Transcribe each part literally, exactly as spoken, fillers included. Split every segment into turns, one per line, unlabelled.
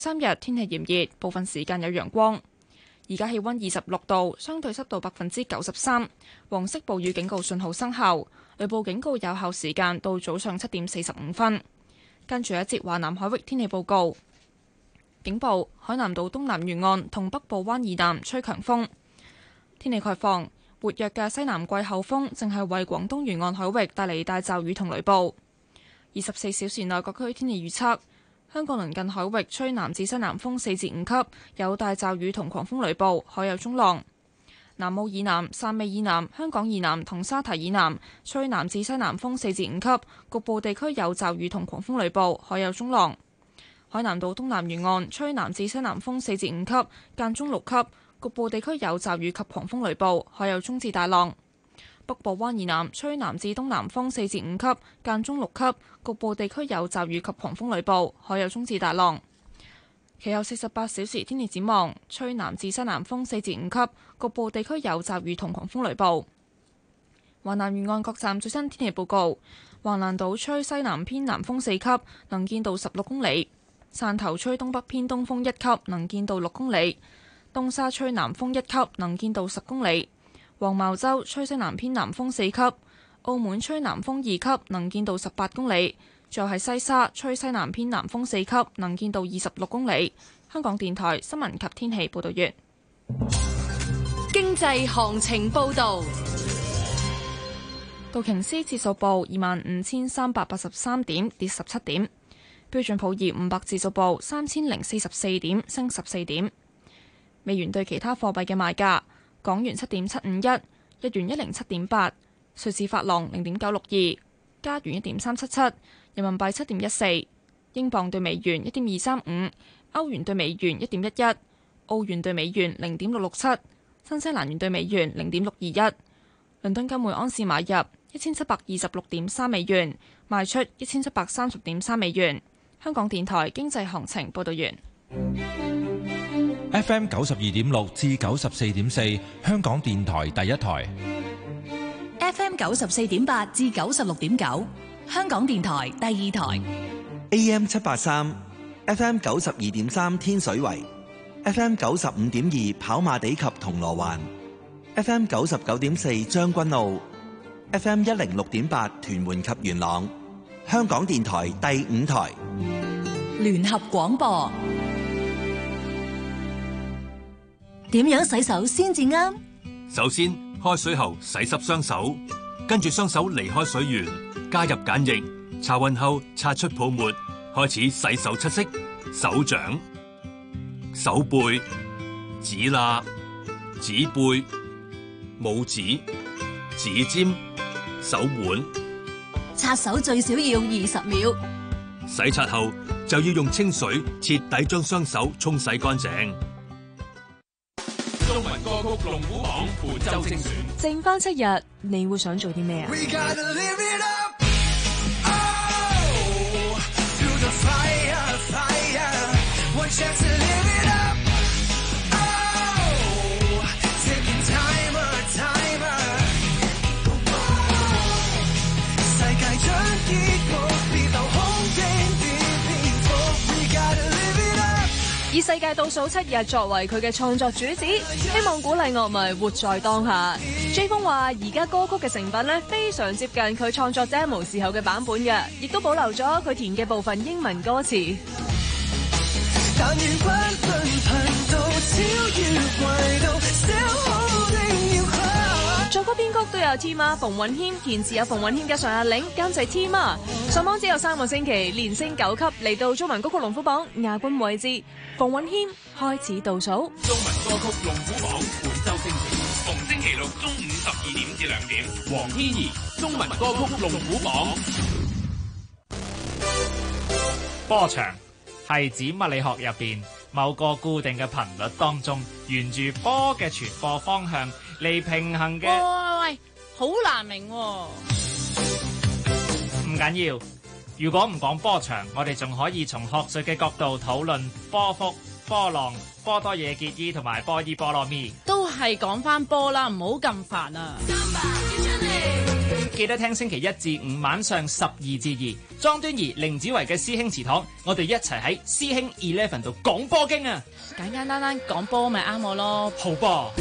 三日天氣炎熱，部分時間有陽光。而家氣溫二十六度，相對濕度百分之九十三。黃色暴雨警告信號生效，雷暴警告有效時間到早上七點四十五分。跟住一節華南海域天氣報告。警報：海南島東南沿岸同北部灣以南吹強風。天氣概況：活躍嘅西南季候風正係為廣東沿岸海域帶嚟大驟雨同雷暴。二十四小時內各區天氣預測：香港鄰近海域吹南至西南風四至五級，有大驟雨同狂風雷暴，海有中浪。南澳以南、汕尾以南、香港以南同沙堤以南吹南至西南風四至五級，局部地區有驟雨同狂風雷暴，海有中浪。海南島東南沿岸吹南至西南風四至五級，間中六級，局部地區有驟雨及狂風雷暴，海有中至大浪。北部灣以南吹南至東南風四至五級，間中六級，局部地區有驟雨及狂風雷暴，海有中至大浪。其後四十八小時天氣展望，吹南至西南風四至五級，局部地區有驟雨同狂風雷暴。華南沿岸各站最新天氣報告：橫瀾島吹西南偏南風四級，能見度十六公里；汕頭吹東北偏東風一級，能見度六公里；東沙吹南風一級，能見度十公里；黃茅洲吹西南偏南風四級；澳門吹南風二級，能見度十八公里；仲有係西沙吹西南偏南風四級，能見度二十六公里。香港電台新聞及天氣報道完。
經濟行情報道。
道瓊斯指數報二萬五千三百八十三點，跌十七點。標準普爾五百指數報三千零四十四點，升十四點。美元對其他貨幣嘅賣價：港元七點七五一，日元一零七點八，瑞士法郎零點九六二，加元一點三七七，人民幣七點一四，英鎊對美元一點二三五，歐元對美元一點一一，澳元對美元零點六六七，新西蘭元對美元零點六二一。倫敦金每安士買入一千七百二十六點三美元，賣出一千七百三十點三美元。香港電台經濟行情報道完。
F M 九十二點六至九十四點四，香港電台第一台。
F M 九十四點八至九十六點九，香港電台第二台。
A M 七八三，F M 九十二點三天水圍，F M 九十五點二跑馬地及銅鑼灣，F M 九十九點四將軍澳，F M 一零六點八屯門及元朗。香港電台第五台
聯合廣播。點樣洗手先至啱？
首先，開水後洗濕雙手，跟住雙手離開水源，加入鹼液，擦勻後擦出泡沫，開始洗手七式：手掌、手背、指罅、指背、拇指、指尖、手腕。
擦手最少要二十秒。
洗擦後就要用清水徹底將雙手沖洗乾淨。中文歌曲龍虎榜本周精選，
剩翻七日，你會想做啲咩啊？ 以世界倒數七日作為佢嘅創作主旨，希望鼓勵樂迷活在當下。J 風話：而家歌曲嘅成品咧非常接近佢創作 demo 時候嘅版本嘅，亦都保留咗佢填嘅部分英文歌詞。但願不論頻道超越軌道，作曲編曲都有 Tima 馮允謙，填詞有馮允謙加上阿玲，監製 Tima。上網只有三個星期，連升九級嚟到中文歌曲龍虎榜亞軍位置。馮允謙開始倒數。
中文歌曲龍虎榜本周精選，逢星期六中午十二點至兩點。黃天怡中文歌曲龍虎榜。
波長係指物理學入邊某個固定嘅頻率當中，沿住波嘅傳播方向嚟平衡嘅。
喂喂喂，好難明喎。
唔緊要，如果唔講波長，我哋仲可以從學術嘅角度討論波幅、波浪、波多野結衣同埋波伊波羅蜜。
都係講翻波啦，唔好咁煩啊。幾
記得聽星期一至五晚上十二至二，莊端儀、凌子維嘅師兄祠堂，我哋一齊喺師兄 Eleven 度講波經啊！
簡簡單單講波咪啱我咯，
好波！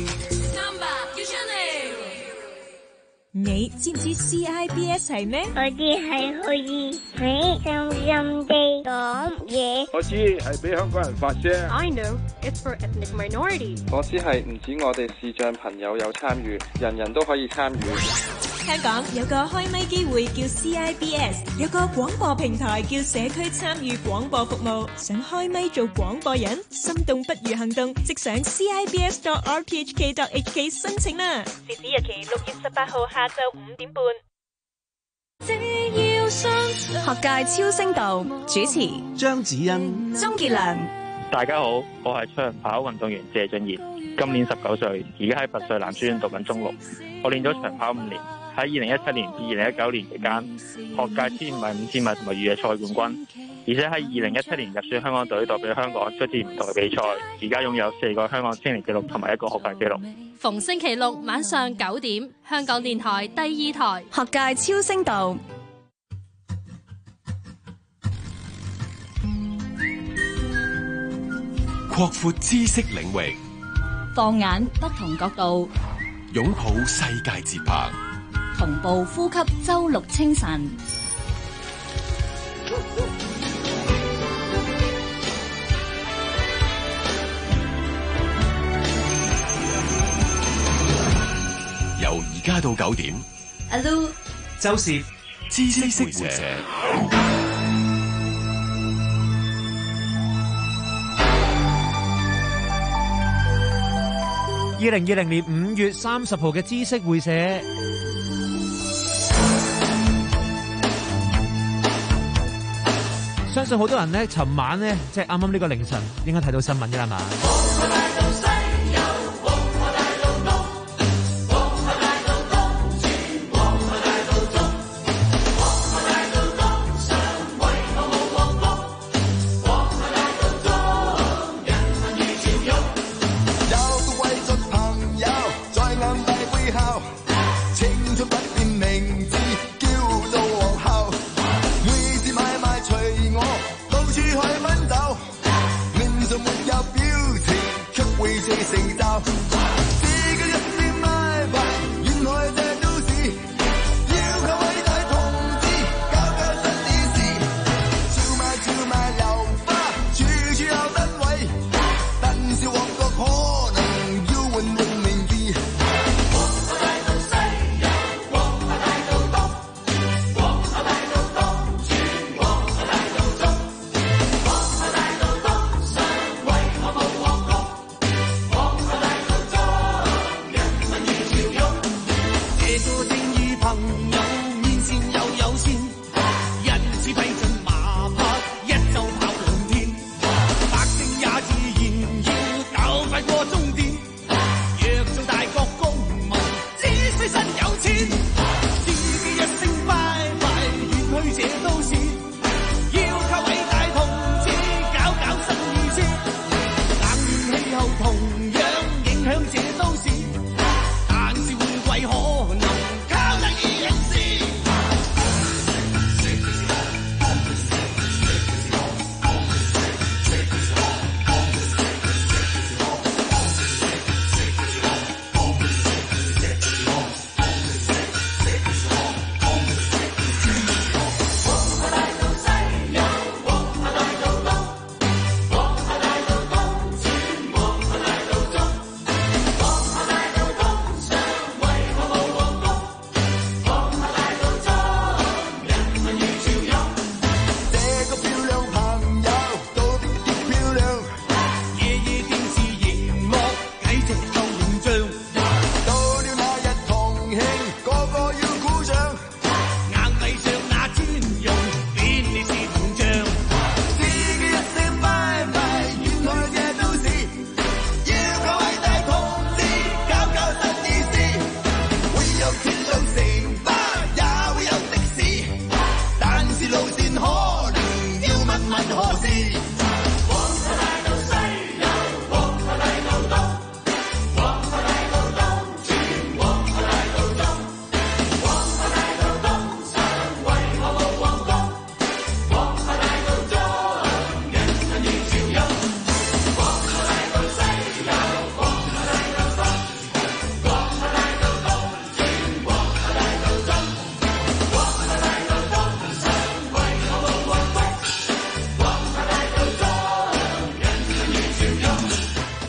你知唔知 C I B S 係咩？
我知係可以喺深深地講嘢。
我知係俾香港人發聲。
I know it's for ethnic minorities。
我知係唔止我哋視障朋友有參與，人人都可以參與。
香港有個開咪機會叫 C I B S， 有個廣播平台叫社區參與廣播服務。想開咪做廣播人，心動不如行動，即上 C I B S dot R T H K dot H K 申請啦。截止日期六月十八號下晝五點半。
學界超聲道主持
張子欣、
鍾傑良。
大家好，我係長跑運動員謝俊賢，今年十九歲，而家喺拔萃男書院讀緊中六。我練咗長跑五年，喺二零一七年至二零一九年期間，學界千米、五千米同埋越野賽冠軍，而且喺二零一七年入選香港隊，代表香港出戰唔同嘅比賽。而家擁有四個香港青年紀錄同埋一個學界紀錄。
逢星期六晚上九點，香港電台第二台
學界超聲道。
擴闊知識領域，
放眼不同角度，
擁抱世界節拍，
同步呼吸周六清晨。
由而家到九點，
阿 Lu、
周攝知識會社。
二零二零年五月三十號嘅知識會社，相信好多人呢，尋晚呢，即係啱啱呢個凌晨，應該睇到新聞㗎啦嘛。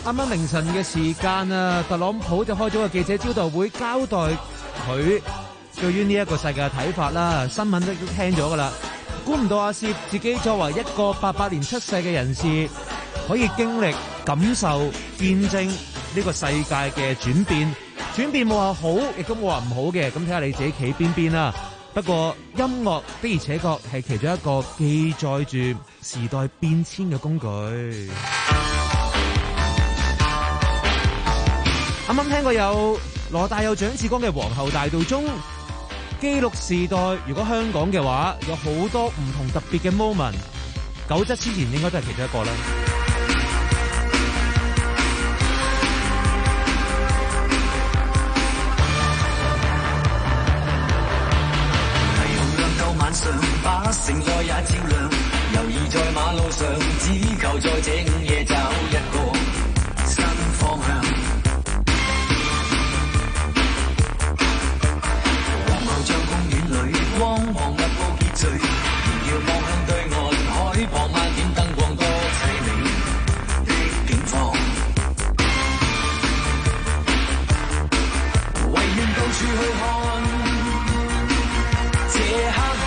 啱啱凌晨嘅時間啊，特朗普就開咗個記者招待會，交代佢對於呢一個世界嘅睇法啦。新聞都都聽咗噶啦，估唔到阿攝自己作為一個八八年出世嘅人士，可以經歷、感受、見證呢個世界嘅轉變。轉變冇話好，亦都冇話唔好嘅，咁睇下你自己企邊邊啦。不過音樂的而且確係其中一個記載住時代變遷嘅工具。啱啱聽過有羅大佑、蔣志光嘅《皇后大道中》，記錄時代。如果香港嘅話，有好多唔同特別嘅 moment， 九七之前應該都係其中一個啦。
晚上把城再也照亮，猶豫在馬路上，只求在這午夜找一個新方向。皇后像公園裏光芒密布結聚，遙遙望向對岸海旁，萬點燈光多凄美的景況。唯願到處去看這刻。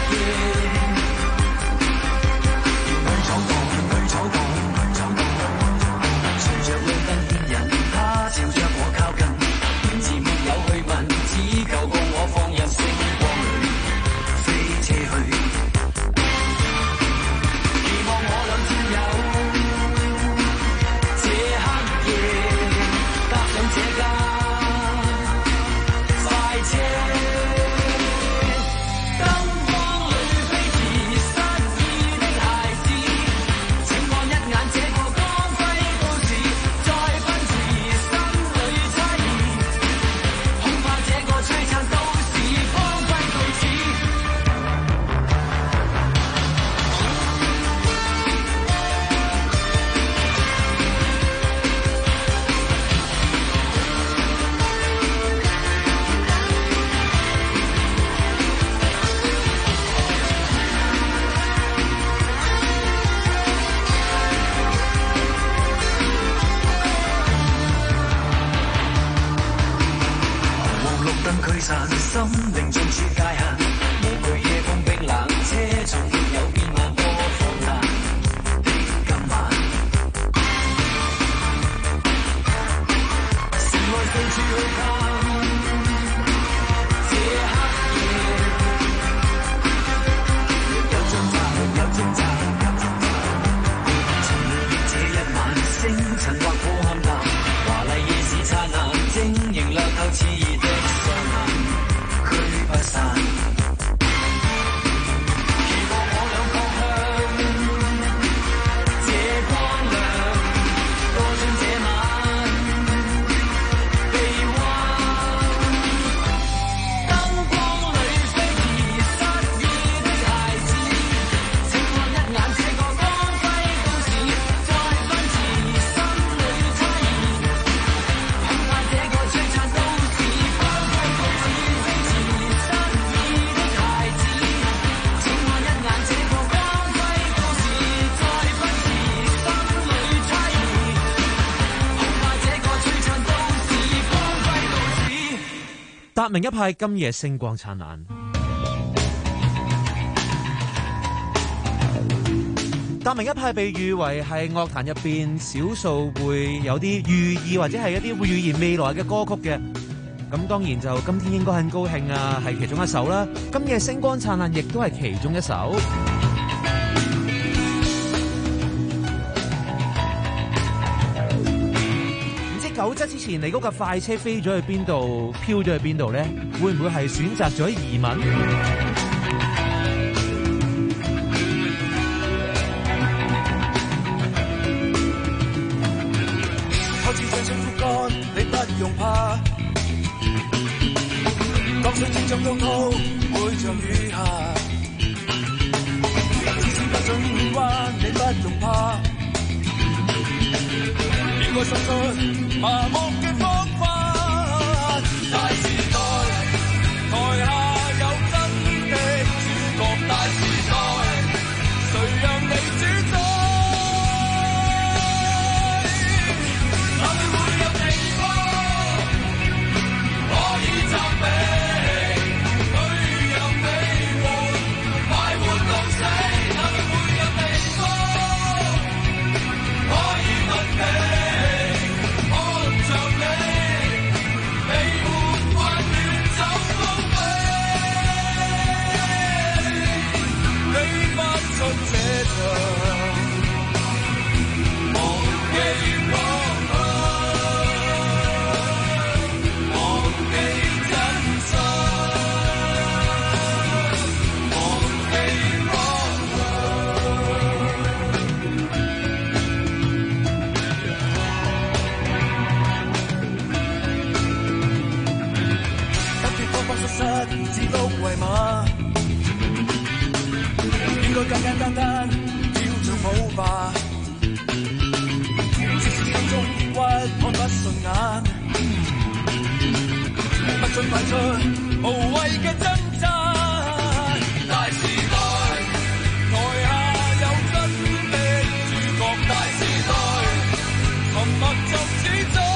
心靈盡處界限，無懼夜風冰冷，車從沒有變慢播放下的今晚。城內四處去看，這黑夜有掙扎，有掙扎，有掙扎。沉悶的這一晚，星塵劃破暗淡，華麗夜市燦爛，晶瑩亮透熾熱的雙眼。不散，期望我倆各向這光亮，歌唱這晚臂彎。燈光裏飛馳失意的孩子，請看一眼這個光輝都市，再奔馳心裏猜疑，恐怕這個璀璨都市光輝都市飛馳。
達明一派今夜星光燦爛。達明一派被譽為係樂壇入邊少數會有啲寓意或者係一啲會預言未來嘅歌曲嘅。咁當然就今天應該很高興啊，係其中一首啦。今夜星光燦爛亦都係其中一首。九七之前，你嗰架快車飛咗去邊度，飄咗去邊度咧？會唔會係選擇咗移民？
開始將心枯乾，你不用怕。當水漸浸到肚，會像雨下。只是不准變彎，你不用怕。應該信出麻木嘅方法。大時代，台下有真的主角。大時代，誰讓你主宰？ 為馬，應該簡簡單單跳着舞吧。即使心中抑鬱看不順眼，不准擺出無謂嘅掙扎。大時代，台下有真的主角。大時代，沉默就此在。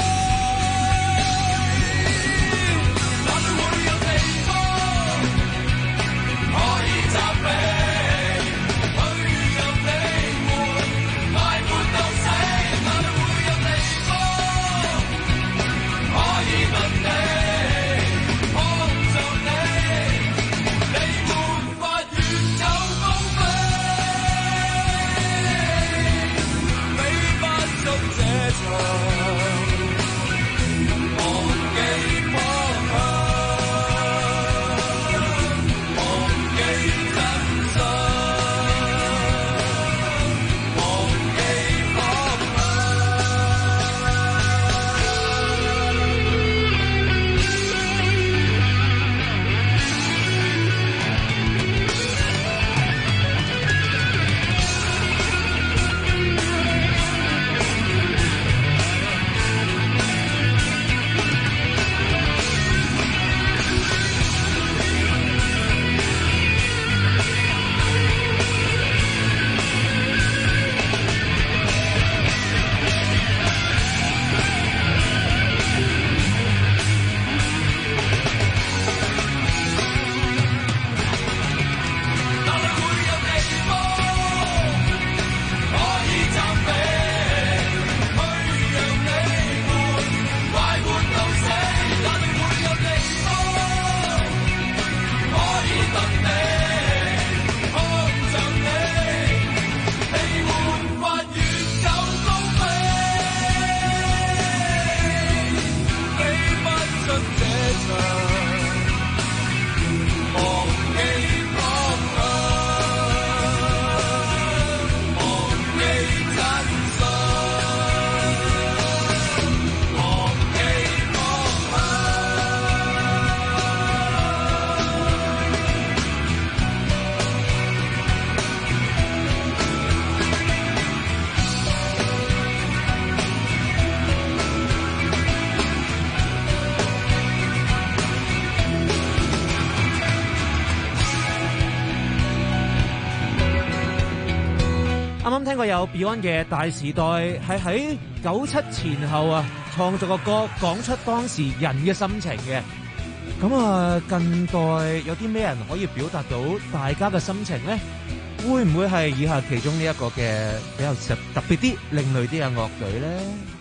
聽過有 Beyond 嘅《大時代》，係喺九七前後啊創作個歌，講出當時人嘅心情嘅。咁啊，近代有啲咩人可以表達到大家嘅心情咧？會唔會係以下其中呢一個嘅比較特別啲、另類啲嘅樂隊咧？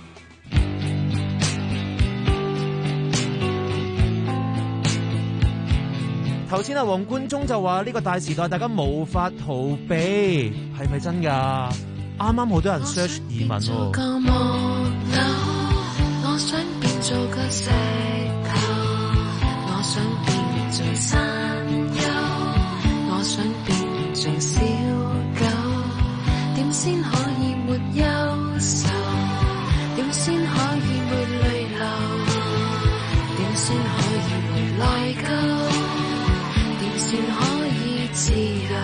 頭先啊，黃貫中就話呢個大時代大家無法逃避，係咪真㗎？啱啱好多人 search 移民喎。我想變做個石頭，我想變做山丘，我想變做小狗，點先可以沒憂愁？點先可以沒淚流？點先可以沒內疚？先可以自由。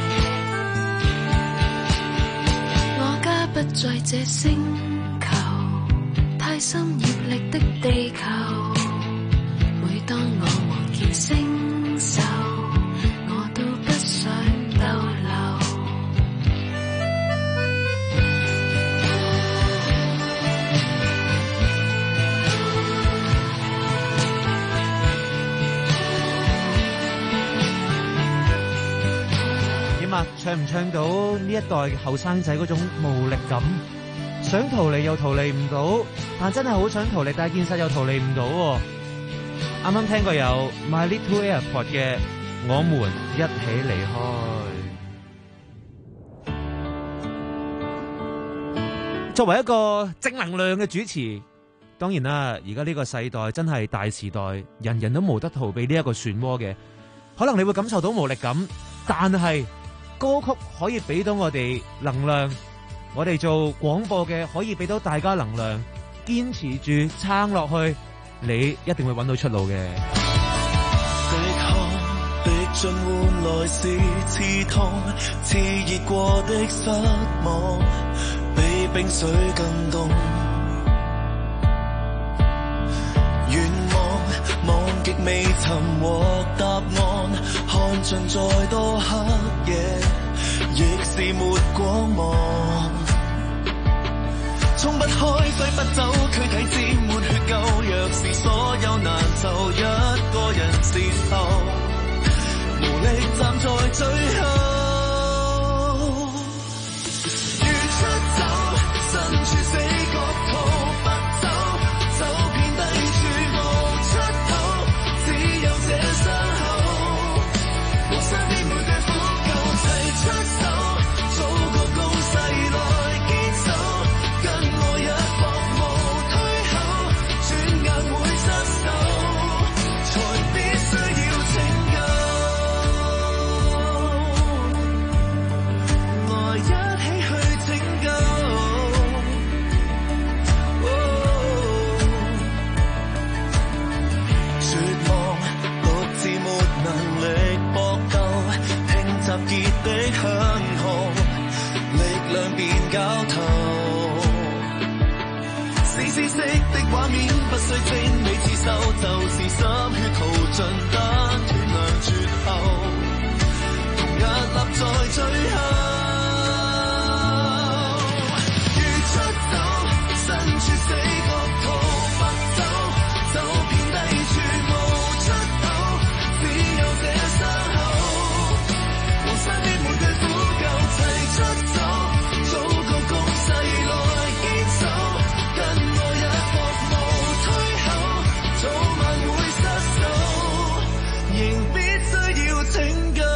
在這星球。 心業力的地球，每當我望見星宿，我都不想逗留。
點啊？唱唔唱到呢一代後生仔嗰種無力感？想逃離又逃離唔到，但真係好想逃離，但係現實又逃離唔到。啱啱聽過有 My Little Airport 嘅《我們一起離開》。作為一個正能量嘅主持，當然啦，而家呢個世代真係大時代，人人都冇得逃避呢一個漩渦嘅。可能你會感受到無力感，但係歌曲可以俾到我哋能量。我哋做廣播嘅可以俾到大家能量，堅持住撐落去，你一定會揾到出路嘅。
食汗逼盡換來是刺痛，熾熱過的失望，比冰水更凍。願望望極未尋獲答案，看盡再多黑夜，亦是沒光芒。衝不開，揮不走，軀體沾滿血垢。若是所有難受一個人接受，無力站在最後。如出走，身處死角逃不走，走遍低處無出口，只有這傷口。和身邊每句苦救齊出手，做個攻勢來堅守。跟我一搏無退後，轉眼會失手，才必須要拯救。來一起去拯救。絕望，獨自沒能力搏鬥，聽集結的響號，力量變絞頭。死屍式的畫面不需精美刺繡，就是心血淘盡得斷糧絕後，同屹立在最後。如出走，身處死角逃不走，走遍低處無出口，只有這傷口。和身邊每句苦救齊出走，做個攻勢來堅守。跟我一搏無退後，早晚會失手，仍必須要拯救。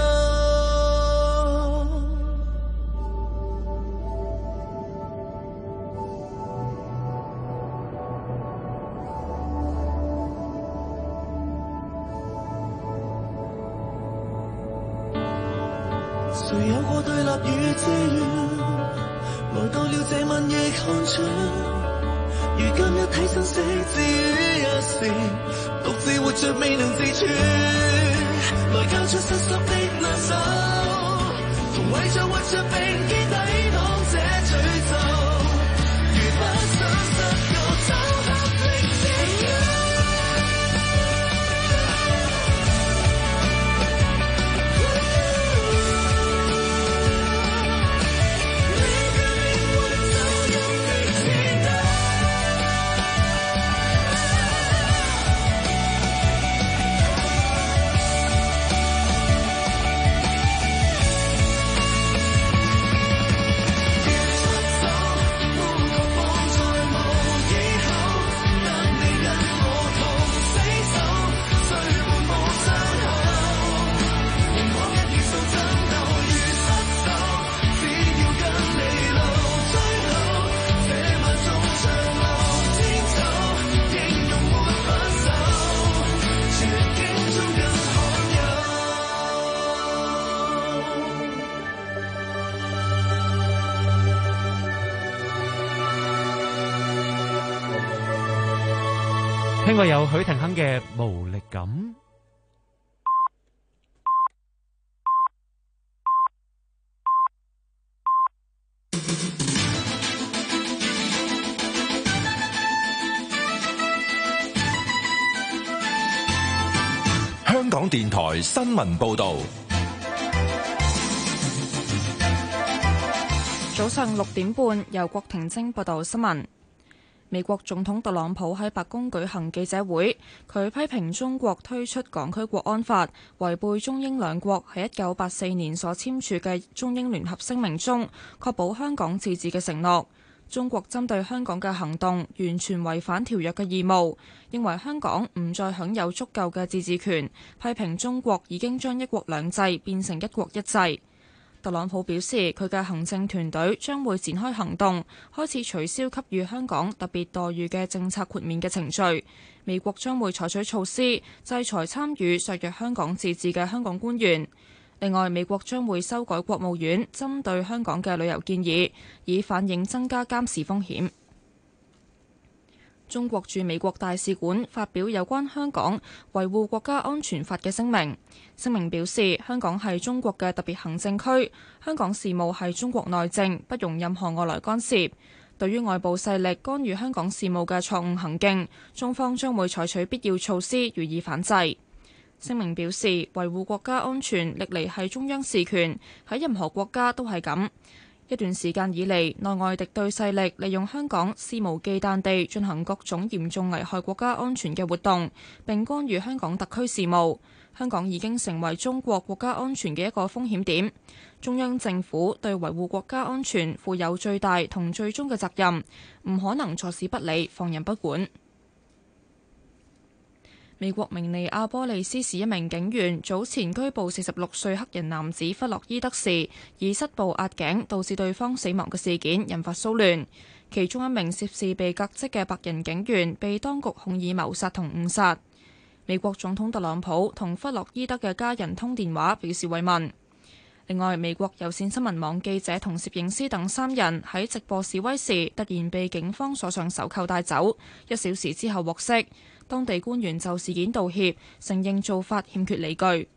誰有過對立與自願，來到了這晚亦看穿。如今一體生死置於一線，獨自活着未能自處，來交出失濕的兩手，同為着活着並肩抵擋這詛咒。如不想失救，就合力拯救。
聽過有許廷鏗嘅無力感。
電台新聞報道。
早上六點半，由郭婷晶報道新聞。美國總統特朗普喺白宮舉行記者會，佢批評中國推出港區國安法，違背中英兩國喺一九八四年所簽署嘅中英聯合聲明中確保香港自治嘅承諾。中國針對香港嘅行動完全違反條約嘅義務，認為香港唔再享有足夠嘅自治權，批評中國已經將一國兩制變成一國一制。特朗普表示，佢嘅行政團隊將會展開行動，開始取消給予香港特別待遇嘅政策豁免嘅程序。美國將會採取措施制裁參與削弱香港自治嘅香港官員。另外，美國將會修改國務院針對香港嘅旅遊建議，以反映增加監視風險。中國駐美國大使館發表有關香港維護國家安全法嘅聲明。聲明表示，香港係中國嘅特別行政區，香港事務係中國內政，不容任何外來干涉。對於外部勢力干預香港事務嘅錯誤行徑，中方將會採取必要措施予以反制。聲明表示，維護國家安全歷嚟係中央事權，喺任何國家都係咁。一段時間以嚟，內外敵對勢力利用香港肆無忌憚地進行各種嚴重危害國家安全嘅活動，並干預香港特區事務。香港已經成為中國國家安全嘅一個風險點。中央政府對維護國家安全負有最大同最終嘅責任，唔可能坐視不理、放任不管。美國明尼阿波利斯市一名警員早前拘捕四十六歲黑人男子弗洛伊德時，以膝部壓頸導致對方死亡嘅事件引發騷亂。其中一名涉事被革職嘅白人警員被當局控以謀殺同誤殺。美國總統特朗普同弗洛伊德嘅家人通電話表示慰問。另外，美國有線新聞網記者同攝影師等三人喺直播示威時突然被警方鎖上手銬帶走，一小時之後獲釋。當地官員就事件道歉，承認做法欠缺理據。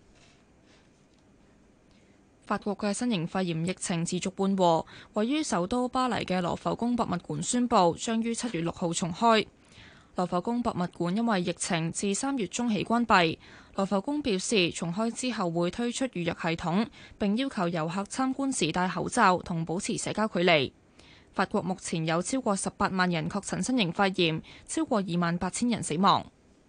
法國嘅新型肺炎疫情持續緩和，位於首都巴黎嘅羅浮宮博物館宣布將於七月六號重開。羅浮宮博物館因為疫情自三月中起關閉。羅浮宮表示，重開之後會推出預約系統，並要求遊客參觀時戴口罩同保持社交距離。法國目前有超過十八萬人確診新型肺炎，超過二萬八千人死亡。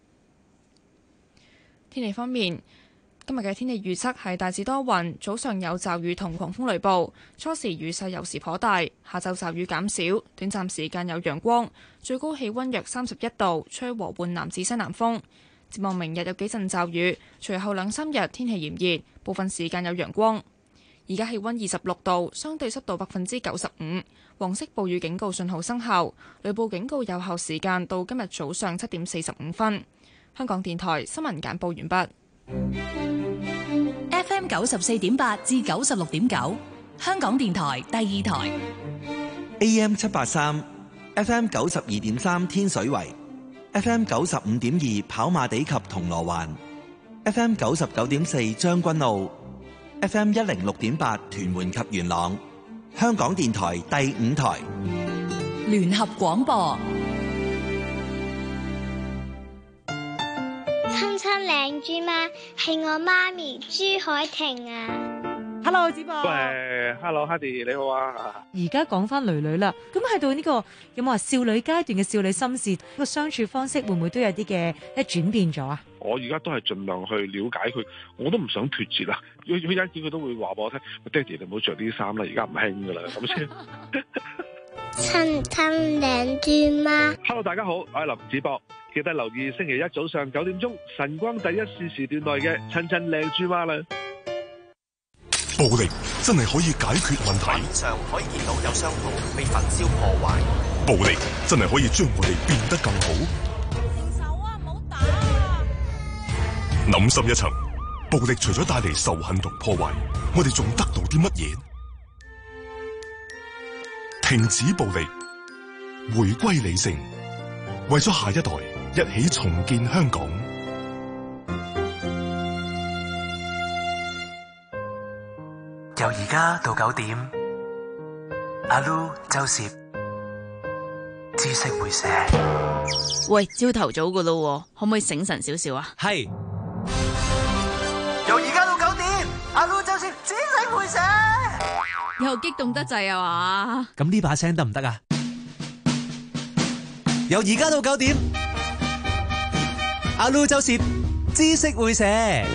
天氣方面，今日嘅天氣預測係大致多雲，早上有驟雨同狂風雷暴，初時雨勢有時頗大，下晝驟雨減少，短暫時間有陽光，最高氣溫約三十一度，吹和緩南至西南風。展望明日有幾陣驟雨，隨後兩三日天氣炎熱，部分時間有陽光。而家氣溫二十六度，相對濕度百分之九十五，黃色暴雨警告信號生效，雷暴警告有效時間到今日早上七點四十五分。香港電台新聞簡報完畢。
F M 九十四點八至九十六點九，香港電台第二台。
A M 七八三 ，F M 九十二點三天水圍 ，F M 九十五點二跑馬地及銅鑼灣 ，F M 九十九點四將軍澳。F M 一零六點八屯門及元朗，香港電台第五台
聯合廣播。
親親靚豬媽係我媽咪朱海婷啊。
Hello， 子博。
喂 ，Hello，Hadi，你好啊。
而家講翻女女啦，咁喺到呢個有冇話少女階段嘅少女心事，個相處方式會唔會都有啲嘅一轉變咗啊？
我而家都係盡量去了解佢，我都唔想脫節啦。佢佢有陣時佢都會話俾我聽，爹哋你唔好着呢啲衫啦，而家唔興噶啦，咁先。
親親靚豬媽。
Hello， 大家好，我係林子博，記得留意星期一早上九點鐘晨光第一視時段內嘅親親靚豬媽啦。
暴力真係可以解決問題。
畫面上可以見到有商鋪被焚燒破壞。
暴力真係可以將我哋變得更好。
停手啊！唔好打啊！
諗深一層，暴力除咗帶嚟仇恨同破壞，我哋仲得到啲乜嘢？停止暴力，回歸理性，為咗下一代，一起重建香港。
由而家到九點，阿 Lu、周攝，知識會寫。
喂，朝頭早噶咯，可唔可以醒神少少啊？
係
會社。
又激動得滯啊嘛！
咁呢把聲得唔得啊？由而家到九點，阿 Lu 周攝知識會社。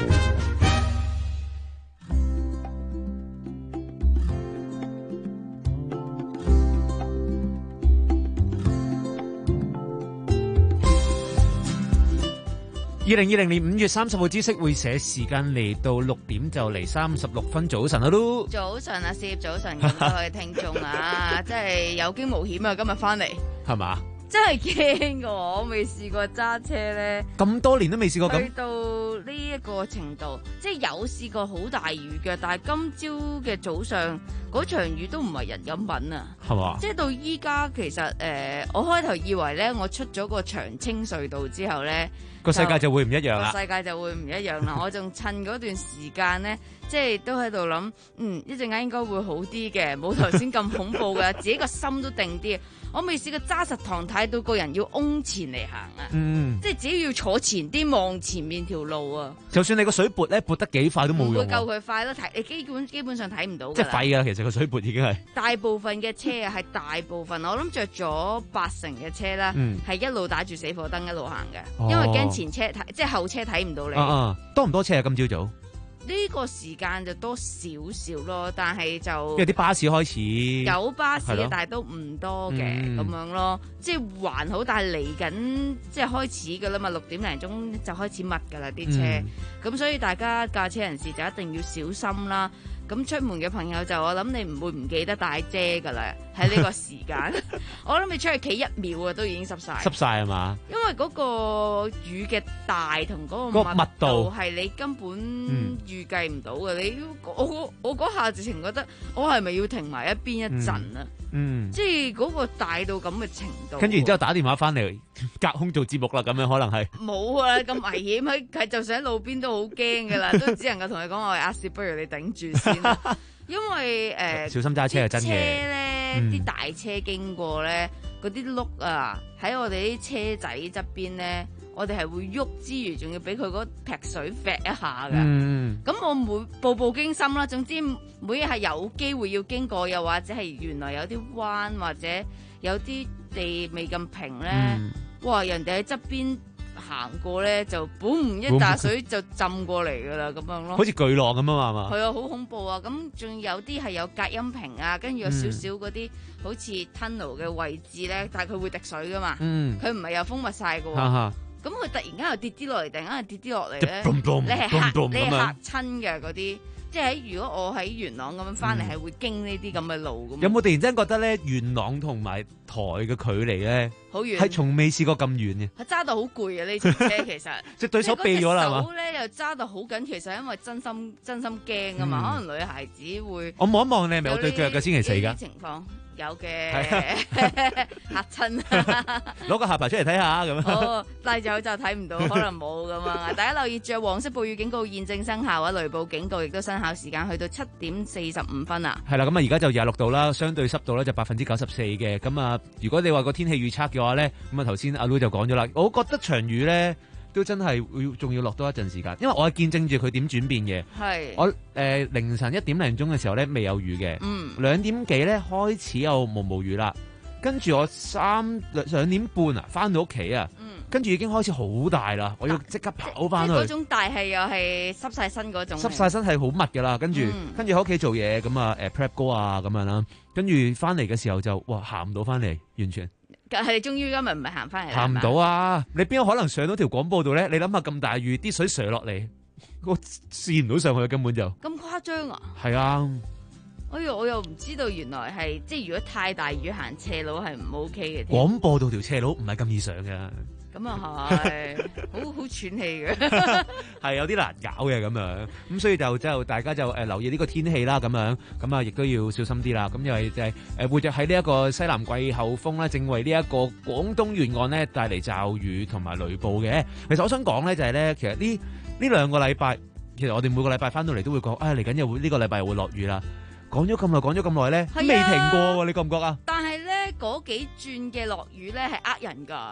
二零二零年五月三十號知識會社時間嚟到六點就嚟三十六分，早晨啊都。
早晨啊，攝早晨咁多位聽眾啊，真係有驚無險啊！今日翻嚟
係嘛？
真係驚㗎，我未試過揸車咧，
咁多年都未試過咁。
去到呢一個程度，即係有試過好大雨嘅，但係今朝嘅早上嗰場雨都唔係人咁品啊，
係嘛？
即係到依家其實誒、呃，我開頭以為咧，我出咗個長青隧道之後咧，
個世界就會唔一樣啦。
個世界就會唔一樣啦。我仲趁嗰段時間咧，即係都喺度諗，嗯，一陣間應該會好啲嘅，冇頭先咁恐怖嘅，自己個心都定啲。我未試過揸實唐太到個人要嗡前嚟行啊，
嗯，
即係只要要坐前啲望前面條路啊。
就算你個水撥咧撥得幾快都冇用，
唔會夠佢快咯，睇你基本基本上睇唔到㗎。
即係廢㗎啦，其實個水撥已經係。
大部分嘅車啊，係大部分，我諗着咗八成嘅車啦，係、嗯、一路打住死火燈一路行嘅、哦，因為驚前車睇，即係後車睇唔到你。
啊啊，多唔多車啊？今朝早？
呢、這個時間就多少少咯，但係就
因為啲巴士開始
有巴士嘅，但係都唔多嘅咁、嗯、樣咯，即係還好。但係嚟緊即係開始㗎啦嘛，六點零鐘就開始密㗎啦啲車，咁、嗯、所以大家駕車人士就一定要小心啦。咁出門嘅朋友就我諗你唔會唔記得帶遮㗎啦，喺呢個時間，我諗你出去企一秒啊都已經濕晒。
濕晒係嘛？
因為嗰個雨嘅大同嗰個密度係你根本預計唔到嘅、嗯。你我我嗰下直情覺得我係咪要停埋一邊一陣啊？
嗯，
即係嗰個大到咁嘅程度。
跟住然之後打電話翻嚟隔空做節目啦，咁樣可能係
冇啊咁危險，喺係就算喺路邊都好驚㗎啦，都只能夠同你講我係阿攝，不如你頂住先。因為誒、呃，
小心揸車係真嘅。
車咧，啲、嗯、大車經過咧，嗰啲轆啊，喺我哋啲車仔側邊咧，我哋係會喐之餘，仲要俾佢嗰劈水揈一下㗎。咁、嗯、我每步步驚心啦。總之每日係有機會要經過，又或者係原來有啲彎，或者有啲地未咁平咧、嗯，哇！人哋喺側邊行過咧，就boom一打水就浸過嚟噶啦，咁樣咯。
好似巨浪咁啊嘛，係嘛？
係啊，好恐怖啊！咁仲有啲係有隔音屏啊，跟住有少少嗰啲好似 tunnel 嘅位置咧，但係佢會滴水噶嘛。嗯。佢唔係又封密晒噶喎。哈哈。咁佢突然間又跌啲落嚟，突然間又跌啲落嚟咧。你係嚇，你係嚇親嘅嗰啲。即係如果我喺元朗咁樣翻嚟，係、嗯、會經呢啲咁嘅路咁。有
冇突然間覺得咧，元朗同埋台嘅距離咧，
好遠，
係從未試過咁遠嘅。
係揸到好攰啊！呢條車其實
即係對手避咗啦嘛。
手咧又揸到好緊，其實因為真心真心驚啊嘛、嗯。可能女孩子會
我望一望你係咪有對腳嘅星期四㗎？
情況有嘅嚇親，
攞個下巴出嚟睇下咁。
哦，戴住口罩睇唔到，可能冇咁啊！大家留意住黃色暴雨警告現正生效啊，雷暴警告亦都生效，時間去到七點四十五分啊。
係啦，咁啊而家就廿六度啦，相對濕度咧就百分之九十四嘅。咁啊，如果你話個天氣預測嘅話咧，咁啊頭先阿 Lu 就講咗啦，我覺得長雨咧都真係會仲要落多一陣時間，因為我係見證住佢點轉變嘅。係我誒、呃、凌晨一點零鐘嘅時候咧未有雨嘅，嗯，兩點幾咧開始有毛毛雨啦，跟住我三兩點半啊翻到屋企啊，嗯，跟住已經開始好大啦，我要即刻跑翻去。
嗰種大係又係濕晒身嗰種。
濕晒身係好密噶啦，跟住、嗯、跟住喺屋企做嘢咁啊誒 prep 歌啊咁樣啦，跟住翻嚟嘅時候就哇行唔到翻嚟，完全。
係終於今日唔係行翻嚟，
行唔到啊！你邊有可能上到條廣播道咧？你諗下咁大雨，啲水瀡落嚟，我試唔到上去，根本就
咁誇張啊！
係啊！
哎呀，我又唔知道原來係即係如果太大雨行斜路係唔 OK 嘅。
廣播道條斜路唔係咁易上㗎。
咁啊係，好好喘氣嘅，
係有啲難搞嘅咁樣，咁所以就就大家就誒留意呢個天氣啦，咁樣咁啊，亦都要小心啲啦。咁因為就係誒會喺呢一個西南季候風咧，正為呢一個廣東沿岸咧帶嚟驟雨同埋雷暴嘅。其實我想講咧就係咧，其實呢呢兩個禮拜，其實我哋每個禮拜翻到嚟都會講，啊嚟緊又會呢個禮拜又會落雨啦。講咗咁耐，講咗咁耐咧，都未停過喎，你覺唔覺啊？
但係咧嗰幾轉嘅落雨咧係呃人㗎。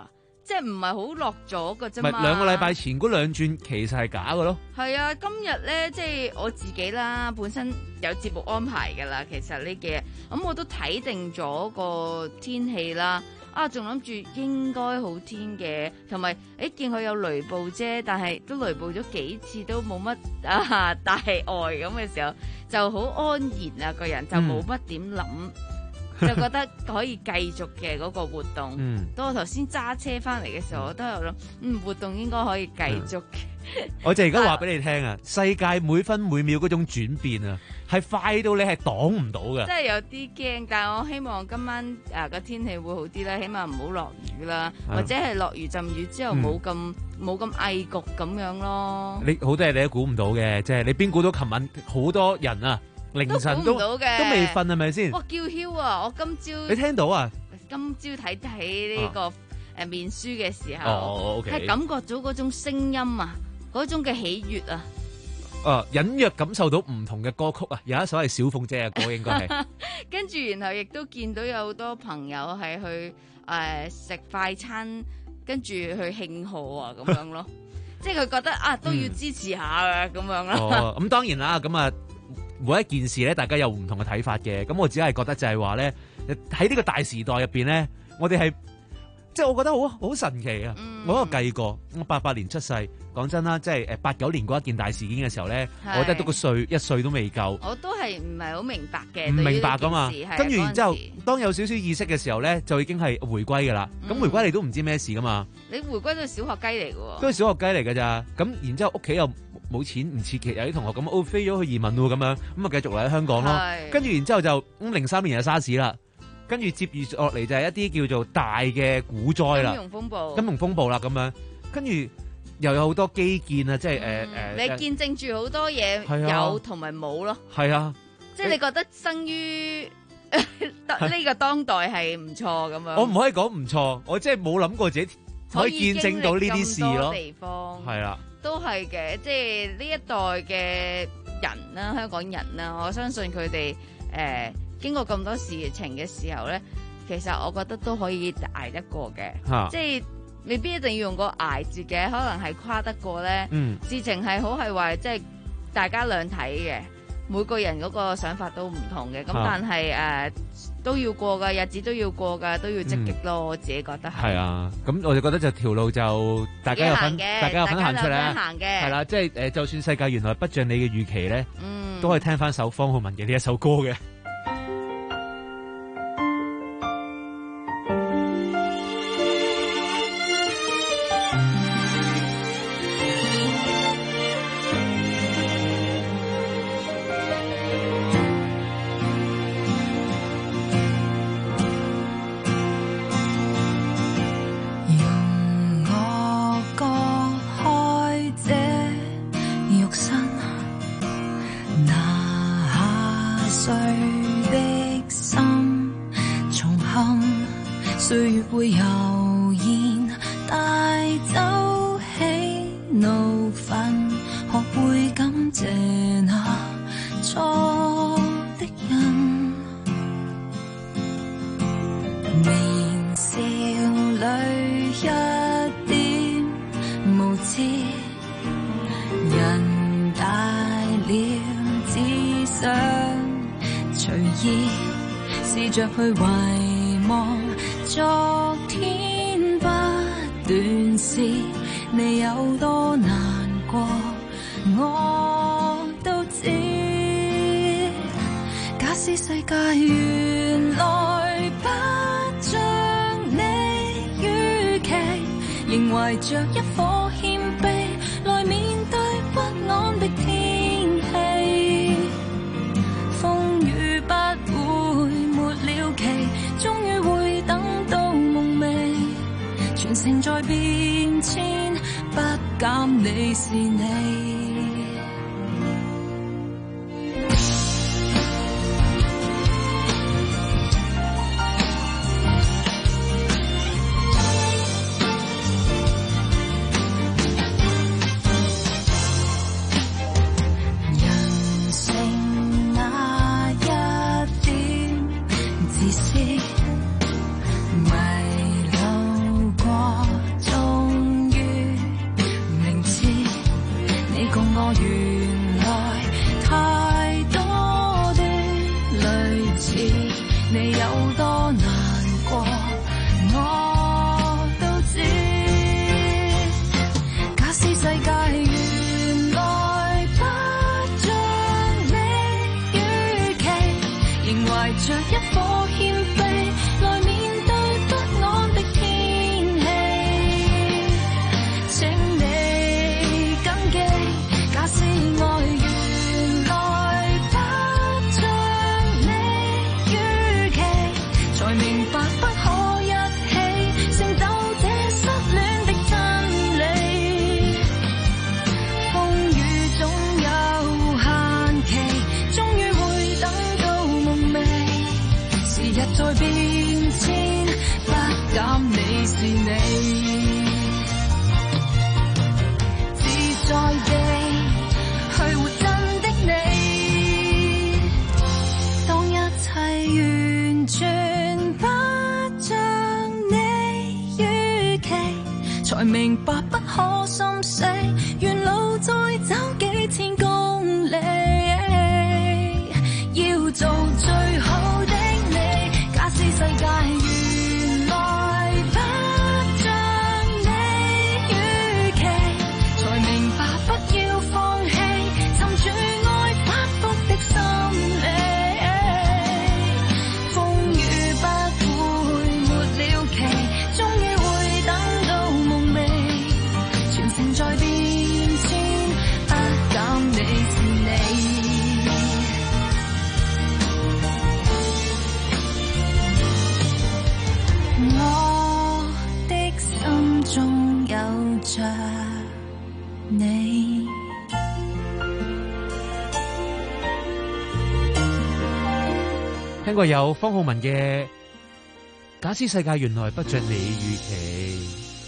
即係唔係好落咗㗎啫嘛。
咪兩個禮拜前嗰兩轉其實係假嘅咯。
係啊，今日咧即係我自己啦，本身有節目安排㗎啦。其實呢幾日咁我都睇定咗個天氣啦。啊，仲諗住應該好天嘅，同埋誒見佢有雷暴啫，但係都雷暴咗幾次都冇乜啊大礙咁嘅時候，就好安然啊，個人就冇乜點諗。嗯就覺得可以繼續嘅嗰個活動。嗯，當我頭先揸車翻嚟嘅時候，我都有諗，嗯，活動應該可以繼續嘅。
我就而家話俾你聽啊，世界每分每秒嗰種轉變啊，係快到你係擋唔到嘅。
真係有啲驚，但係我希望今晚誒個天氣會好啲啦，起碼唔好落雨啦，
啊、
或者係落雨浸雨之後冇咁冇咁翳焗咁樣咯。
你好多嘢你都估唔到嘅，即係你邊估到琴晚好多人啊？凌晨都
都
未瞓係咪先？
哇！叫囂啊！我今朝
你聽到啊？
今朝睇睇呢個誒面書嘅時候，係、
哦 okay、
感覺到嗰種聲音啊，嗰種嘅喜悅啊。
啊，隱約感受到唔同嘅歌曲啊，有一首係小鳳姐嘅歌，應該係。
跟住然後亦都見到有好多朋友係去誒食、呃、快餐，跟住去慶賀啊咁樣咯。即係佢覺得啊，都要支持下啊咁、嗯、樣咯。
哦，咁當然啦，咁啊。每一件事咧，大家有唔同嘅睇法嘅。咁我只係覺得就係話咧，喺呢個大時代入邊咧，我哋係即係我覺得好好神奇啊！嗯、我都計過，我八八年出世，講真啦，即係誒八九年嗰一件大事件嘅時候咧，我覺得都個歲一歲都未夠。
我都係唔係好明白嘅，
唔明白噶嘛。跟住然之後，當有少少意識嘅時候咧，就已經係回歸噶啦。咁、嗯、回歸你都唔知咩事噶嘛？
你回歸都係小學雞嚟嘅喎，
都係小學雞嚟㗎咋？咁然之後屋企又冇錢，唔似其有啲同學咁，哦飛咗去移民喎咁樣，咁啊繼續留喺香港咯。跟住然之後就咁零三年就沙士啦，跟住接住落嚟就係一啲叫做大嘅股災啦，
金融風暴，
金融風暴啦咁樣，跟住又有好多基建啊，即係誒誒，
你見證住好多嘢有同埋冇咯，
係啊，
即係你覺得生於呢個當代係唔錯咁樣。
我唔可以講唔錯，我即係冇諗過自己可以見證到呢啲事咯，
地方
係啦。
都係嘅，即係呢一代嘅人啦，香港人啦，我相信佢哋誒經過咁多事情嘅時候咧，其實我覺得都可以捱得過嘅，啊、即係未必一定要用個捱字嘅，可能係跨得過咧。嗯、事情係好係壞，即係大家兩睇嘅，每個人嗰個想法都唔同嘅，咁、啊、但係誒。呃都要過噶，日子都要過噶，都要積極咯。嗯、我自己覺得係。係啊，咁我就覺得就條路就大家有份，大家有份行出嚟。行嘅係啦，即係誒，就算世界原來不像你嘅預期咧，嗯、都可以聽翻首方浩文嘅呢一首歌嘅。
着去遺忘昨天不斷是你有多難過，我都知。假使世界原來不像你預期，仍懷着一顆謙卑來面對不安的天氣，風雨不會了期，終於會等到夢寐，全城在變遷，不減你是你。 着一顆謙卑來面對不安的天氣。請你謹記，假使愛原來不像你預期，才明白不可一起成就這失戀的真理。風雨總有限期，終於會等到夢寐。時日在變遷，不減你是你。自在地去活真的你，當一切完全不像你預期，才明白不可心死，沿路再走幾千公里，要做最好的你。假使世界原來不像你預期，才明白不要放棄，沉住愛反覆的心理。風雨不會沒了期，終於會等到夢寐。全城在變遷，不減你是你。我的心中有着你。
聽過有方浩文嘅《假使世界原來不像你預期》。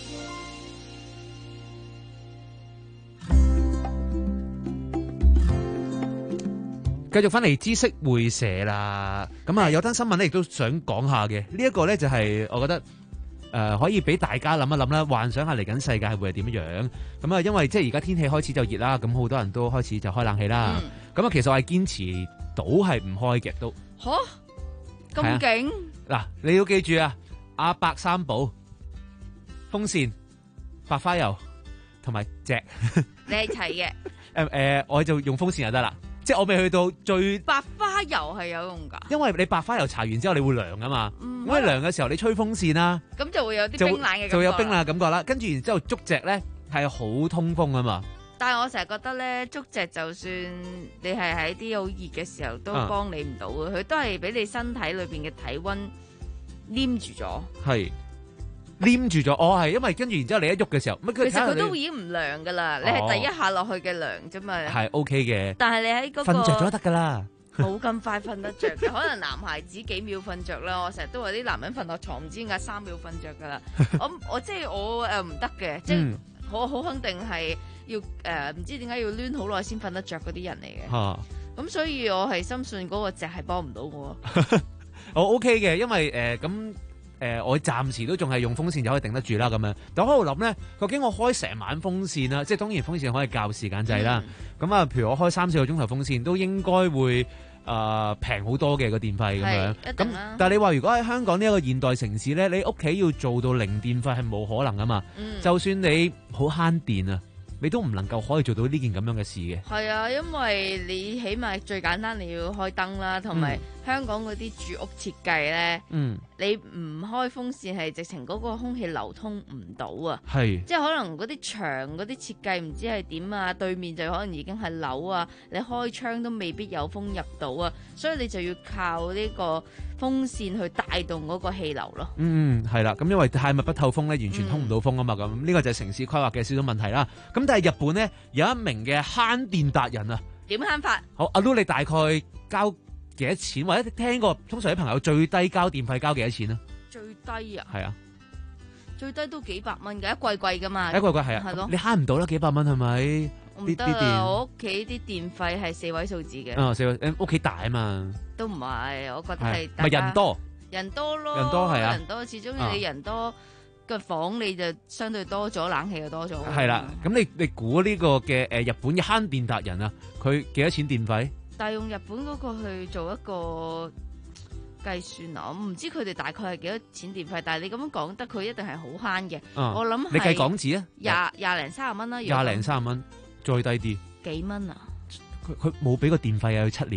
繼續翻嚟知識會社啦，咁啊有單新聞咧，亦都想講下嘅。呢一個咧就係我覺得誒、呃、可以俾大家諗一諗啦，幻想下嚟緊世界會係點樣。咁啊，因為即係而家天氣開始就熱啦，咁好多人都開始就開冷氣啦。咁啊、嗯，其實我係堅持到係唔開嘅都。
吓咁勁
嗱，你要記住啊，阿伯三寶：風扇、白花油同埋隻。
你係齊嘅。
誒誒，我就用風扇就得啦。即係我未去到最
白花油係有用㗎，
因為你白花油搽完之後你會涼㗎嘛，咁你、嗯、涼嘅時候你吹風扇啦，
咁就會有啲冰冷嘅感覺，
就會有冰冷嘅感覺啦。跟住然之後竹席咧係好通風啊嘛。
但係我成日覺得咧，竹席就算你係喺啲好熱嘅時候都幫你唔到嘅，佢、啊、都係俾你身體裏邊嘅體溫黏住咗。係。
黏住咗，我、哦、係因為跟住然之後你一喐嘅時候，
其實佢都已經唔涼噶啦，你係第一下落去嘅涼啫嘛。
係 OK 嘅，
但係你喺嗰、那個
瞓着咗得噶啦，
冇咁快瞓得着嘅，可能男孩子幾秒瞓着啦。我成日都話啲男人瞓落床唔知點解三秒瞓着噶啦。我我即係我誒唔得嘅，即係我好肯定係要誒唔、呃、知點解要攣好耐先瞓得着嗰啲人嚟嘅。咁、啊、所以我係深信嗰個隻係幫唔到我。
我 OK 嘅，因為誒咁。呃誒、呃，我暫時都仲係用風扇就可以頂得住啦，咁樣。但我喺度諗咧，究竟我開成晚風扇啦，即係當然風扇可以較時間制啦。咁啊、嗯，譬如我開三四個鐘頭風扇，都應該會誒平好多嘅個電費咁樣。咁但係你話如果喺香港呢一個現代城市咧，你屋企要做到零電費係冇可能噶嘛。嗯、就算你好慳電啊，你都唔能夠可以做到呢件咁樣嘅事嘅。
係啊，因為你起碼最簡單你要開燈啦，同埋香港嗰啲住屋設計咧，嗯、你唔開風扇係直情嗰個空氣流通唔到啊。係，即係可能嗰啲牆嗰啲設計唔知係點啊，對面就可能已經係樓啊，你開窗都未必有風入到啊，所以你就要靠呢個風扇去帶動嗰個氣流咯。
嗯，係啦，咁因為太密不透風咧，完全通唔到風啊嘛，咁呢、嗯、個就係城市規劃嘅少少問題啦。咁但係日本咧有一名嘅慳電達人啊，
點慳法？好，
阿 Lu 你大概交幾多錢？或者聽過通常啲朋友最低交電費交幾多錢啊？
最低啊？
係啊，
最低都幾百蚊嘅，一季季噶嘛。
一季季係啊，係咯，你慳唔到啦，幾百蚊係咪？
唔得啊！我屋企啲電費係四位數字嘅。
啊、哦，四位，你屋企大啊嘛。
都唔係，我覺得係。
咪人多？
人多咯，
人多係啊，
人多，始終你人多個房你就相對多咗，冷氣就多咗。
係啦，咁你你估呢個嘅誒日本嘅慳電達人啊，佢幾多錢電費？
但係用日本嗰個去做一個計算啊，我唔知佢哋大概係幾多錢電費，但係你咁樣講得佢一定係好慳嘅。
啊、
我諗
你計港紙啊，
廿廿零三十蚊啦，
廿零三十蚊，再低啲。
幾蚊啊？
佢佢冇俾個電費啊，要七年。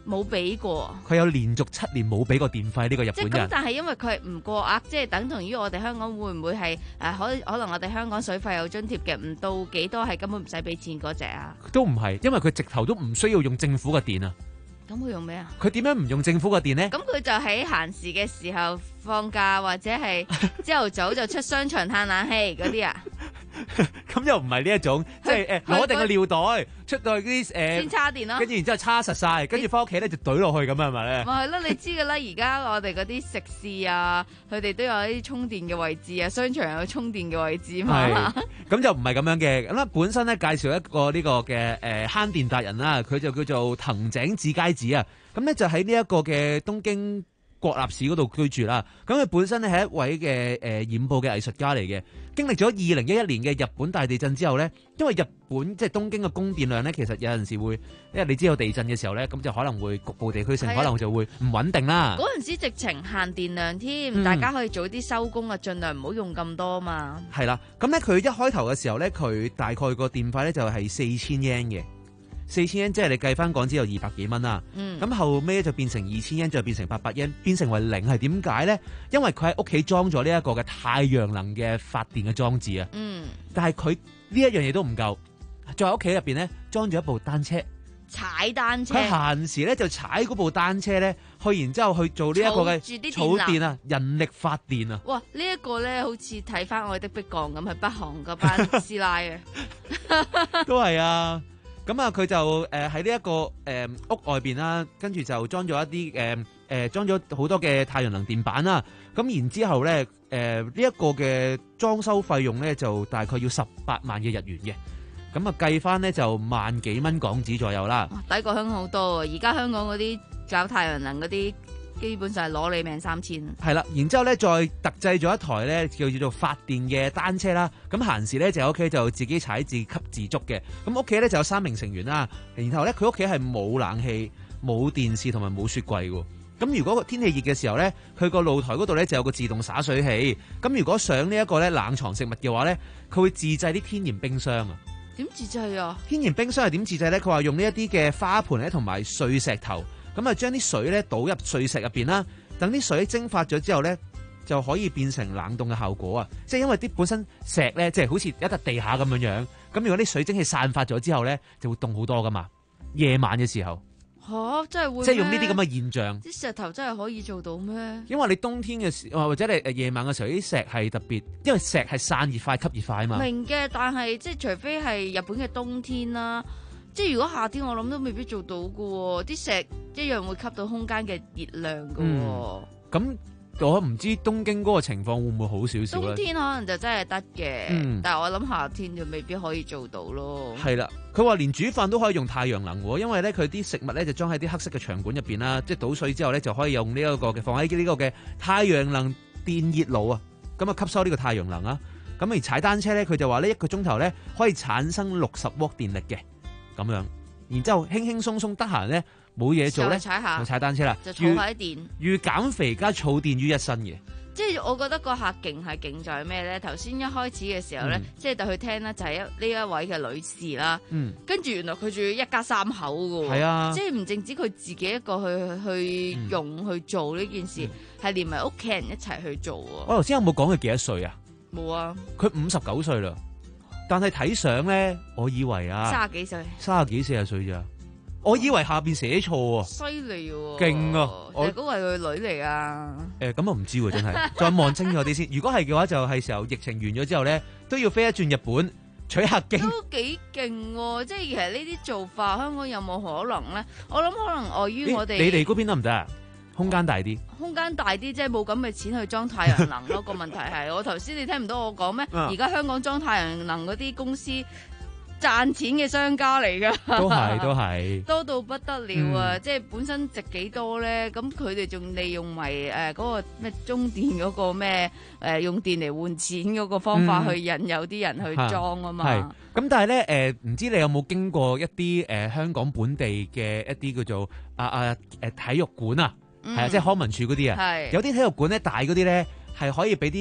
冇俾過。
佢有連續七年冇俾過電費呢個日
即係咁，
本人。
但係因為佢係唔過額，即係等同於我哋香港會唔會係誒可可能我哋香港水費有津貼嘅，唔到幾多係根本唔使俾錢嗰只啊？
都唔係，因為佢直頭都唔需要用政府嘅電啊。
咁佢用咩啊？
佢點樣唔用政府嘅電呢？
咁佢就喺閒時嘅時候放假或者係朝頭早就出商場嘆冷氣嗰啲啊？
咁又唔係呢一種，即係誒攞定個尿袋出到去啲誒，
先叉電咯，
跟住然之後叉實晒，跟住翻屋企咧就懟落去咁係咪咧？
咪係咯，你知㗎啦，而家我哋嗰啲食肆啊，佢哋都有啲充電嘅位置啊，商場有充電嘅位置嘛。
咁就唔係咁樣嘅。咁咧本身咧介紹一個呢個嘅誒慳電達人啦，佢就叫做藤井智佳子啊。咁咧就喺呢一個嘅東京國立市嗰度居住啦。咁佢本身咧係一位嘅誒染布嘅藝術家嚟嘅。經歷咗二零一一年嘅日本大地震之後咧，因為日本即係東京嘅供電量咧，其實有陣時會，因為你知道地震嘅時候咧，咁就可能會局部地區性可能就會唔穩定啦。
嗰陣時直情限電量添，
嗯
大家可以早啲收工啊，盡量唔好用咁多嘛。
係啦，咁咧佢一開頭嘅時候咧，佢大概個電費咧就係四千 yen 嘅。四千 yen 即係你計翻港紙有二百幾蚊啦。咁、嗯、後尾就變成二千 yen，再變成八百 yen，變成為零係點解咧？因為佢喺屋企裝咗呢一個嘅太陽能嘅發電嘅裝置啊。嗯。但係佢呢一樣嘢都唔夠，再喺屋企入邊咧裝咗一部單車，
踩單車。
佢閒時咧就踩嗰部單車咧，去然之後去做呢一個嘅儲電啊，人力發電啊。
哇！呢、這、一個咧好似睇翻《愛的迫降》咁，係北韓嗰班師奶啊。
都係啊。咁啊，佢就誒喺呢一個誒、呃、屋外邊啦，跟住就裝咗一啲誒誒裝咗好多嘅太陽能電板啦。咁然之後咧，誒呢一個嘅裝修費用咧就大概要十八萬嘅日元嘅。咁啊計翻咧就萬幾蚊港紙左右啦。
抵過香港好多啊！而家香港嗰啲搞太陽能嗰啲，基本上係攞你命三千。
係啦，然之後咧再特製咗一台咧叫叫做發電嘅單車啦。咁閒時咧就喺屋企就自己踩自給自足嘅。咁屋企咧就有三名成員啦。然後咧佢屋企係冇冷氣、冇電視同埋冇雪櫃喎。咁如果天氣熱嘅時候咧，佢個露台嗰度咧就有個自動灑水器。咁如果上呢一個咧冷藏食物嘅話咧，佢會自製啲天然冰箱啊。
點自製啊？天
然冰箱係點自製咧？佢話用呢一啲嘅花盆咧同埋碎石頭。咁啊，將啲水咧倒入碎石入邊啦，等啲水蒸發咗之後咧，就可以變成冷凍嘅效果啊！即係因為啲本身石咧，即係好似一笪地下咁樣樣，咁如果啲水蒸氣散發咗之後咧，就會凍好多噶嘛。夜晚嘅時候，
嚇、啊、真係會，
即係用呢啲咁嘅現象。
啲石頭真係可以做到咩？
因為你冬天嘅時，或者你誒夜晚嘅時候，啲石係特別，因為石係散熱快、吸熱快啊嘛。
明嘅，但係即係除非係日本嘅冬天啦。即係如果夏天我諗都未必做到㗎喎，啲石一樣會吸到空間嘅熱量㗎喎。
咁、嗯、我唔知東京嗰個情況會唔會好少少咧？
冬天可能就真係得嘅，
嗯、
但係我諗夏天就未必可以做到咯。
係啦，佢話連煮飯都可以用太陽能喎，因為咧佢啲食物咧就裝喺啲黑色嘅長管入邊啦，即係倒水之後咧就可以用呢一個嘅放喺呢個嘅太陽能電熱爐啊，咁啊吸收呢個太陽能啊。咁而踩單車咧，佢就話呢一個鐘頭咧可以產生六十瓦電力嘅。咁樣，然之後輕輕鬆鬆得閒咧，冇嘢做咧，
踩下
就踩單車啦，
就儲下啲電，
預減肥加儲電於一身嘅。
即係我覺得個客勁係勁在咩咧？頭先一開始嘅時候咧，嗯、即係就去聽啦，就係一呢一位嘅女士啦。嗯，跟住原來佢仲要一家三口㗎喎。係啊，即係唔淨止佢自己一個去去用、嗯、去做呢件事，係、嗯、連埋屋企人一齊去做喎。
我頭先有冇講佢幾多歲啊？
冇啊，
佢五十九歲啦。但係睇相咧，我以為啊，
三十幾歲，
三十幾四十歲咋？我以為下邊寫錯啊，
犀利喎，
勁啊！
我嗰個係佢女嚟啊。
誒，咁我唔知喎，真係再望清楚啲先。如果係嘅話，就係時候疫情完咗之後咧，都要飛一轉日本取下經。
都幾勁喎！即係其實呢啲做法，香港有冇可能咧？我諗可能礙於我哋。
你哋嗰邊得唔得啊？空間大啲，
空間大啲，即係冇咁嘅錢去裝太陽能咯。個問題係，我頭先你聽唔到我講咩？而家香港裝太陽能嗰啲公司賺錢嘅商家嚟㗎，
都係都係
多到不得了啊！
嗯、
即係本身值幾多咧？咁佢哋仲利用埋誒嗰個咩中電嗰個咩誒、呃、用電嚟換錢嗰個方法去引誘啲人去裝啊嘛。
係咁，但係咧誒，唔知你有冇經過一啲誒、呃、香港本地嘅一啲叫做啊啊誒體育館啊？係啊，即係康文署嗰啲啊，有啲體育館咧大嗰啲咧係可以俾啲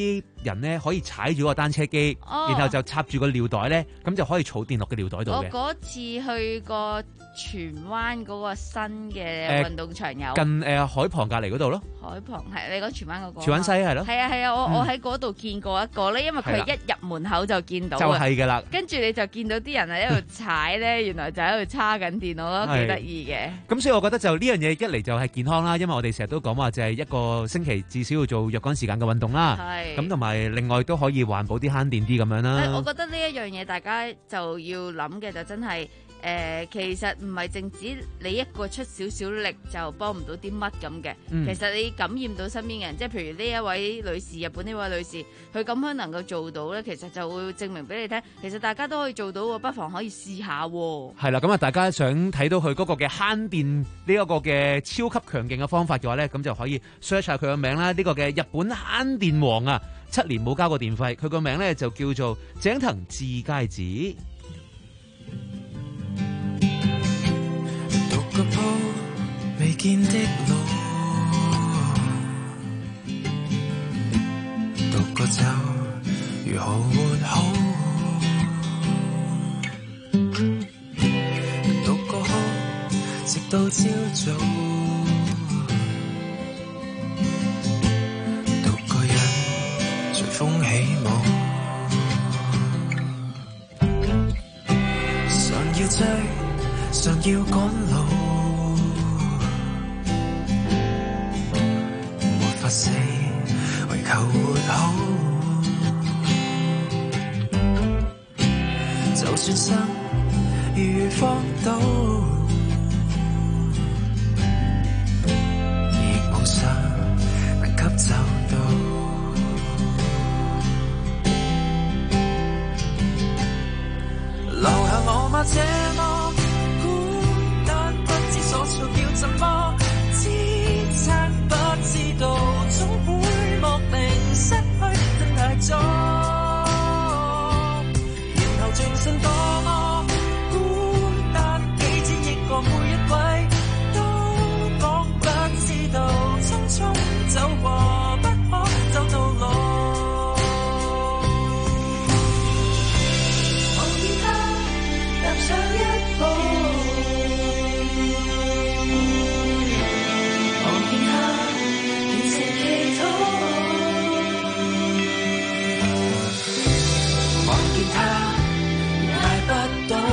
人咧可以踩住個單車機，
哦
然後就插住個尿袋咧，咁就可以儲電落個尿袋度嘅。
我嗰次去過荃灣嗰個新嘅運動場有
近誒、呃、海旁隔離嗰度咯。
海旁係你講荃灣嗰個？
荃灣西係咯。
係啊係啊，我、
嗯、
我喺嗰度見過一個咧，因為佢係一入門口就見到，
就係㗎啦。
跟住你就見到啲人喺度踩咧，原來就喺度叉緊電腦咯，幾得意嘅。
咁所以我覺得就呢樣嘢一嚟就係健康啦，因為我哋成日都講話就係一個星期至少要做若干時間嘅運動啦。
係。
咁同埋另外都可以環保啲慳電啲咁樣啦。
我覺得呢一樣嘢大家就要諗嘅就真係。誒、呃，其實唔係淨止你一個出少少力就幫唔到啲乜咁嘅，
嗯、
其實你感染到身邊嘅人，即係譬如呢一位女士，日本呢位女士，佢咁樣能夠做到咧，其實就會證明俾你聽，其實大家都可以做到喎，不妨可以試下喎。
係啦，咁啊，大家想睇到佢嗰個嘅慳電呢一個嘅超級強勁嘅方法嘅話咧，咁就可以 search 下佢個名啦。呢、這個嘅日本慳電王啊，七年冇交過電費，佢個名咧就叫做井藤智佳子。
個鋪未見的路，獨個走如何活好？獨個哭直到朝早，獨個人隨風起舞，常要追，常要趕路。不死，為求活好。就算生如荒島，亦夢想能給找到。留下我嗎？這麼孤單，不知所措，要怎麼支撐？不知道總會莫名失去，真太早，然後轉身多麼孤單，幾千億個每一季都講不知道，匆匆走過不可走到老。望見他踏上一步，望見他完成祈禱，望見他捱不到，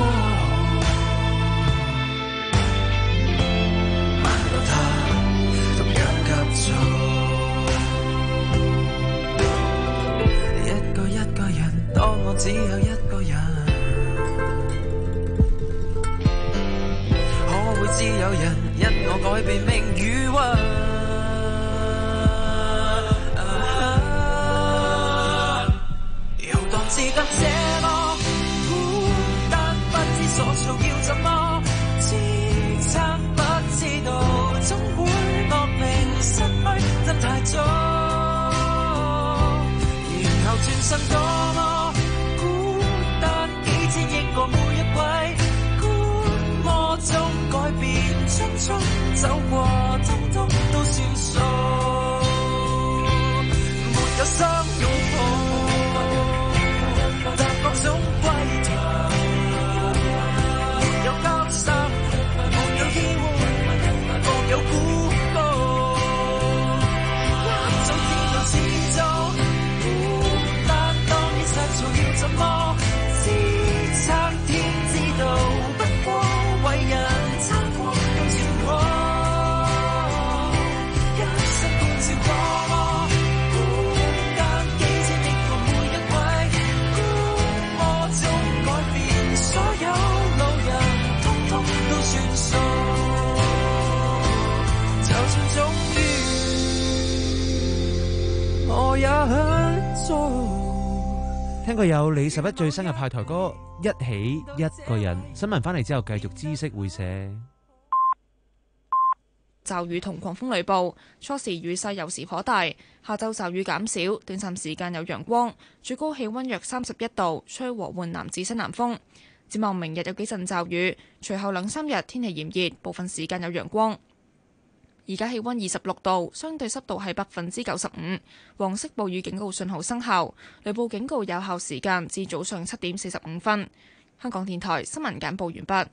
慢到他同樣急躁，一個一個人，當我只有一個人，可會知有人因我改變命與運？是得這麼孤單，不知所措，要怎麼支撐？不知道總會莫名失去，真太早。然後轉身多麼孤單，幾千億個每一季，觀摩中改變，匆匆走過，通通都算數。沒有心擁抱。各種歸途，沒有交心，沒有機會，各有孤高。早知道始終孤單，當你實做要怎麼支撐？天知道，不過為人撐過又轉過，一生歡笑過麼孤單，幾千億個每一季。中改變，所有路人通通都算數，就算終於我也很做。
聽過有李十一最新嘅派台歌《一起一個人》，新聞翻嚟之後繼續知識會社。
驟雨同狂風雷暴，初時雨勢有時頗大，下晝驟雨減少，短暫時間有陽光，最高氣溫約三十一度，吹和緩南至西南風。展望明日有幾陣驟雨，隨後兩三日天氣炎熱，部分時間有陽光。而而家氣溫二十六度，相對濕度係百分之九十五。黃色暴雨警告信號生效，雷暴警告有效時間至早上七點四十五分。香港電台新聞簡報完畢。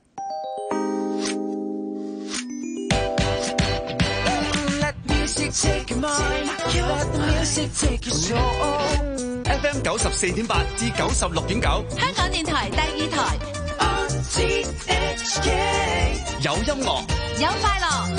F M 九十四點八至九十六點九，
香港電台第二台。
有音樂，
有快樂。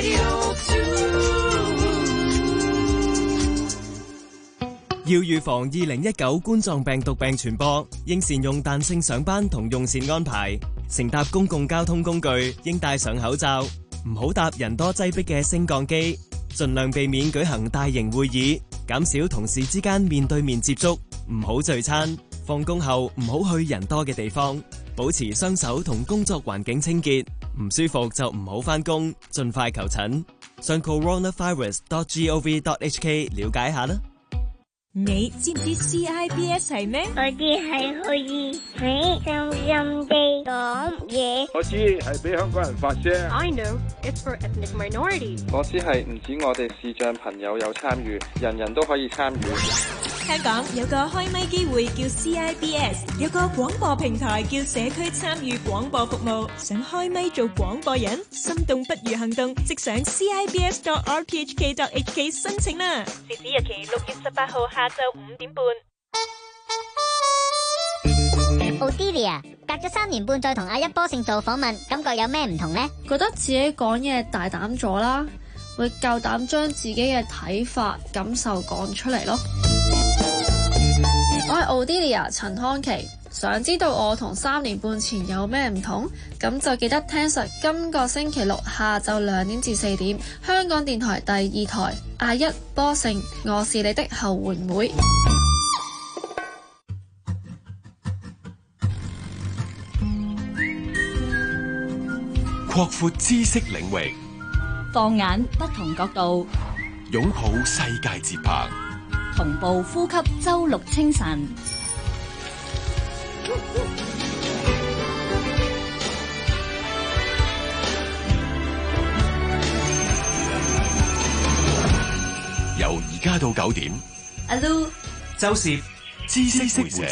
要預防二零一九冠狀病毒病傳播，應善用彈性上班同用膳安排。乘搭公共交通工具應戴上口罩，唔好搭人多擠迫嘅升降機，盡量避免舉行大型會議，減少同事之間面對面接觸，唔好聚餐。放工後唔好去人多嘅地方，保持雙手同工作環境清潔。唔舒服就唔好返工，盡快求診。上 coronavirus dot gov dot hk 了解下啦。
你知唔知 C I B S 係咩？
我哋係可以喺深深地講嘢。
我知係俾香港人發聲。
I know it's for ethnic minorities。
我知係唔止我哋視障朋友有參與，人人都可以參與。
香港有個開咪機會叫 C I B S， 有個廣播平台叫社區參與廣播服務。想開咪做廣播人，心動不如行動，即上 C I B S dot r t h k dot h k 申請啦。截止日期六月十八號下晝五點半。
Odelia， 隔咗三年半再同阿一波勝做訪問，感覺有咩唔同呢？
覺得自己講嘢大膽咗啦，會夠膽將自己嘅睇法、感受講出嚟咯。我係 Odelia 陳康琪，想知道我同三年半前有咩唔同？咁就記得聽實今個星期六下晝兩點至四點，香港電台第二台阿一波勝，我是你的後援會。
擴闊知識領域，
放眼不同角度，
擁抱世界節拍，
同步呼吸周六清晨。
由而家到九點，
阿 Lu
周攝知識會社。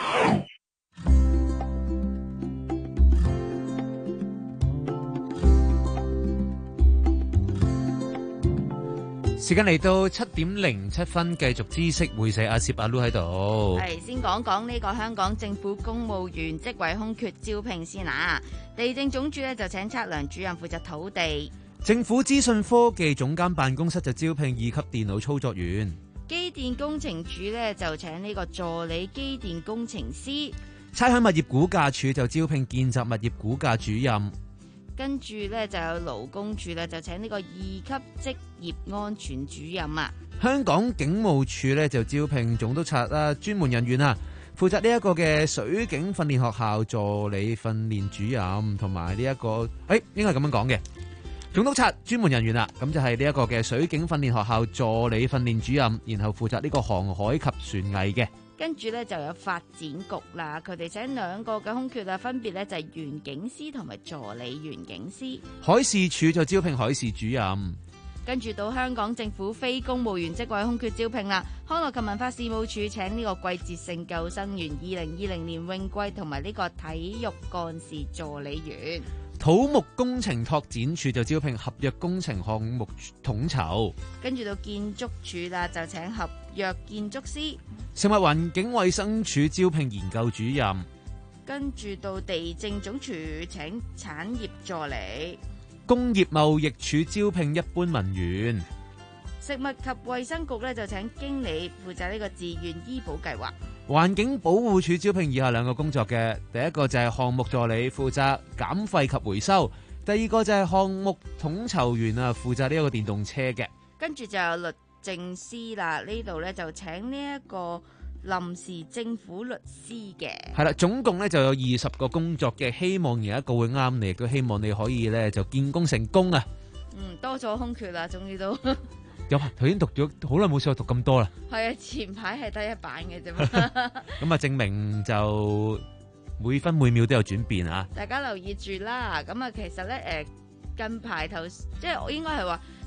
時間嚟到七點零七分，繼續知識會社。阿攝阿 Lu 喺度。
係先講講呢個香港政府公務員職位空缺招聘先啊！地政總署呢就請測量主任負責土地，
政府資訊科技總監辦公室就招聘二級電腦操作員，
機電工程署呢就請呢個助理機電工程師，
差餉物業估價署就招聘見習物業估價主任。
跟住咧就有勞工處咧就請呢個二級職業安全主任啊。
香港警務處咧就招聘總督察啦，專門人員啊，負責呢一個嘅水警訓練學校助理訓練主任，同埋呢一個誒、哎、應該係咁樣講嘅總督察專門人員啦。咁就係呢一個嘅水警訓練學校助理訓練主任，然後負責呢個航海及船藝嘅。
跟住咧就有發展局啦，佢哋請兩個嘅空缺啊，分別咧就係園景師同埋助理園景師。
海事處就招聘海事主任。
跟住到香港政府非公務員職位空缺招聘啦，康樂及文化事務處請呢個季節性救生員、二零二零年泳季同埋呢個體育幹事助理員。
土木工程拓展處就招聘合約工程項目統籌。
跟住到建築署啦，就請合約建築師。
食物環境衛生署招聘研究主任。
跟住到地政總署請產業助理。
工業貿易署招聘一般文員。
食物及衛生局咧就請經理負責呢個自願醫保計劃。
環境保護署招聘以下兩個工作嘅，第一個就係項目助理，負責減廢及回收；第二個就係項目統籌員啊，負責呢一個電動車嘅。
跟住就有律政司啦，呢度咧就請呢一個臨時政府律師嘅。係
啦，總共咧就有二十個工作嘅，希望有一個會啱你，亦都希望你可以咧就建功成功啊！
嗯，多咗空缺啦，終於都。
有頭先讀咗好耐冇試過讀咁多啦。
係啊，前排係第一版嘅啫嘛。
咁啊，證明就每分每秒都有轉變啊！
大家留意住啦。咁啊，其實咧誒，近排頭即係我應該係話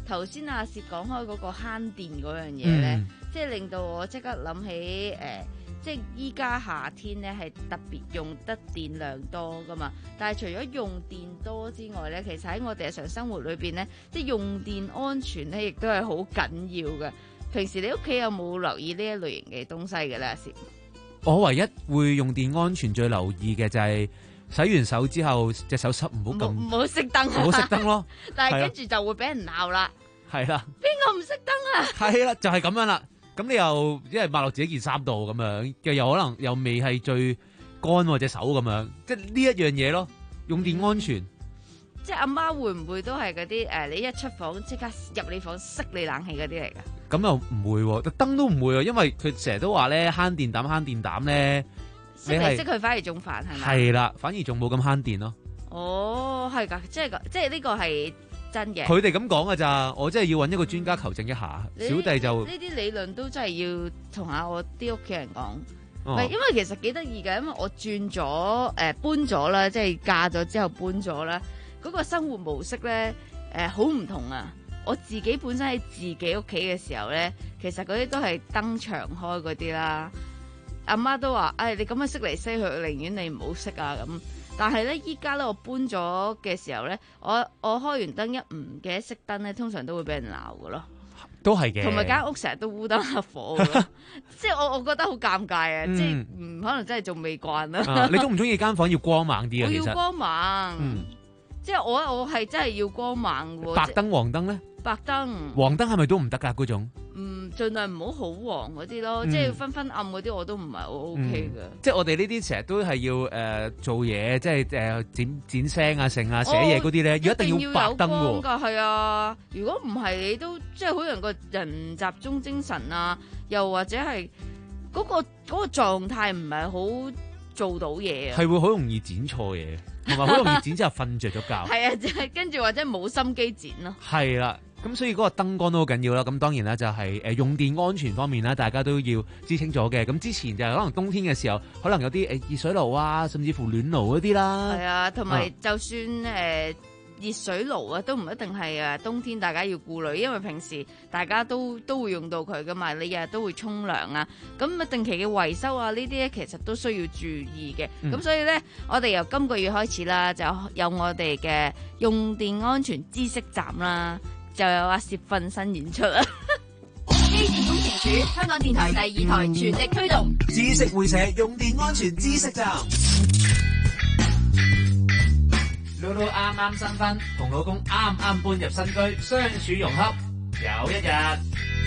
頭先阿薛講開嗰個慳電嗰樣嘢咧，
嗯
即係令到我即刻諗起誒、呃，即係依家夏天咧係特別用得電量多噶嘛。但係除咗用電多之外咧，其實喺我哋日常生活裏邊咧，即係用電安全咧，亦都係好緊要嘅。平時你屋企有冇留意呢一類型嘅東西嘅咧？阿薛，
我唯一會用電安全最留意嘅就係洗完手之後隻手濕唔好咁，
唔好熄燈，
唔好熄燈咯。
但係跟住就會俾人鬧啦。
係啦，
邊個唔熄燈啊？
係啦，就係咁樣啦。咁你又因為抹落自己件衫度咁樣，又有可能又未係最乾或者手咁樣，即係呢一樣嘢咯。用電安全，
即係阿媽會唔會都係嗰啲誒？你一出房即刻入你房熄你冷氣嗰啲嚟㗎？
咁又唔會喎，燈都唔會喎，因為佢成日都話咧慳電膽慳電膽咧，
熄嚟熄去反而仲煩係咪？
係啦，反而仲冇咁慳電咯。
哦，係㗎，即係個即係呢個係真嘅。
佢哋咁講㗎咋，我真係要揾一個專家求證一下。小弟就
呢啲理論都真係要同下我啲屋企人講。唔係、
哦，
因為其實幾得意嘅，因為我轉咗誒、呃、搬咗啦，即係嫁咗之後搬咗啦，嗰、嗰個生活模式咧誒好唔同啊！我自己本身喺自己屋企嘅時候咧，其實嗰啲都係燈長開嗰啲啦。阿媽都話：，誒、哎、你咁樣熄嚟熄去，寧願你唔好熄啊咁。但係咧，依家咧我搬咗嘅時候咧，我我開完燈一唔記得熄燈咧，通常都會俾人鬧㗎咯。
都係嘅，
同埋間屋成日都烏燈黑火嘅，即係我我覺得好尷尬啊！
嗯、
即係唔可能真係仲未慣啦、
啊。你中唔中意間房要光猛啲啊？
我要光猛，
嗯、
即係我我係真係要光猛喎。
白燈黃燈咧？
白燈
黃燈係咪都唔得㗎嗰種？
嗯，盡量唔好好黃嗰啲咯，
嗯、
即係昏昏暗嗰啲我都唔係好 OK 嘅、
嗯。即係我哋呢啲成日都係要誒、呃、做嘢，即係誒、呃、剪剪聲啊、剩啊、寫嘢嗰啲咧，要一定要白燈喎。
係啊，如果唔係你都即係好讓個人集中精神啊，又或者係嗰、嗰個嗰、嗰個狀態唔係好做到嘢啊，
係會好容易剪錯嘢，同埋好容易剪之後瞓着咗覺。
係啊，即係跟住或者冇心機剪咯。
係啦。咁所以嗰個燈光都好緊要啦，咁當然啦就係誒用電安全方面啦，大家都要知清楚嘅。咁之前就係可能冬天嘅時候，可能有啲誒熱水爐啊，甚至乎暖爐嗰啲啦。
係啊，同埋就算誒、呃、熱水爐啊，都唔一定係誒冬天大家要顧慮，因為平時大家都都會用到佢噶嘛，你日日都會沖涼啊，咁啊定期嘅維修啊呢啲咧，其實都需要注意嘅。咁、嗯、所以咧，我哋由今個月開始啦，就有我哋嘅用電安全知識站啦。就有阿薛瞓身演出啦！
機電工程署香港電台第二台全力推動
知識會社用電安全知識站。
Lulu 啱啱新婚，同老公啱啱搬入新居，相處融洽。有一日，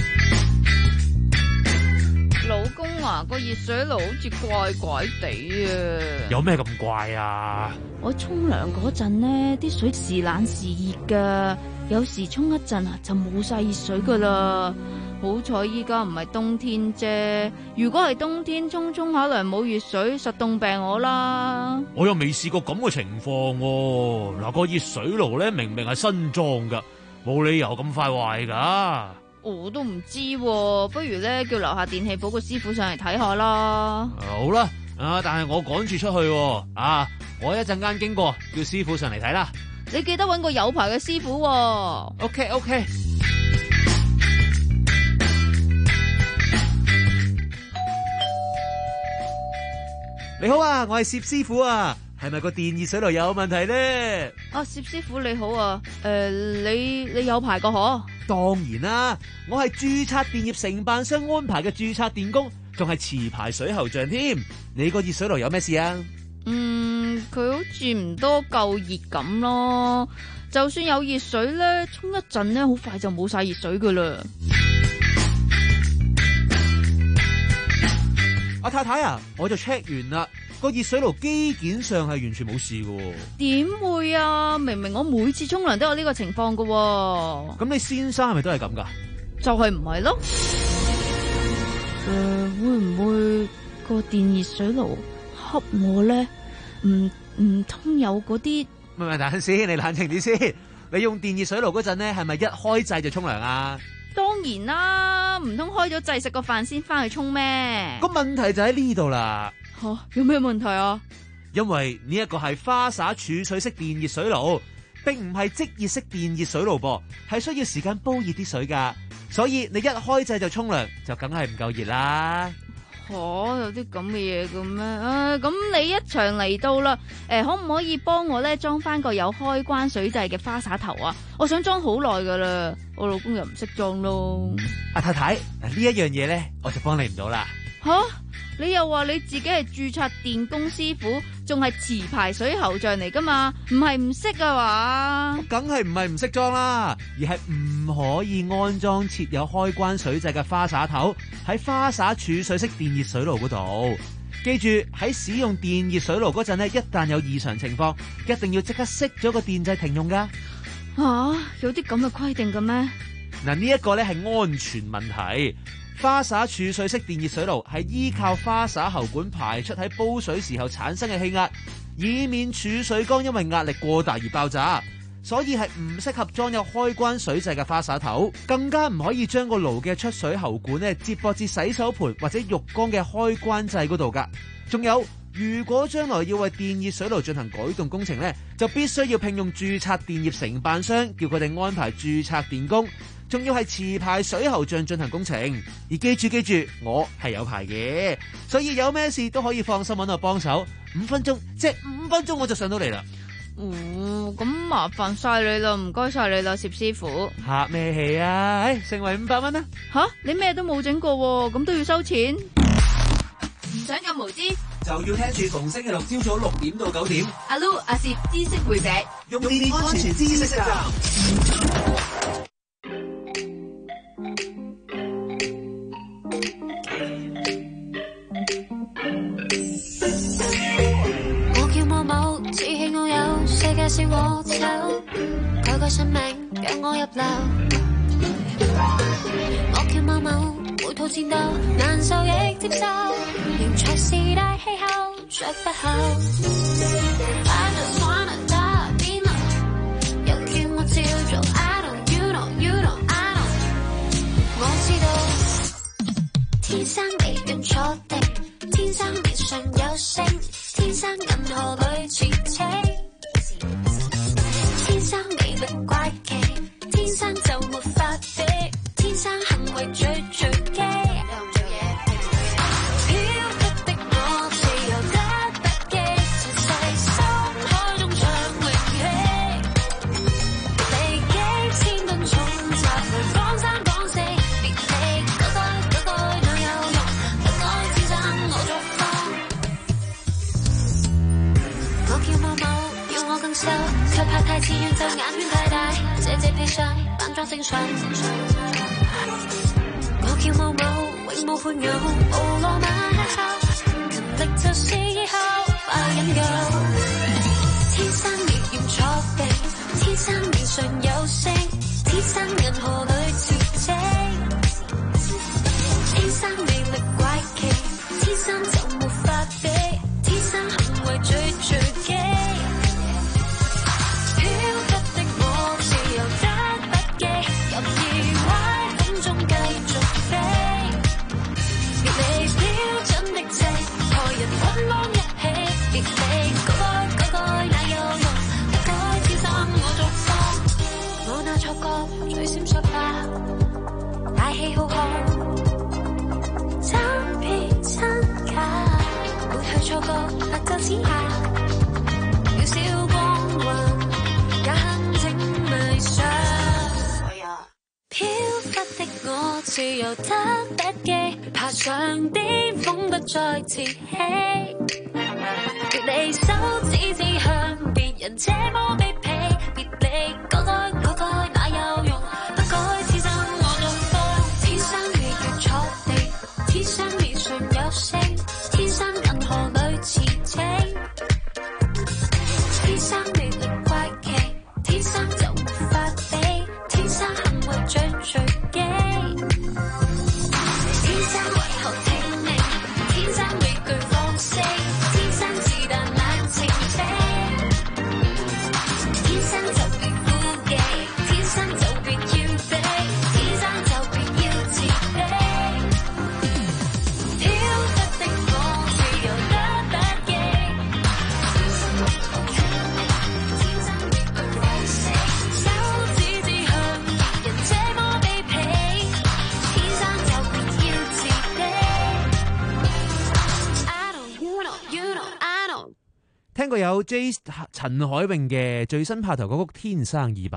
老公啊，個熱水爐好似怪怪地啊！
有咩咁怪啊？
我沖涼嗰陣呢，啲水時冷時熱噶。有時沖一陣啊，就冇晒熱水噶啦。好彩依家唔係冬天啫。如果係冬天沖沖下涼冇熱水，實凍病我啦。
我又未試過咁嘅情況喎。嗱，個熱水爐咧明明係新裝噶，冇理由咁快壞噶。
我都唔知喎，不如咧叫樓下電器鋪個師傅上嚟睇下啦。
好啦，啊，但係我趕住出去喎，啊，我一陣間經過，叫師傅上嚟睇啦。
你記得揾個有牌嘅師傅喎。
OK OK。你好啊，我係薛師傅啊，係咪個電熱水爐有問題咧？
啊，薛師傅你好啊，誒、呃，你你有牌個可？
當然啦，我係註冊電業承辦商安排嘅註冊電工，仲係持牌水喉匠添。你個熱水爐有咩事啊？
嗯，佢好似唔多夠熱咁咯。就算有熱水咧，沖一陣咧，好快就冇晒熱水噶啦。
阿太太啊，我就 check 完啦，個熱水爐基件上係完全冇事噶。
點會啊？明明我每次沖涼都有呢個情況噶。
咁你先生係咪都係咁噶？
就係唔係咯？誒、呃，會唔會個電熱水爐恰我咧？唔唔通有嗰啲？
唔係，等陣先，你冷靜啲先。你用電熱水爐嗰陣咧，係咪一開掣就沖涼啊？
當然啦，唔通開咗掣食個飯先翻去沖咩？
個問題就喺呢度啦。
吓、啊，有咩問題啊？
因為呢一個係花灑儲水式電熱水爐， 並唔係即熱式電熱水爐噃，係需要時間煲熱啲水噶。所以你一開掣就沖涼，就梗係唔夠熱啦。
哦，有啲咁嘅嘢嘅咩？啊，咁你一場嚟到啦，誒、呃，可唔可以幫我咧裝翻個有開關水掣嘅花灑頭啊？我想裝好耐噶啦，我老公又唔識裝咯。
阿太太，嗱呢一樣嘢咧，我就幫你唔到啦。
吓、啊，你又話你自己係註冊電工師傅，仲係持牌水喉匠嚟噶嘛？唔係唔識啊嘛？
梗係唔係唔識裝啦，而係唔可以安裝設有開關水掣嘅花灑頭喺花灑儲水式電熱水爐嗰度。記住喺使用電熱水爐嗰陣咧，一旦有異常情況，一定要即刻熄咗個電掣停用噶。
吓、啊，有啲咁嘅規定嘅咩？
嗱，呢一個咧係安全問題。花灑儲水式電熱水爐係依靠花灑喉管排出喺煲水時候產生嘅氣壓，以免儲水缸因為壓力過大而爆炸，所以係唔適合裝有開關水掣嘅花灑頭，更加唔可以將個爐嘅出水喉管咧接駁至洗手盆或者浴缸嘅開關掣嗰度噶。仲有，如果將來要為電熱水爐進行改動工程咧，就必須要聘用註冊電業承辦商，叫佢哋安排註冊電工。仲要係持牌水喉匠進行工程，而記住記住，我係有牌嘅，所以有咩事都可以放心揾我幫手。五分鐘，即係五分鐘我就上到嚟啦。
哦，咁麻煩晒你啦，唔該晒你啦，薛師傅。
客咩氣啊？誒，成為五百蚊啦。
吓，你咩都冇整過，咁都要收錢？唔想咁無知，
就要聽住逢星期六朝早六點到九點，
阿 Lu 阿薛知識回餅，
用電安全知識站。
是我走，改個姓名，讓我入流。我叫某某，每套戰鬥，難受亦接受，連隨時大氣候，着不厚。I just wanna die, be no， 又叫我照做 I don't, you don't, you don't, I don't。我知道，天生未願錯定，天生面上有星，天生銀河裏似青。天生魅力怪奇，天生就沒法比，天生行為最最基。飄忽的我自由得不羈，塵世深海中唱榮起。離幾千噸重集來綁三綁四，別理嗰個嗰個哪有用，不該天生我作風。我叫某某，要我更瘦。卻怕太自然就眼圈太大，這這披上扮裝正常。我叫某某，永無伴遊，無浪漫邂逅，勤力就是以後快引誘。天生烈焰錯地，天生面上有星，天生銀河裏似精，天生魅力怪奇，天生就沒法比，天生行為最最基。最閃爍吧，大氣浩瀚，真變真假，沒去錯過佛教之下，渺小光環，也很正迷上。飄忽的我自由得不羈，爬上巔峰不再自欺，別離手指指向別人這麼卑鄙，別理嗰個嗰個哪有用，不該天生我作風，天生未越錯地，天生面上有星，天生銀河裏似青，天生魅力怪奇，天生就沒法比，天生行為最最基，天生為後聽命，天生未懼放肆，天生自彈冷情飛。
過有 J 陳凱詠嘅最新拍頭歌曲《天生異品》。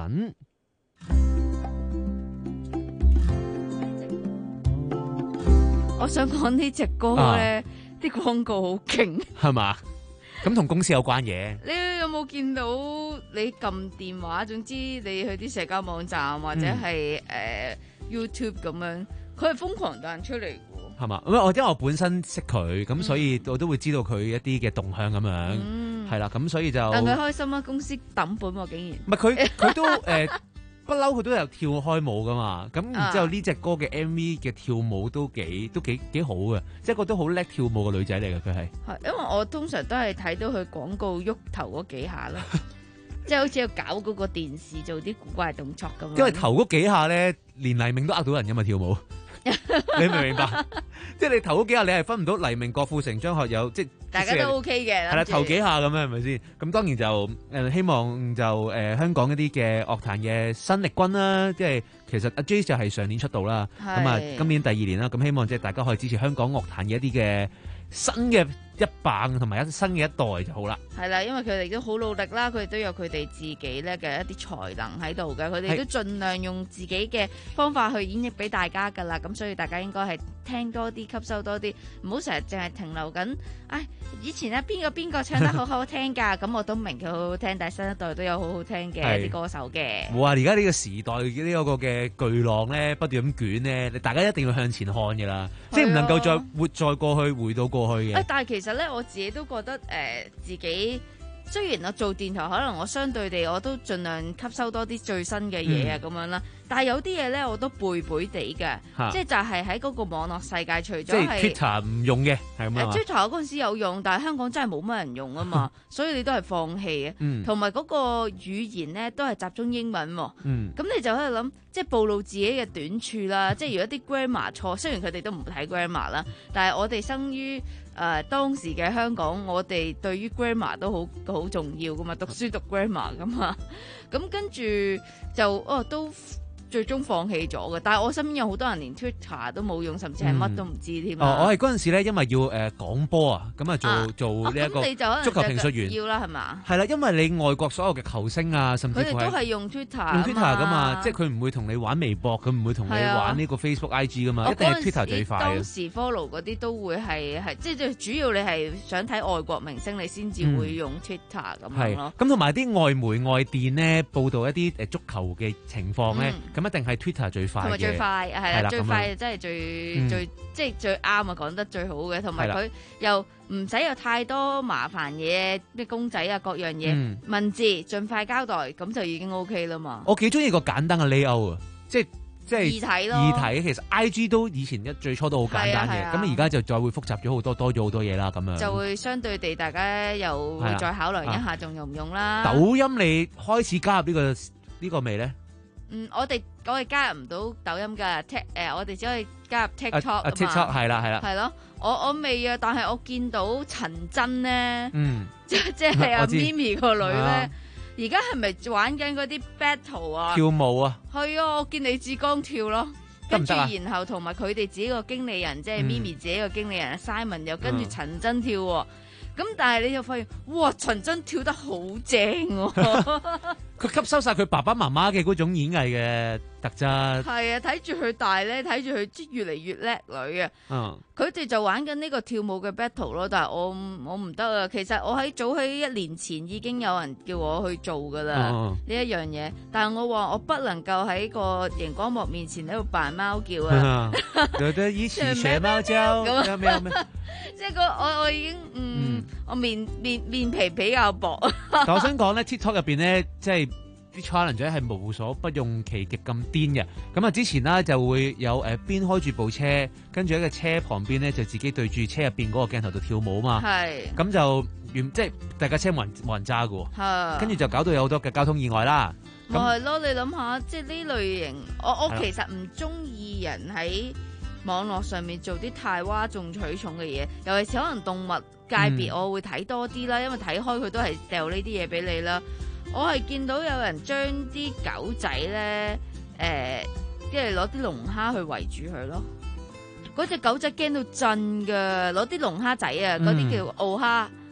我想講呢隻歌咧，啲廣告好勁，
係嘛？咁同公司有關嘅。
你有冇見到你撳電話？總之你去啲社交網站或者係誒、嗯呃、YouTube 咁樣，佢係瘋狂彈出嚟嘅。
係嘛？因為我因為我本身識佢，咁、嗯、所以我都會知道佢一啲嘅動向咁樣，係、嗯、啦，咁所以就。
但佢開心啊！公司抌本喎，竟然。
唔係佢佢都誒。不嬲，佢都有跳開舞噶嘛，咁然之後呢隻歌嘅 M V 嘅跳舞都幾都幾幾好嘅，即係個都好叻跳舞嘅女仔嚟嘅佢係。係，因為我通常都係睇到佢廣告喐頭嗰幾下啦，即係好似要搞嗰個電視做啲古怪動作咁。因為頭嗰幾下咧，連黎明都呃到人噶嘛跳舞，你明唔明白？即係你頭嗰幾下你係分唔到黎明、郭富城、張學友，即係大家都 OK 嘅。係啦，頭幾下咁樣係咪先？咁當然就誒、呃、希望就誒、呃、香港一啲嘅樂壇嘅新力軍啦，即係其實阿 J 就係上年出道啦，咁啊今年第二年啦，咁希望即係大家可以支持香港樂壇嘅一啲嘅新嘅一棒同埋一新嘅一代就好啦。係啦，因為佢哋都好努力啦，佢哋都有佢哋自己咧嘅一啲才能喺度嘅，佢哋都盡量用自己嘅方法去演繹俾大家噶啦，咁所以大家應該係聽多啲，吸收多啲，唔好成日淨係停留緊。唉，以前咧邊個邊個唱得好好聽㗎，咁我都明佢好好聽，但係新一代都有好好聽嘅啲歌手嘅。冇啊，而家呢個時代呢個嘅巨浪咧不斷咁捲咧，你大家一定要向前看㗎啦，即係唔能夠再活在過去，回到過去嘅。誒，但係其實咧我自己都覺得誒、呃、自己。雖然我做電台，可能我相對地我都盡量吸收多啲最新嘅嘢啊咁樣啦，但係有啲嘢咧我都背背地嘅，即係就係喺嗰個網絡世界，除咗係 Twitter 唔用嘅，係咁啊。Twitter 嗰陣時有用，但係香港真係冇乜人用啊嘛，所以你都係放棄啊。同埋嗰個語言咧都係集中英文喎，咁、嗯、你就喺度諗，即係暴露自己嘅短處啦。即係如果啲 grammar 錯，雖然佢哋都唔睇 grammar 啦，但係我哋生於誒、呃、當時嘅香港，我哋對於 grammar 都好好重要噶嘛，讀書讀 grammar 噶嘛，咁跟住就哦都最終放棄咗嘅。但係我身邊有好多人連 Twitter 都冇用，甚至係乜都唔知添、嗯。哦，我係嗰陣時咧，因為要誒講波啊，咁啊做、啊、做呢一個足球評述員要啦，係嘛？係啦，因為你外國所有嘅球星啊，甚至佢哋都係用 Twitter 用 Twitter 噶嘛，即係佢唔會同你玩微博，佢唔會同你玩呢個 Facebook、I G 噶嘛，一定係 Twitter 最快。當時 follow 嗰啲都會係係即係主要你係想睇外國明星，你先至會用 Twitter 咁樣咯。咁同埋啲外媒外電咧報導一啲誒足球嘅情況咧，咁、嗯、一定係 Twitter 最快嘅，同埋最快係啦，最快真係最、嗯、最即係最啱啊，講得最好嘅，同埋佢又唔使有太多麻煩嘢，咩公仔啊各樣嘢、嗯，文字盡快交代，咁就已經 OK 啦嘛。我幾中意個簡單嘅 layout 啊，即係即係易睇咯。易睇其實 I G 都以前一最初都好簡單嘅，咁而家就再會複雜咗好多，多咗好多嘢啦，咁樣就會相對地大家又會再考慮一下，仲用唔用啦？抖音你開始加入呢、這個呢、這個未咧？嗯，我哋我哋加入唔到抖音㗎，Tik 誒，我哋只可以加入 TikTok 啊嘛。TikTok 係啦係啦。係咯，我我未啊，但係我見到陳真咧，嗯，即即係阿咪咪個女咧，而家係咪玩緊嗰啲 battle 啊？跳舞啊？係啊，我見李志剛跳咯，跟住然後同埋佢哋自己個經理人，即係咪咪自己個經理人 Simon 又跟住陳真跳喎。咁但係你就發現，哇！陳真跳得好正喎，佢吸收晒佢爸爸媽媽嘅嗰種演藝嘅特質。係啊，睇住佢大咧，睇住佢即越嚟越叻女啊。嗯，佢哋就玩緊呢個跳舞嘅 battle 咯，但係我我唔得啊。其實我喺早喺一年前已經有人叫我去做噶啦呢一樣嘢，但係我話我不能夠喺個熒光幕面前喺度扮貓叫啊。有得以前學貓叫咁咩咩？即係個我我已經嗯。嗯我面面面皮比較薄，但我想講咧，TikTok 入邊咧，即係啲 challenge 係無所不用其極咁癲嘅。咁啊，之前咧就會有誒邊開住部車，跟住喺個車旁邊咧就自己對住車入邊嗰個鏡頭度跳舞嘛。係。咁就原即係大家車冇人冇人揸嘅。係。跟住就搞到有好多嘅交通意外啦。咁係咯，你諗下，即係呢類型，我我其實唔中意人喺網絡上面做啲太嘩眾取寵嘅嘢，尤其是可能動物界別，我會睇多啲啦，因為睇開佢都係掉呢啲嘢俾你啦。我係見到有人將啲狗仔咧，誒，即係攞啲龍蝦去圍住佢咯。嗰隻狗仔驚到震㗎，攞啲龍蝦仔啊，嗰啲叫澳蝦。啊！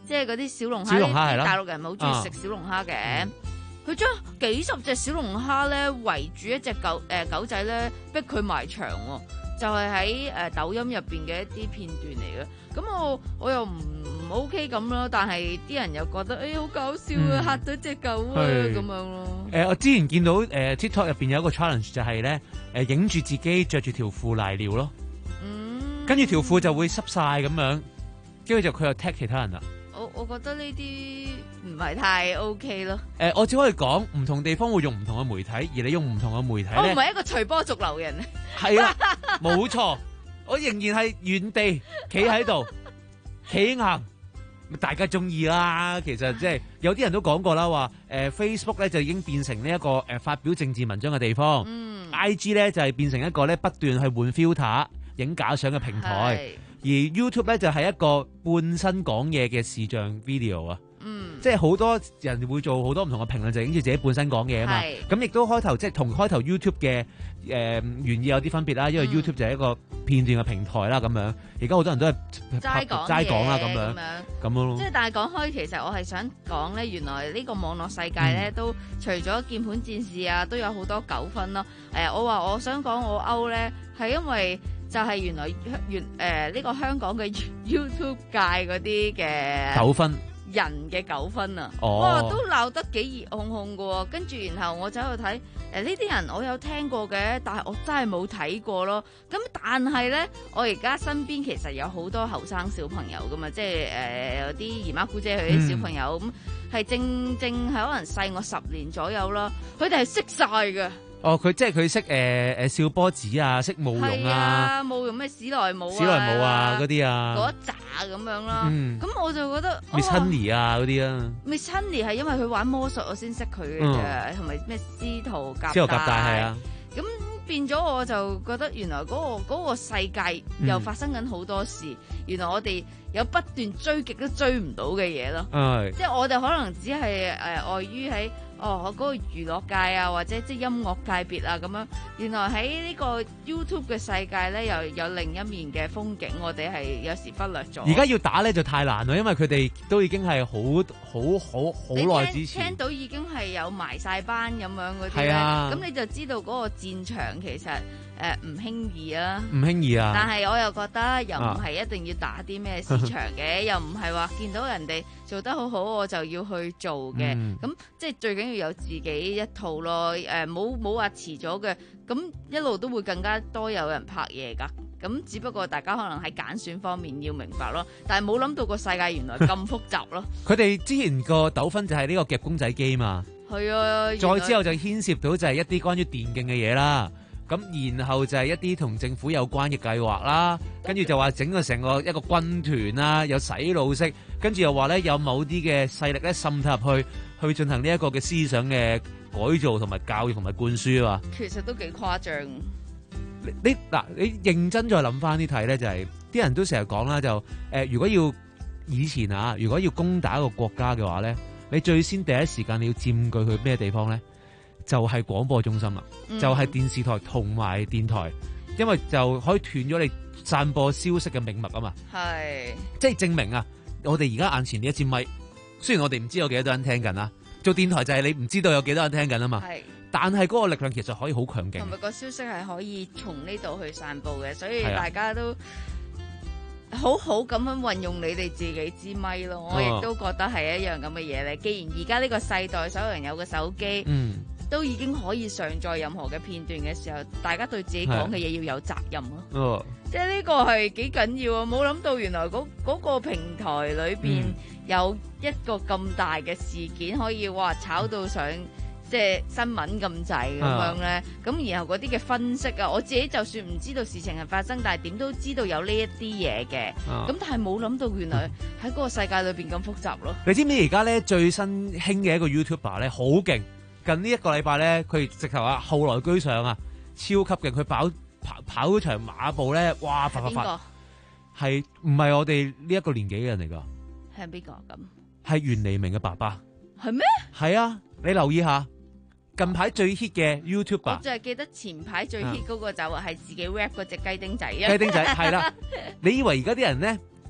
即係嗰啲小龍蝦，
小龍蝦係啦
大陸人咪好中意食小龍蝦嘅。佢將幾十隻小龍蝦咧圍住一隻狗誒、呃、狗仔咧，逼佢埋牆喎，就係喺誒抖音入邊嘅一啲片段嚟嘅。咁我我又唔唔 OK 咁咯，但係啲人又覺得誒好搞笑啊，嚇到隻狗啊咁樣咯。
誒，我之前見到誒 TikTok 入邊有一個 challenge 就係咧誒影住自己着住條褲瀨尿咯，跟住條褲就會濕晒咁樣，跟住就佢又踢其他人啦。
我我覺得呢啲唔係太 OK 咯。
誒，我只可以講唔同地方會用唔同嘅媒體，而你用唔同嘅媒體咧，
我唔係一個隨波逐流人。
係啊，冇錯，我仍然係原地企喺度，企硬。大家中意啦，其實即係有啲人都講過啦，話誒 Facebook 咧就已經變成呢一個誒發表政治文章嘅地方，嗯，I G 咧就係變成一個咧不斷去換 filter 影假相嘅平台，而 YouTube 咧就係一個半身講嘢嘅視像 video 啊。嗯，即係好多人會做好多唔同嘅評論，就影住自己本身講嘢啊嘛。咁亦都開頭即係同開頭 YouTube 嘅誒、呃、原意有啲分別啦，因為 YouTube 就係一個片段嘅平台啦咁樣。而家好多人都係
齋講
齋講啦咁樣，咁樣咯。
即係但係講開，其實我係想講咧，原來呢個網絡世界咧、嗯、都除咗鍵盤戰士啊，都有好多糾紛咯。誒、呃，我話我想講我歐咧，係因為就係原來原誒呢、呃這個香港嘅 YouTube 界嗰啲嘅
糾紛。
人嘅糾紛啊，
哦、
哇都鬧得幾熱烘烘嘅，跟住然後我走去睇誒呢啲人我有聽過嘅，但係我真係冇睇過咯。咁但係咧，我而家身邊其實有好多後生小朋友噶嘛，即係誒有啲姨媽姑姐佢啲小朋友咁，係、嗯、正正係可能細我十年左右啦，佢哋係識晒嘅。
哦，佢即係佢識誒誒笑波子啊，識舞龍啊，
舞龍咩史萊姆啊，
史萊姆啊嗰啲啊，
嗰一紮咁樣啦。咁、嗯、我就覺得
Miss Honey 啊嗰啲啊
Miss Honey 係因為佢玩魔術我先識佢嘅啫，同埋咩司徒夾帶。
司徒夾帶係啊。
咁變咗我就覺得原來嗰、嗰個嗰個世界又發生緊好多事，嗯、原來我哋有不斷追極都追唔到嘅嘢咯。
嗯、
即係我哋可能只係誒礙於喺。哦，嗰、那個娛樂界啊，或者即係音樂界別啊，咁樣原來喺呢個 YouTube 嘅世界咧，又有另一面嘅風景，我哋係有時忽略咗。
而家要打咧就太難啦，因為佢哋都已經係好好好好耐之前，
你聽，聽到已經係有埋晒班咁樣嗰啲咧，咁、啊、你就知道嗰個戰場其實誒唔、呃、輕易啊，
唔輕易啊。
但係我又覺得又唔係一定要打啲咩市場嘅，又唔係話見到人哋做得好好我就要去做嘅，咁、嗯、即係最緊要有自己一套咯。誒冇冇話遲咗嘅，咁一路都會更加多有人拍嘢㗎。咁只不過大家可能喺揀選方面要明白咯，但係冇諗到個世界原來咁複雜咯。
佢哋之前個糾紛就係呢個夾公仔機嘛，
係啊，再
之後就牽涉到就係一啲關於電競嘅嘢啦。咁然後就係一啲同政府有關嘅計劃啦，跟住就話整個成個一個軍團啦，有洗腦式，跟住又話咧有某啲嘅勢力咧滲透入去，去進行呢一個嘅思想嘅改造同埋教育同埋灌輸啊。
其實都幾誇張。
你嗱，你認真再諗翻啲睇咧，就係、是、啲人都成日講啦，就誒、呃，如果要以前啊，如果要攻打一個國家嘅話咧，你最先第一時間你要佔據佢咩地方咧？就係、是、廣播中心啦，嗯、就係、是、電視台同埋電台，因為就可以斷咗你散播消息嘅命脈啊嘛。係，即係證明啊，我哋而家眼前呢一支咪，雖然我哋唔知有幾多人聽緊啦，做電台就係你唔知道有幾多人聽緊啊嘛。係，但係嗰個力量其實可以好強勁，同埋
個消息係可以從呢度去散播嘅，所以大家都好好咁樣運用你哋自己支咪咯。我亦都覺得係一樣咁嘅嘢咧。既然而家呢個世代所有人有個手機，嗯。都已經可以上載任何嘅片段嘅時候，大家對自己講嘅嘢要有責任咯。哦，即係呢個係幾緊要啊！冇諗到原來嗰嗰個平台裏邊有一個咁大嘅事件，可以哇炒到上即係新聞咁滯咁樣咧。咁然後嗰啲嘅分析啊，我自己就算唔知道事情係發生，但係點都知道有呢一啲嘢嘅。咁但係冇諗到原來喺嗰個世界裏邊咁複雜咯。
你知唔知而家咧最新興嘅一個 YouTuber 咧好勁？近呢一個禮拜咧，佢直頭啊後來居上啊，超級勁！佢跑跑跑嗰場馬步咧，哇！發發發，係唔係我哋呢一個年紀嘅人嚟㗎？
係邊個咁？
係袁黎明嘅爸爸。
係咩？
係啊，你留意下近排最 hit 嘅 YouTuber。
我就係記得前排最 hit 嗰個就係自己 rap 嗰隻雞丁仔啊！
雞丁仔係啦，你以為而家啲人咧？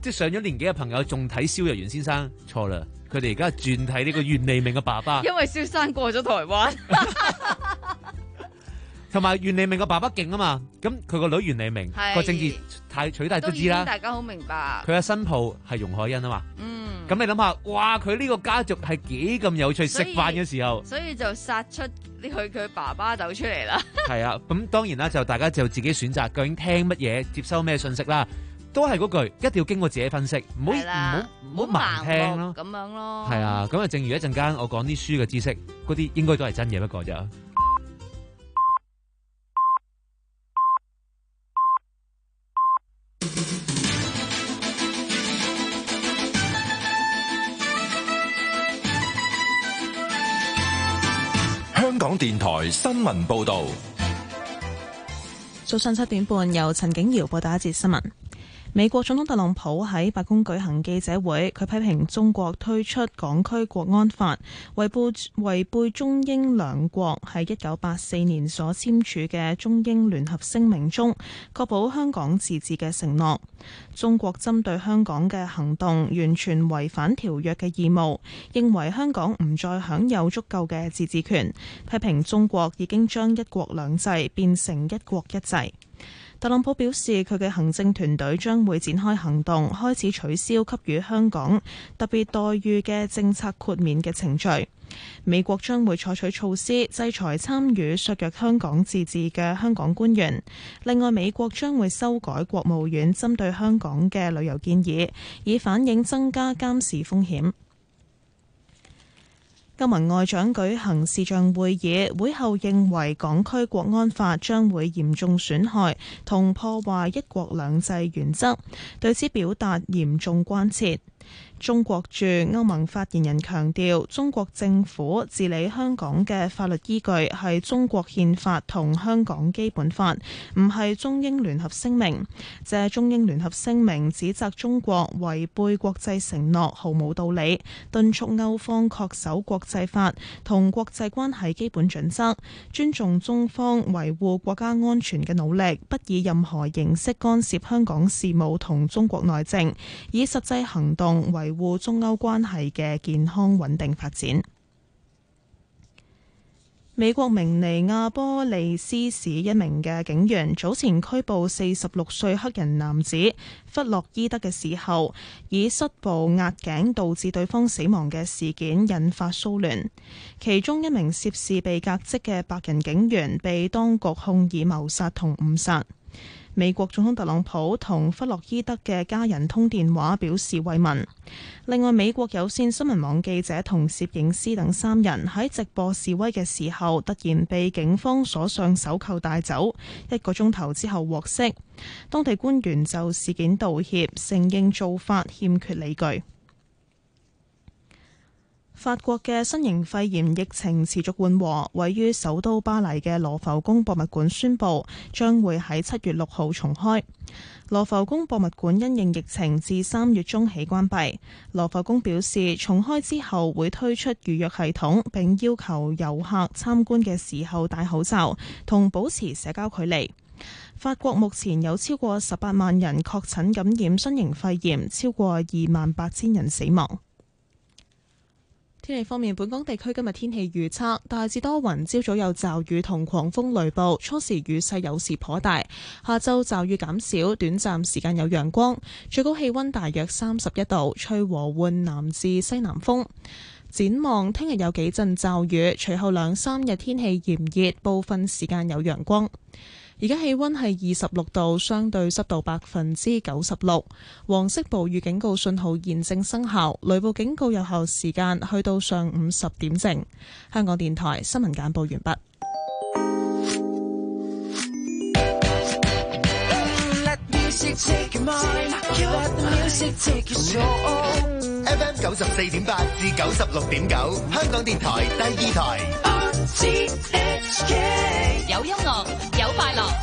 即係上咗年紀嘅朋友仲睇蕭若元先生，錯啦，佢哋而家轉睇呢個袁彌明嘅爸爸，
因為蕭生過咗台灣。
同埋袁彌明嘅爸爸勁啊嘛，咁佢個女袁彌明個政治太取態都知啦，
大家好明白。
佢嘅新抱係容海恩啊嘛，
嗯，
咁你諗下，哇！佢呢個家族係幾咁有趣，食飯嘅時候，
所以就殺出呢佢佢爸爸走出嚟啦。
係啊，咁當然啦，就大家就自己選擇究竟聽乜嘢，接收咩信息啦，都係嗰句，一定要經過自己分析，唔好唔好唔好盲聽咯，
咁樣咯。
係啊，咁啊，正如一陣間我講啲書嘅知識，嗰啲應該都係真嘢，不過咋。
香港電台新聞報道，
早上七點半由陳景瑤報道一節新聞。美國總統特朗普喺白宮舉行記者會，佢批評中國推出港區國安法，違背違背中英兩國喺一九八四年所簽署嘅中英聯合聲明中確保香港自治嘅承諾。中國針對香港嘅行動完全違反條約嘅義務，認為香港唔再享有足夠嘅自治權，批評中國已經將一國兩制變成一國一制。特朗普表示，佢嘅行政團隊將會展開行動，開始取消給予香港特別待遇嘅政策豁免嘅程序。美國將會採取措施制裁參與削弱香港自治嘅香港官員。另外，美國將會修改國務院針對香港嘅旅遊建議，以反映增加監視風險。歐盟外長舉行視像會議，會後認為港區國安法將會嚴重損害同破壞一國兩制原則，對此表達嚴重關切。中國駐歐盟發言人強調，中國政府治理香港嘅法律依據係中國憲法同香港基本法，唔係中英聯合聲明。借中英聯合聲明指責中國違背國際承諾毫無道理，敦促歐方恪守國際法同國際關係基本準則，尊重中方維護國家安全嘅努力，不以任何形式干涉香港事務同中國內政，以實際行動維護中歐關係嘅健康穩定發展。美國明尼亞波利斯市一名嘅警員早前拘捕四十六歲黑人男子弗洛伊德嘅時候，以膝部壓頸導致對方死亡嘅事件引發騷亂。其中一名涉事被革職嘅白人警員被當局控以謀殺同誤殺。美國總統特朗普同弗洛伊德嘅家人通電話表示慰問。另外，美國有線新聞網記者同攝影師等三人喺直播示威嘅時候，突然被警方鎖上手銬帶走，一個鐘頭之後獲釋。當地官員就事件道歉，承認做法欠缺理據。法國嘅新型肺炎疫情持續緩和，位於首都巴黎嘅羅浮宮博物館宣布將會喺七月六號重開。羅浮宮博物館因應疫情自三月中起關閉。羅浮宮表示，重開之後會推出預約系統，並要求遊客參觀嘅時候戴口罩同保持社交距離。法國目前有超過十八萬人確診感染新型肺炎，超過二萬八千人死亡。天氣方面，本港地區今日天氣預測大致多雲，朝早有驟雨同狂風雷暴，初時雨勢有時頗大，下晝驟雨減少，短暫時間有陽光，最高氣溫大約三十一度，吹和緩南至西南風。展望聽日有幾陣驟雨，隨後兩三日天氣炎熱，部分時間有陽光。而家氣溫係二十六度，相對濕度百分之九十六，黃色暴雨警告信號現正生效，雷暴警告有效時間去到上午十點正。香港電台新聞簡報完畢。
F M 九十四點八至九十六點九，香港電台第二台。
有音樂，有快樂。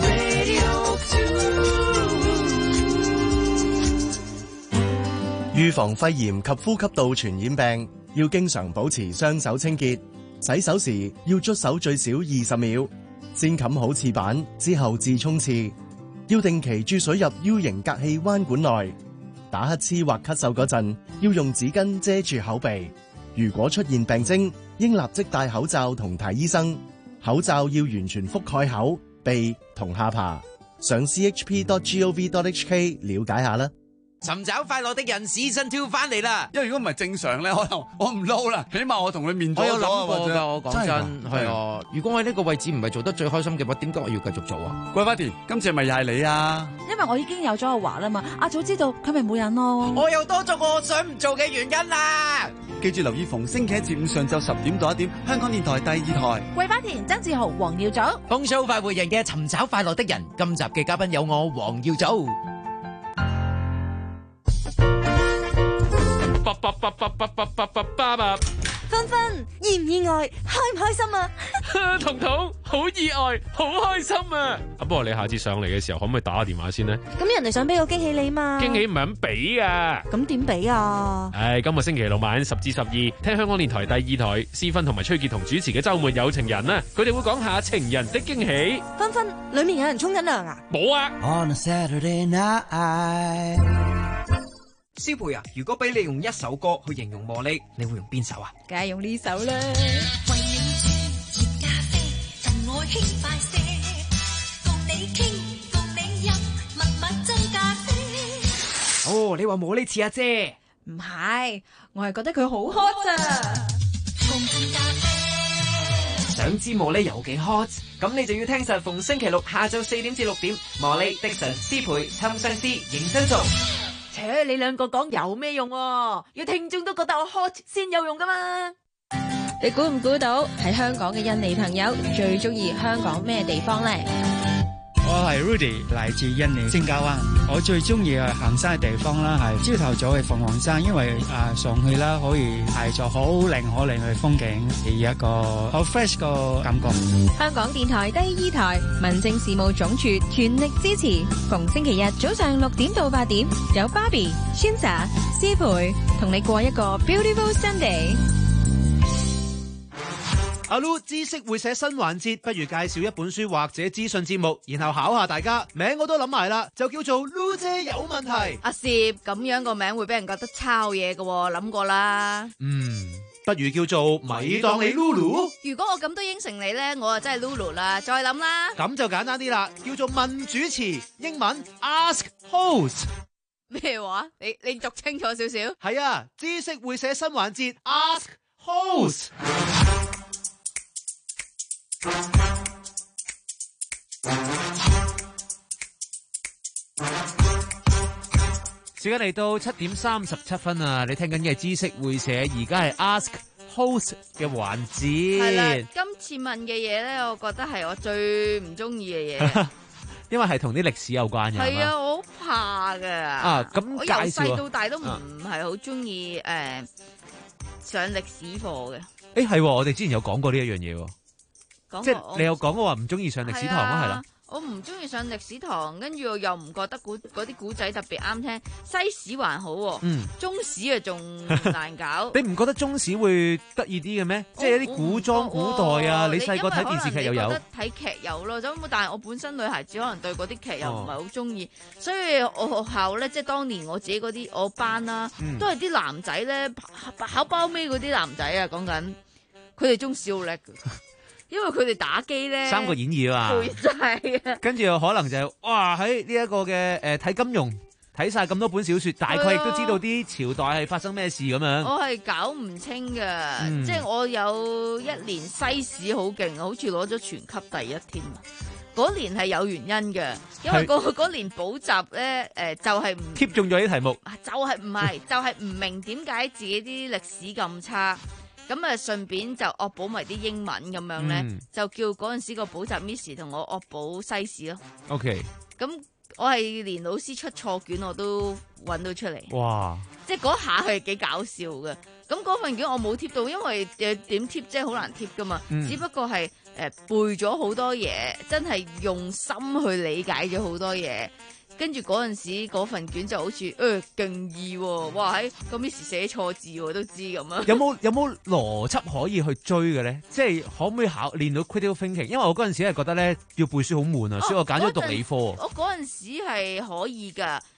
預防肺炎及呼吸道傳染病，要經常保持雙手清潔。洗手時要捽手最少二十秒，先冚好廁板之後至沖廁。要定期注水入 U 型隔氣彎管內。 打乞嗤或咳嗽嗰陣，要用紙巾遮住口鼻。如果出現病徵，應立即戴口罩同睇醫生。口罩要完全覆蓋口、鼻同下巴。上 c h p dot gov dot h k 了解下啦。
尋找快樂的人 Season Two 翻嚟啦！
因為如果唔係正常咧，可能我唔撈啦，起碼我同佢面咗咗。
我有諗過
或者
㗎，我講真係啊！如果我喺呢個位置唔係做得最開心嘅話，點解我要繼續做啊？
桂花田，今次係咪又係你啊？
因為我已經有咗阿華啦嘛，阿早知道佢咪冇人咯。
我又多咗個想唔做嘅原因啦！
記住留意逢星期一至五上晝十點到一點，香港電台第二台。
桂花田、曾志豪、黃耀祖，
風騷快活人嘅尋找快樂的人，今集嘅嘉賓有我黃耀祖。
芬芬，意唔意外？開唔開心啊？
彤彤，好意外，好開心啊！啊，不過你下次上嚟嘅時候，可唔可以打個電話先呢？
咁人哋想俾個驚喜你嘛？
驚喜唔係咁俾啊！
咁點俾啊？
唉，今日星期六晚十至十二，聽香港電台第二台，思芬同埋崔潔彤主持嘅周末有情人啊，佢哋會講下情人的驚喜。
芬芬，裏面有人沖緊涼啊？
冇啊！
On a Saturday night。
蕭培啊，如果俾你用一首歌去形容茉莉，你會用邊首啊？
梗係用呢首啦。
為你煮熱咖啡，贈愛輕快些，共你傾，共你飲，密密斟咖啡。
哦，你話茉莉似阿姐？
唔係，我係覺得佢好 hot 咋。
共斟咖啡。
想知茉莉有幾 hot？咁你就要聽實逢星期六下晝四點至六點，茉莉、的神、師培、親相思認真做。
切，你兩個講有咩用喎？要聽眾都覺得我 hot 先有用噶嘛？
你估唔估到喺香港嘅印尼朋友最中意香港咩地方呢？
我係 Rudy，嚟自印尼正教灣。我最中意係行山嘅地方啦，係朝頭早去鳳凰山，因為啊上去啦可以係咗好靚好靚嘅風景，係一個好 fresh 個感覺。
香港電台第二台民政事務總署全力支持，逢星期日早上六點到八點，有 Barbie、Shinsa、師培同你過一個 beautiful Sunday。
阿 Lu 知識會寫新環節，不如介紹一本書或者資訊節目，然後考下大家。名我都諗埋啦，就叫做 Lu 姐有問題。
阿攝咁樣個名會俾人覺得抄嘢嘅，諗過啦。
嗯，不如叫做咪當你 Lulu。
如果我咁都應承你咧，我啊真係 Lulu 啦。再諗啦。
咁就簡單啲啦，叫做問主持，英文 Ask Host。
咩話？你你讀清楚少少。
係啊，知識會寫新環節 Ask Host。時間嚟到七點三十七分啊！你聽緊嘅知識會寫，而家係 Ask Host 嘅環節。
係啦，今次問嘅嘢咧，我覺得係我最唔中意嘅嘢，
因為係同啲歷史有關嘅。
係啊，我好怕噶。
啊，咁
我由細到大都唔係好中意誒上歷史課嘅。
誒，係我哋之前有講過呢一樣嘢。即係你有講過話唔中意上歷史堂啊？係啦，
我唔中意上歷史堂，跟住我又唔覺得古嗰啲古仔特別啱聽。西史還好，嗯，中史啊仲難搞。
你唔覺得中史會得意啲嘅咩？即係一啲古裝古代啊！你細個睇電視劇又有，
睇劇有咯。咁但係我本身女孩子可能對嗰啲劇又唔係好中意，所以我學校咧，即係當年我自己嗰啲我班啦，都係啲男仔咧考包尾嗰啲男仔啊，講緊佢哋中史好叻嘅。因為佢哋打機咧，《
三國演義》啊，
背晒啊，
跟住又可能就係、哇喺呢一個嘅誒睇金庸，睇晒咁多本小說，大概亦都知道啲朝代係發生咩事咁樣。
我係搞唔清噶，嗯、即係我有一年西史好勁，好似攞咗全級第一添。嗰年係有原因嘅，因為嗰嗰年補習咧，誒就係唔
貼中咗啲題目，
就係唔係，就係、是、唔明點解自己啲歷史咁差。咁啊，順便就惡補埋啲英文咁樣咧，嗯、就叫嗰陣時個補習 Miss 同我惡補西史咯。
OK。咁
我係連老師出錯卷我都揾到出嚟。
哇！
即係嗰下係幾搞笑嘅。咁嗰份卷我冇貼到，因為誒點貼即係好難貼噶嘛。嗯、只不過係誒、呃、背咗好多嘢，真係用心去理解咗好多嘢。跟住嗰陣時嗰份卷就好似誒勁易喎，哇喺個 Miss 寫錯字我都知咁啊！
有冇有冇邏輯可以去追嘅咧？即係可唔可以考練到 critical thinking？因為我嗰陣時係覺得咧要背書好悶啊，哦、所以我揀咗讀理科。
我嗰陣時係可以㗎，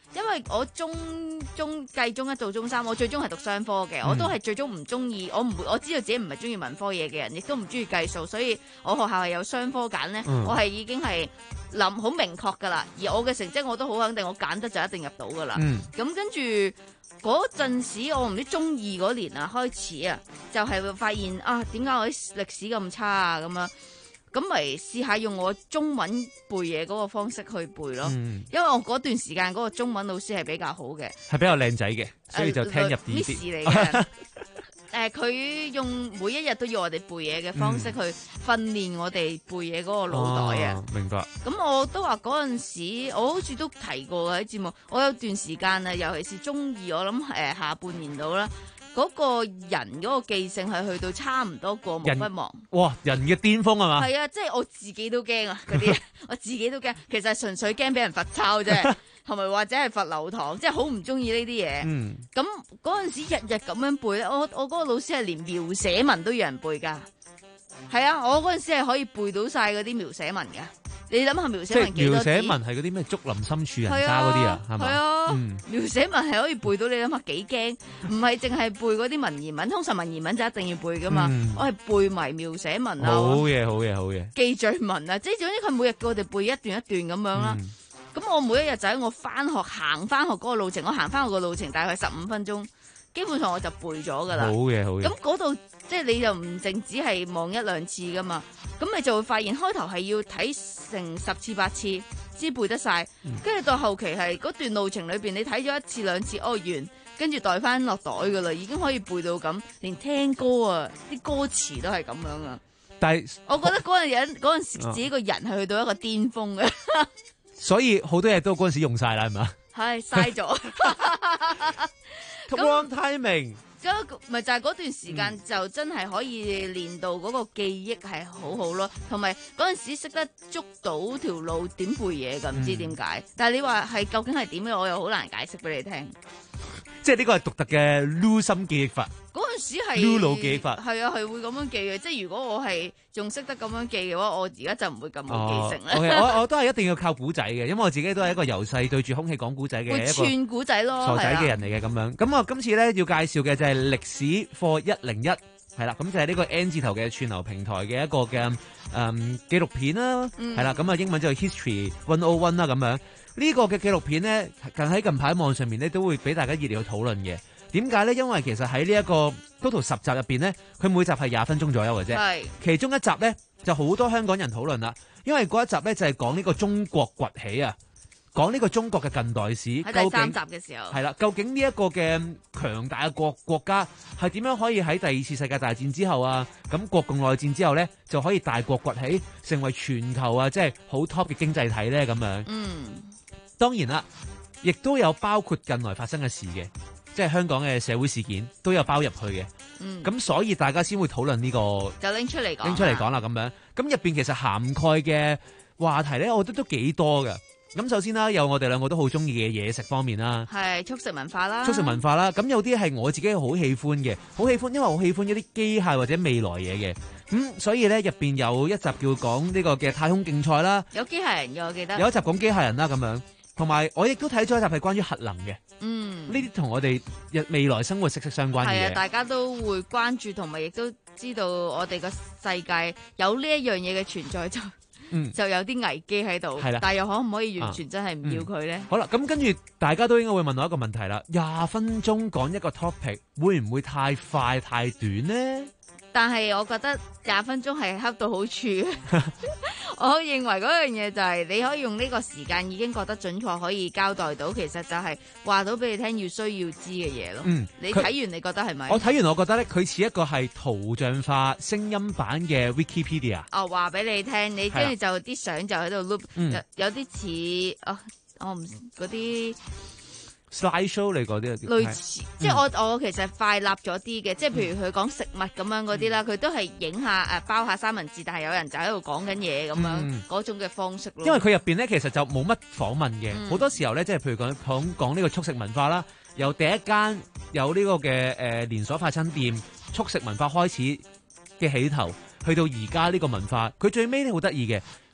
因為我中中計中一到中三，我最終係讀商科嘅，嗯、我都係最終唔中意，我唔會我知道自己唔係中意文科嘢嘅人，亦都唔中意計數，所以我學校係有商科揀咧，嗯、我係已經係諗好明確噶啦，而我嘅成績我都好肯定，我揀得就一定入到噶啦。咁、嗯、跟住嗰陣時，我唔知中二嗰年啊開始啊，就係、是、會發現啊，點解我啲歷史咁差啊咁啊？咁咪試下用我中文背嘢嗰個方式去背咯，嗯、因為我嗰段時間嗰個中文老師係比較好嘅，係
比較靚仔嘅，所以就聽入啲啲。Miss 嚟嘅，誒佢用每一日都要我哋背嘢嘅方式去訓練我哋背嘢嗰個腦袋啊、哦。明白。咁我都話嗰陣時，我好似都提過喺節目，我有段時間啊，尤其是中二，我諗誒、呃、下半年到啦。嗰個人嗰個記性係去到差唔多過目不忘。哇！人嘅巔峰係嘛？係啊，即係我自己都驚啊！嗰啲我自己都驚，其實係純粹驚俾人罰抄啫，同埋或者係罰留堂，即係好唔中意呢啲嘢。嗯。咁嗰陣時日日咁樣背咧，我我嗰個老師係連描寫文都要人背㗎。係啊，我嗰陣時係可以背到晒嗰啲描寫文㗎。你諗下描寫文幾多字？即係描寫文係嗰啲咩竹林深處人家嗰啲啊，係咪？係啊，嗯、描寫文係可以背到，你諗下幾驚？唔係淨係背嗰啲文言文，通常文言文就一定要背噶嘛。嗯、我係背埋描寫文啊，好嘢，好嘢，好嘢。記敘文啊，即係總之佢每日叫我哋背一段一段咁樣啦。咁、嗯、我每一日就喺我翻學行翻學嗰個路程，我行翻學個路程大概十五分鐘，基本上我就背咗噶啦。好嘢，好嘢。咁嗰度即係你就唔淨只係望一兩次噶嘛。咁你就會發現開頭係要睇成十次八次先背得晒，跟住、嗯、到後期係嗰段路程裏邊，你睇咗一次兩次，哦完，跟住袋翻落袋噶啦，已經可以背到咁，連聽歌啊啲歌詞都係咁樣啊！但係我覺得嗰陣人嗰陣時自己個人係去到一個巔峰嘅，所以好多嘢都嗰陣時用晒啦，係咪？係嘥咗。Wrong timing。咁咪就係嗰段時間就真係可以練到嗰個記憶係好好咯，同埋嗰陣時識得捉到條路點背嘢㗎，唔知點解。嗯、但係你話係究竟係點嘅，我又好難解釋俾你聽。即係呢個係獨特嘅 Lu 心記憶法。嗰陣時係 Lu 腦記憶法，係啊，係會咁樣記嘅。即係如果我係仲識得咁樣記嘅話，我而家就唔會咁冇記性啦。哦 okay, 我我都係一定要靠古仔嘅，因為我自己都係一個由細對住空氣講古仔嘅一個串古仔咯，傻仔嘅人嚟嘅咁樣。咁我今次咧要介紹嘅就係歷史課一零一，係啦，咁就係呢個 N 字頭嘅串流平台嘅一個嘅誒紀錄片啦，係啦，咁啊英文就係 History one oh one啦咁樣。呢個嘅紀錄片咧，近喺近排網上面咧都會俾大家熱烈去討論嘅。點解咧？因為其實喺呢一個 total 十集入邊咧，佢每集係廿分鐘左右嘅啫。係是其中一集咧就好多香港人討論啦，因為嗰一集咧就係講呢個中國崛起啊，講呢個中國嘅近代史。喺第三集嘅時候係啦，究竟呢一個嘅強大嘅國國家係點樣可以喺第二次世界大戰之後啊，咁國共內戰之後咧就可以大國崛起，成為全球啊即係好 top 嘅經濟體咧咁樣。嗯，當然啦，亦都有包括近來發生嘅事嘅。即係香港嘅社會事件都有包入去嘅，咁、嗯、所以大家先會討論呢、這個，就拎出嚟講，拎出嚟講啦咁樣。咁入邊其實涵蓋嘅話題咧，我覺得都幾多㗎。咁首先啦，有我哋兩個都好中意嘅嘢食方面啦，係速食文化啦，速食文化啦。咁有啲係我自己好喜歡嘅，好喜歡，因為我喜歡一啲機械或者未來嘢嘅。咁、嗯、所以咧入邊有一集叫講呢個嘅太空競賽啦，有機械人嘅我記得，有一集講機械人啦咁樣。同埋我亦都睇咗一集係關於核能嘅，嗯，呢啲同我哋日未來生活息息相關嘅嘢。係啊，大家都會關注，同埋亦都知道我哋個世界有呢一樣嘢嘅存在就，嗯，就有啲危機喺度。係啦，但係又可唔可以完全真係唔要佢咧？啊嗯、好啦，咁跟住大家都應該會問我一個問題啦，廿分鐘講一個 topic 會唔會太快太短咧？但係我覺得廿分鐘係恰到好處。我認為嗰樣嘢就係你可以用呢個時間已經覺得準確可以交代到，其實就係話到俾你聽要需要知嘅嘢咯。嗯，你睇完你覺得係咪？我睇完我覺得咧，佢似一個係圖像化聲音版嘅 Wikipedia。哦，話俾你聽，你跟住就啲相就喺度 loop，嗯、有有啲似哦，我唔嗰啲。slide show 嚟嗰啲，類似，嗯、即係我我其實快立咗啲嘅，即係譬如佢講食物咁樣嗰啲啦，佢、嗯、都係影下誒包下三文治，但係有人就喺度講緊嘢咁樣嗰、嗯、種嘅方式咯。因為佢入邊咧其實就冇乜訪問嘅，好、嗯、多時候咧即係譬如講講講呢個速食文化啦，由第一間有呢個嘅誒、呃、連鎖快餐店速食文化開始嘅起頭，去到而家呢個文化，佢最尾咧好得意嘅。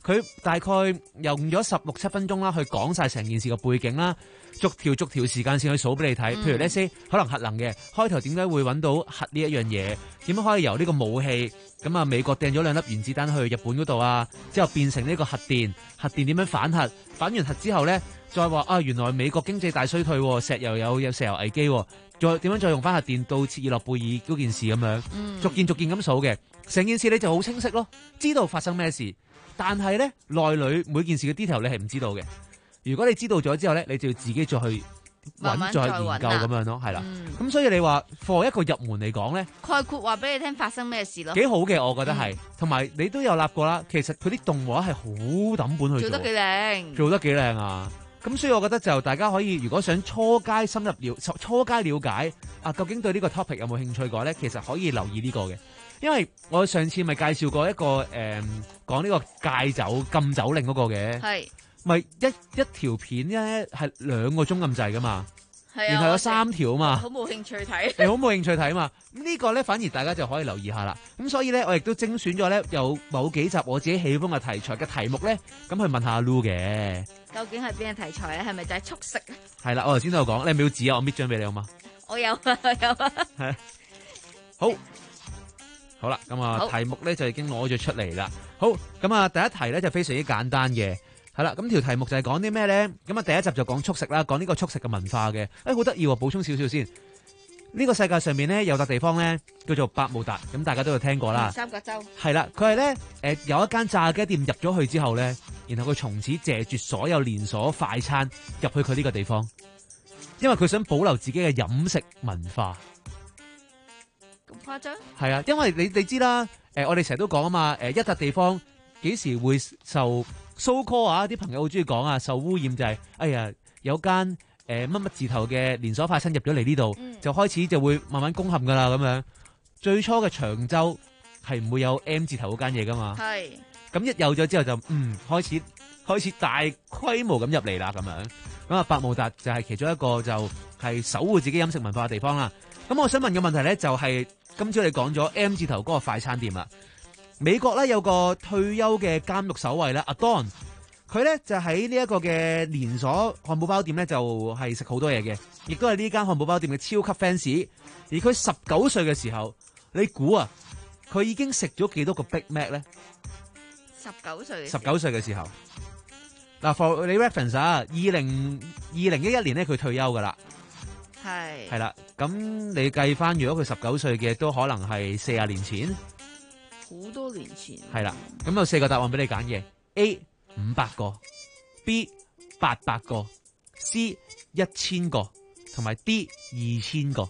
佢大概用咗十六七分鐘啦，去講晒成件事嘅背景啦，逐條逐條時間線去數俾你睇。譬如呢些可能核能嘅開頭點解會揾到核呢一樣嘢，點樣可以由呢個武器咁啊美國掟咗兩粒原子彈去日本嗰度啊，之後變成呢個核電，核電點樣反核，反完核之後咧，再話啊原來美國經濟大衰退，石油有有石油危機，再點樣再用翻核電到切爾諾貝爾嗰件事咁樣，嗯、逐件逐件咁數嘅，成件事你就好清晰咯，知道發生咩事。但係咧內裏每件事嘅 detail 你係唔知道嘅。如果你知道咗之後咧，你就要自己再去揾再研究咁樣咯，係啦。咁、嗯、所以你話 for 一個入門嚟講咧，
概括話俾你聽發生咩事咯，
幾好嘅，我覺得係。同、嗯、埋你都有立過啦，其實佢啲動畫係好抌本去做，
做得幾靚，
做得幾靚啊！咁所以我覺得就大家可以，如果想初階深入了初階了解啊，究竟對呢個 topic 有冇興趣嘅話咧，其實可以留意呢個嘅。因為我上次咪介紹過一個誒、嗯、講呢個戒酒禁酒令嗰個嘅，係咪一一條片咧係兩個鐘咁滯噶嘛？係啊，然後有三條啊嘛，
好冇興趣睇，
你好冇興趣睇啊嘛。咁、這個、呢個咧反而大家就可以留意下啦。咁所以咧，我亦都精選咗咧有某幾集我自己喜歡嘅題材嘅題目咧，咁去問下阿 Lu 嘅。
究竟係邊個題材咧？係咪就係速食啊？係
啦，我頭先都有講，你係咪要指啊？我搣張俾你好嘛？
我有啊，我有啊。係
好。好啦，咁啊題目咧就已經攞咗出嚟啦。好，咁啊第一題咧就非常之簡單嘅，係啦。咁條題目就係講啲咩咧？咁啊第一集就講速食啦，講呢個速食嘅文化嘅。誒，好得意喎！補充少少先。呢個世界上面咧有笪地方咧叫做百慕達，咁大家都有聽過啦。
三角洲。係
啦，佢係咧誒有一間炸雞店入咗去之後咧，然後佢從此謝絕所有連鎖快餐入去佢呢個地方，因為佢想保留自己嘅飲食文化。
誇張
係啊，因為你你知啦，誒、呃，我哋成日都講啊嘛，誒、呃，一笪地方幾時會受 so call 啊？啲朋友好中意講啊，受污染就係、是，哎呀，有間誒乜乜字頭嘅連鎖快餐入咗嚟呢度，就開始就會慢慢攻陷噶啦，咁樣。最初嘅長洲係唔會有 M 字頭嗰間嘢噶嘛，係。咁一有咗之後就嗯開始開始大規模咁入嚟啦，咁樣。咁啊，百慕達就係其中一個就係守護自己飲食文化嘅地方啦。咁我想問嘅問題咧就係、是。今朝你講咗 M 字頭嗰個快餐店啦，美國咧有個退休嘅監獄守衛咧，阿 Don，佢咧就喺呢一個嘅連鎖漢堡包店咧就係食好多嘢嘅，亦都係呢間漢堡包店嘅超級 fans。而佢十九歲嘅時候，你估啊，佢已經食咗幾多個 Big Mac 咧？
十九歲，
十九歲嘅時候，嗱 for 你 reference 啊，二零二零一一年咧佢退休噶啦。係係啦，咁你計翻，如果佢十九歲嘅，都可能係四十年前，
好多年前。
係啦，咁有四個答案俾你揀嘅 ：A 五百個 ，B 八百個 ，C 一千個，同埋 D 二千個。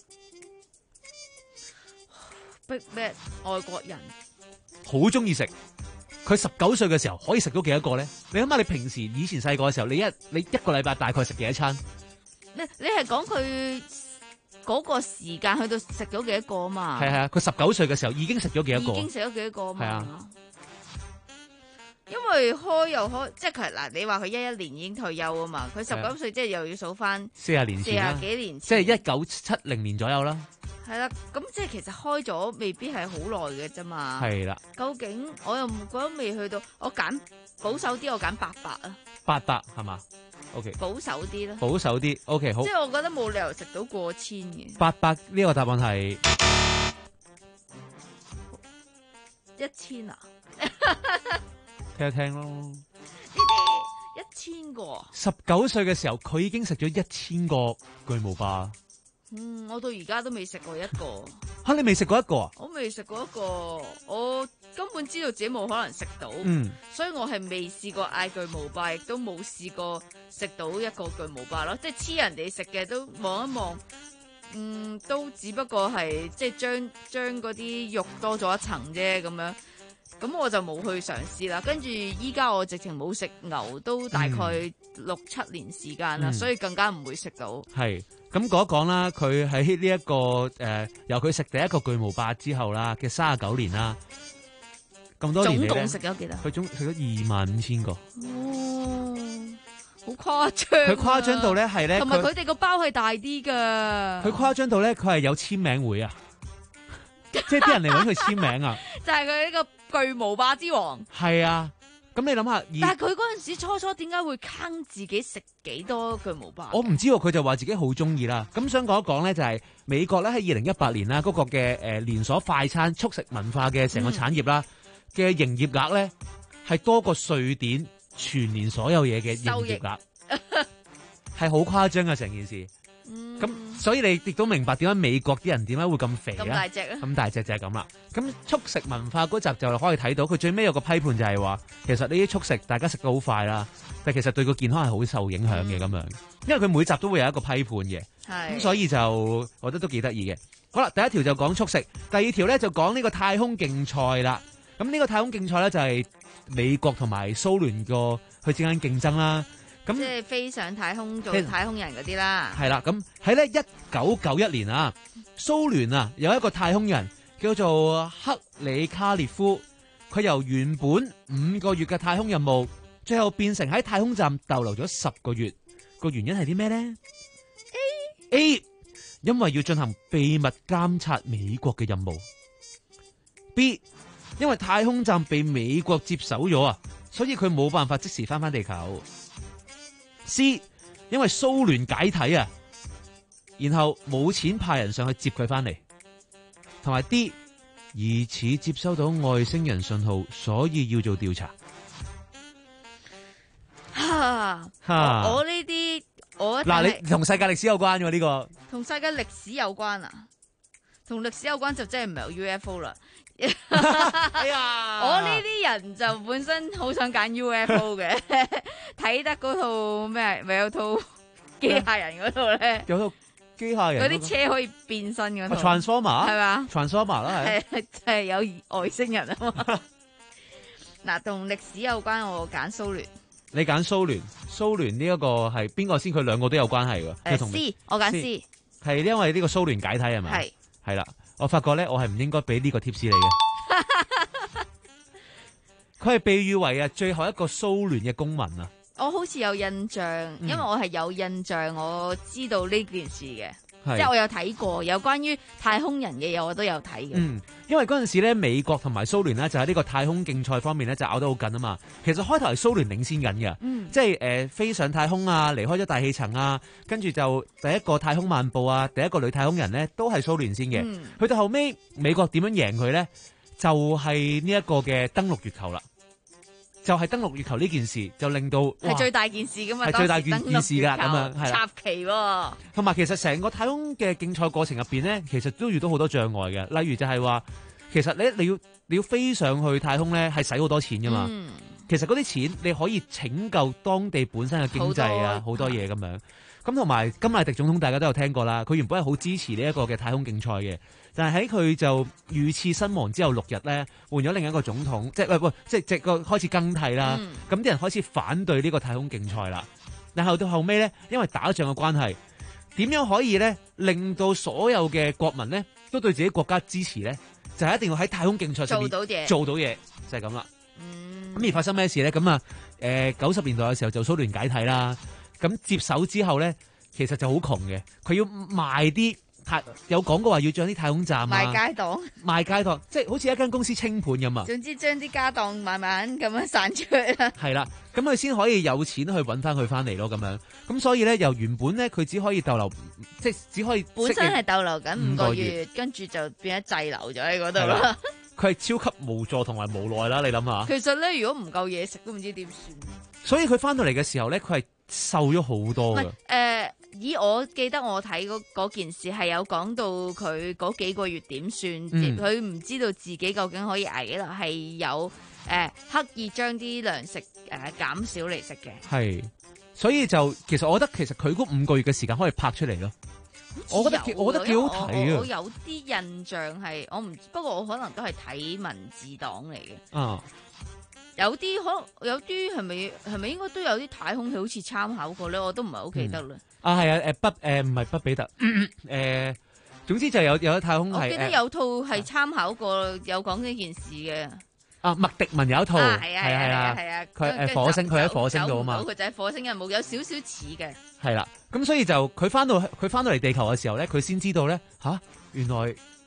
Big Mac 外國人
好中意食，佢十九歲嘅時候可以食到幾多個咧？你諗下，你平時以前細個嘅時候，你一你一個禮拜大概食幾多餐？
你你係講佢嗰個時間去到食咗幾多個啊嘛？
係係啊，佢十九歲嘅時候已經食咗幾多個？
已經食咗幾多個啊嘛？係啊，因為開又開，即係佢嗱，你話佢一一年已經退休啊嘛，佢十九歲即係又要數翻
四十年前，
四十幾年前，
即係一九七零年左右啦。
係啦，咁即係其實開咗未必係好耐嘅啫嘛。
係啦，
究竟我又覺得未去到，我揀保守啲，我揀八百啊。
八百係嘛？O K，
保守啲啦，
保守啲 O K 好，
即係我覺得冇理由食到過千嘅。
八百呢個答案係
一千啊，
聽一聽咯。
呢啲一千個，
十九歲嘅時候佢已經食咗一千個巨無霸。
嗯，我到而家都未食過一個。
吓、啊，你未食過一個啊？
我未食過一個，我根本知道自己冇可能食到，
嗯，
所以我係未試過嗌巨無霸，亦都冇試過食到一個巨無霸咯。即係黐人哋食嘅都望一望，嗯，都只不過係即係將將嗰啲肉多咗一層啫咁樣。咁我就冇去嘗試啦。跟住依家我直情冇食牛，都大概六七年時間啦，嗯，所以更加唔會食到。係。咁講一講啦，佢喺呢一個誒、呃，由佢食第一個巨無霸之後啦嘅三十九年啦，咁多年嚟咧，總共食咗幾多？佢總食咗二萬五千個。哦，好誇張！佢誇張到咧係咧，同埋佢哋個包係大啲噶。佢誇張到咧，佢係有簽名會啊，即係啲人嚟搵佢簽名啊。就係佢呢個巨無霸之王。係啊。
咁你諗下，
但係佢嗰陣時初初點解會坑自己食幾多巨無霸？
我唔知喎，佢就話自己好中意啦。咁想講一講咧，就係美國咧喺二零一八年啦，嗰個嘅誒連鎖快餐速食文化嘅成個產業啦嘅營業額咧係多過瑞典全年所有嘢嘅營業額，係好誇張啊成件事。咁、嗯、所以你亦都明白點解美國啲人點解會咁肥啊？咁
大隻啊！
咁大隻就係咁啦。咁速食文化嗰集就可以睇到，佢最尾有個批判就係話，其實呢啲速食大家食得好快啦，但其實對個健康係好受影響嘅咁樣。因為佢每集都會有一個批判嘅，咁所以就我覺得都幾得意嘅。好啦，第一條就講速食，第二條咧就講呢個太空競賽啦。咁呢個太空競賽咧就係美國同埋蘇聯個佢之間競爭啦。咁
即係飛上太空做太空人嗰啲啦。
係啦，咁喺咧一九九一年啊，蘇聯啊有一個太空人叫做克里卡列夫，佢由原本五個月嘅太空任務，最後變成喺太空站逗留咗十個月。個原因係啲咩咧 ？A A 因為要進行秘密監察美國嘅任務。B 因為太空站被美國接手咗啊，所以佢冇辦法即時翻返地球。C 因為蘇聯解體啊，然後冇錢派人上去接佢翻嚟，同埋 D 疑似接收到外星人信號，所以要做調查。
哈，我呢啲我
嗱，你同世界歷史有關嘅呢個，
同世界歷史有關啊，同歷史有關就真係唔係有 U F O 啦。
哎呀，
我呢啲人就本身好想揀 U F O 嘅，睇得嗰套咩咪有套機械人嗰套咧，
有套機械人
嗰啲車可以變身嗰套
Transformer
係嘛
Transformer 啦，係
係係有外星人啊嘛。嗱，同歷史有關，我揀蘇聯。
你揀蘇聯，蘇聯呢一個係邊個先？佢兩個都有關係嘅。
誒 C， 我揀 C，
係因為呢個蘇聯解體係咪？係係啦。我發覺咧，我係唔應該俾呢個 tips 你嘅。佢係被譽為啊最後一個蘇聯嘅公民啊。
我好似有印象，因為我係有印象，我知道呢件事嘅，
嗯、
即係我有睇過有關於太空人嘅嘢，我都有睇嘅。
嗯，因為嗰陣時咧，美國同埋蘇聯咧就喺呢個太空競賽方面咧就咬得好緊啊嘛。其實開頭係蘇聯領先緊嘅，嗯、即係誒、呃、飛上太空啊，離開咗大氣層啊，跟住就第一個太空漫步啊，第一個女太空人咧都係蘇聯先嘅。去、嗯、到後尾美國點樣贏佢咧？就係呢一個嘅登陸月球啦。就係登陸月球呢件事，就令到
係最大件事噶嘛，
係最大件件事噶咁樣，係
插旗喎。
同埋其實成個太空嘅競賽過程入邊咧，其實都遇到好多障礙嘅。例如就係話，其實你你要你要飛上去太空咧，係使好多錢噶嘛。嗯、其實嗰啲錢你可以拯救當地本身嘅經濟啊，好多嘢咁樣。咁同埋甘迺迪總統大家都有聽過啦，佢原本係好支持呢一個嘅太空競賽嘅，但係喺佢就遇刺身亡之後六日咧，換咗另一個總統，即係喂喂，即係即係個開始更替啦。咁啲、嗯、人開始反對呢個太空競賽啦。但後到後尾咧，因為打仗嘅關係，點樣可以咧令到所有嘅國民咧都對自己國家支持咧？就係、是、一定要喺太空競賽上面做到嘢，做到嘢就係咁啦。咁、嗯、而發生咩事咧？咁啊，誒九十年代嘅時候就蘇聯解體啦。咁接手之後咧，其實就好窮嘅，佢要賣啲太有講過話要將啲太空站啊
賣街檔，
賣街檔，即係好似一間公司清盤咁啊。
總之將啲家當慢慢咁樣散出去啦。
係啦，咁佢先可以有錢去揾翻佢翻嚟咯，咁樣。咁所以咧，由原本咧佢只可以逗留，即係只可以
本身係逗留緊五個月，跟住就變咗滯留咗喺嗰度啦。
佢係超級無助同埋無奈啦，你諗下。
其實咧，如果唔夠嘢食，都唔知點算。
所以佢翻到嚟嘅時候咧，佢係瘦咗好多嘅。誒、
呃，以我記得我睇嗰件事係有講到佢嗰幾個月點算，佢唔、嗯、知道自己究竟可以捱幾耐，係有誒、呃、刻意將啲糧食誒、呃、減少嚟食嘅。係，
所以就其實我覺得其實佢嗰五個月嘅時間可以拍出嚟咯。我覺得我覺得幾好睇啊！
我有啲印象係我唔，不過我可能都係睇文字檔嚟嘅。啊，有啲可有啲係咪係咪應該都有啲太空戲好似參考過咧？我都唔係好記得啦、嗯。啊，係啊，誒不誒唔係不比特，誒、嗯呃、總之就有有啲太空係。我記得有套係參考過，呃、有講呢件事嘅。啊，麥迪文有一套，係啊係啊係啊，佢誒火星，佢喺火星度啊嘛，佢就喺火星任務，有少少似嘅。係啦，咁所以就佢翻到佢翻到嚟地球嘅時候咧，佢先知道咧吓、啊，原來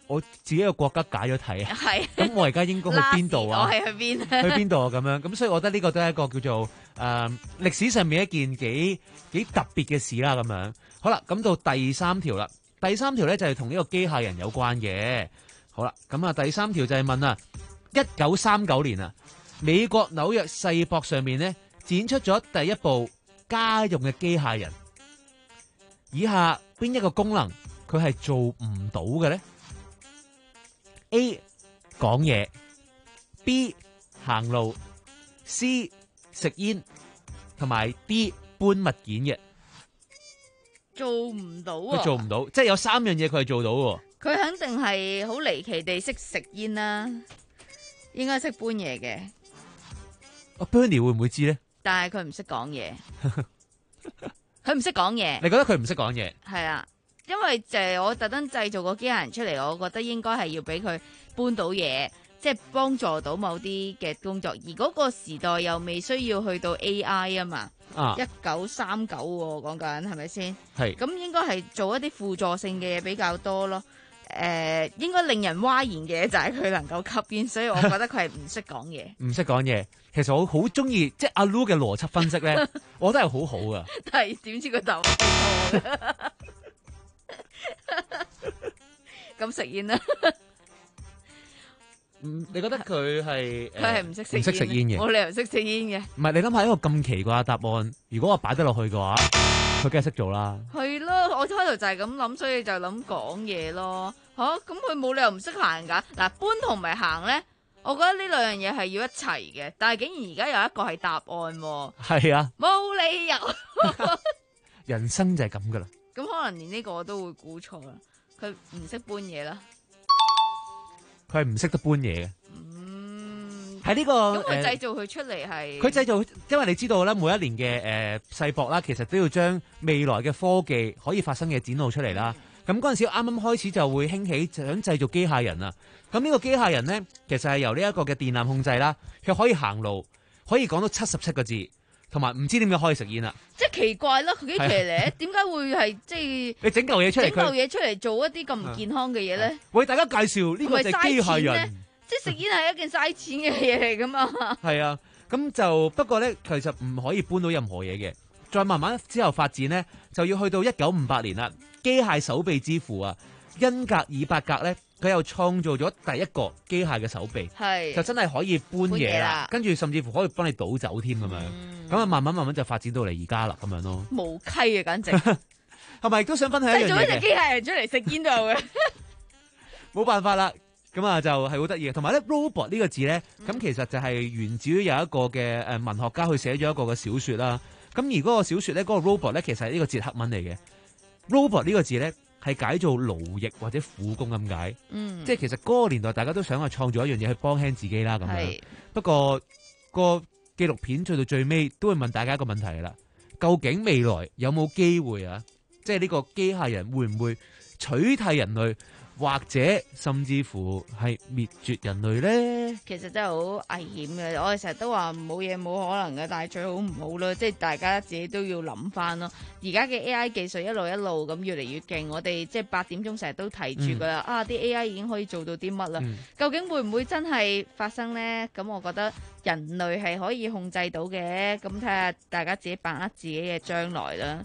我自己個國家解咗體啊，
係，
咁我而家應該去邊度啊？
我係去邊？
去邊度啊？咁樣，咁所以我覺得呢個都係一個叫做誒、呃、歷史上面一件幾幾特別嘅事啦。咁樣，好啦，咁到第三條啦，第三條咧就係同呢個機械人有關嘅。好啦，咁啊第三條就係問啊，一九三九年啊，美國紐約世博上面咧展出咗第一部家用嘅機械人，以下邊一個功能佢係做唔到嘅咧 ？A 講嘢 ，B 行路 ，C 食煙，同埋 D 搬物件嘅。
做唔到啊！
佢做唔到，即係有三樣嘢佢係做到喎。
佢肯定係好離奇地識食煙啦，應該識搬嘢嘅。
阿 Bernie 會唔會知咧？
但係佢唔識講嘢，佢唔識講嘢。
你覺得佢唔識講嘢？
係啊，因為就係我特登製造個機械人出嚟，我覺得應該係要俾佢搬到嘢，即係幫助到某啲嘅工作。而嗰個時代又未需要去到 A I 啊嘛。
啊！
一九三九喎，講緊係咪先？
係。
咁應該係做一啲輔助性嘅嘢比較多咯。誒、呃，應該令人嘩然嘅就係佢能夠吸煙，所以我覺得佢係唔識講嘢。唔識講嘢，其實我好中意即係阿 Lu 嘅邏輯分析咧，我覺得係好好噶。但係點知佢就錯嘅。咁食煙啦。嗯，你覺得佢係佢係唔識食唔識食煙嘅？冇理由識食煙嘅。唔係，你諗下一個咁奇怪嘅答案，如果我擺得落去嘅話，佢梗係識做啦。係咯，我開頭就係咁諗，所以就諗講嘢咯。吓、啊，咁佢冇理由唔識行噶。嗱，搬同埋行咧，我覺得呢兩樣嘢係要一齊嘅。但係竟然而家有一個係答案。係啊，冇理由。人生就係咁噶啦。咁可能連呢個我都會估錯啦。佢唔識搬嘢啦。佢係唔識得搬嘢嘅，嗯，喺呢、這個咁佢製造佢出嚟係，佢、呃、製造，因為你知道咧，每一年嘅誒世博啦，其實都要將未來嘅科技可以發生嘅展露出嚟啦。咁嗰陣時啱啱開始就會興起想製造機械人啊。咁呢個機械人咧，其實係由呢一個嘅電纜控制啦，佢可以行路，可以講到七十七個字。同埋唔知點解可以食煙啦，即係奇怪啦，佢幾騎呢？點解會係即係你整嚿嘢出嚟，整嚿嘢出嚟做一啲咁唔健康嘅嘢咧？為大家介紹呢個就係機械人，即係食煙係一件嘥錢嘅嘢嚟噶嘛。係啊，咁就不過咧，其實唔可以搬到任何嘢嘅。再慢慢之後發展咧，就要去到一九五八年啦。機械手臂之父啊，恩格爾伯格咧。佢又創造咗第一個機械嘅手臂，係就真係可以搬嘢啦，跟住甚至乎可以幫你倒走添咁樣，咁、嗯、啊慢慢慢慢就發展到嚟而家啦咁樣咯。無稽啊，簡直係咪都想分享一樣嘢嘅？做一隻機械人出嚟食煙都有嘅，冇辦法啦。咁啊就係好得意嘅，同埋咧 robot 呢個字咧，咁、嗯、其實就係源自於有一個嘅誒文學家去寫咗一個嘅小說啦。咁而嗰個小說咧，嗰、嗰個 robot 咧其實係呢個捷克文嚟嘅。robot 呢個字咧。係解做勞役或者苦工咁解，嗯，即係其實嗰個年代大家都想去創造一樣嘢去幫輕自己啦咁樣。不過個紀錄片做到最尾都會問大家一個問題啦，究竟未來有冇機會啊？即係呢個機械人會唔會取替人類？或者甚至乎係滅絕人類咧，其實真係好危險嘅。我哋成日都話冇嘢冇可能嘅，但係最好唔好咯。即係大家自己都要諗翻咯。而家嘅 A I 技術一路一路咁越嚟越勁，我哋即係八點鐘成日都提住噶啦。啊，啲 A I 已經可以做到啲乜啦？嗯、究竟會唔會真係發生呢？咁我覺得人類係可以控制到嘅。咁睇下大家自己把握自己嘅將來啦。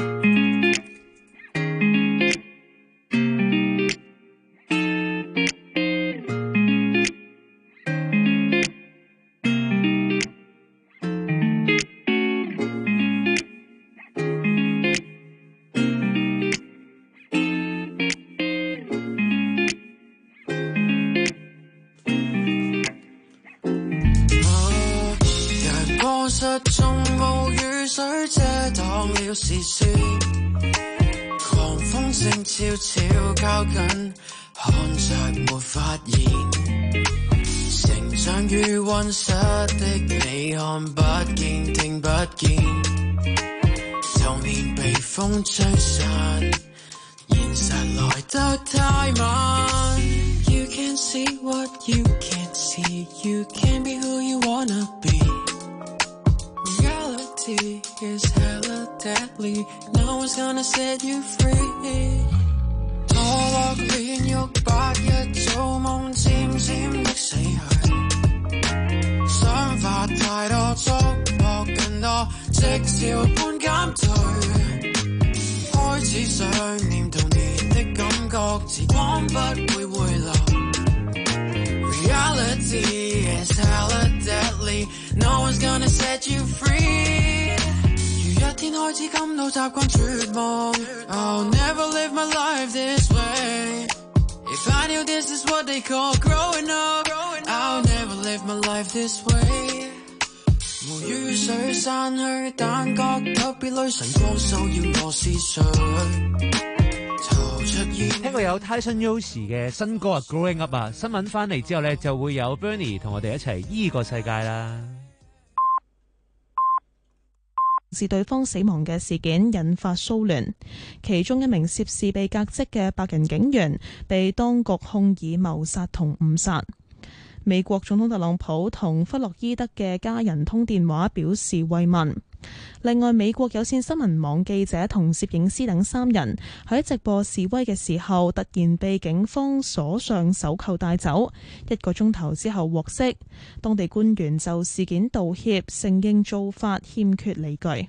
狂風正悄悄靠近，看着沒發現，成長於溫室的你看不見聽不見，童年被風吹散，現實來得太慢。You can't see what you can't see, you can't be who you wanna be.Reality is hella deadly. No one's gonna set you free. All
國連續白日做夢漸漸的死去，想法太多，觸摸更多，直朝半減退，開始想念童年的感覺，時光不會回流。Reality is hella deadly, no one's gonna set you free. 如一天開始感到習慣絕望 I'll never live my life this way. If I knew this is what they call growing up, I'll never live my life this way. 無雨水散去，但覺特別累，神光騷擾我思緒。
聽過有 Tyson Yoshi 嘅新歌啊 Growing Up 啊，新聞翻嚟之後呢，就會有 Bernie 同我哋一齊依個世界啦。
是對方死亡嘅事件引發騷亂，其中一名涉事被革職嘅白人警員被當局控以謀殺同誤殺。美國總統特朗普同弗洛伊德嘅家人通電話表示慰問。另外，美國有線新聞網記者同攝影師等三人喺直播示威嘅時候，突然被警方鎖上手銬帶走，一個鐘頭之後獲釋。當地官員就事件道歉，承認做法欠缺理據。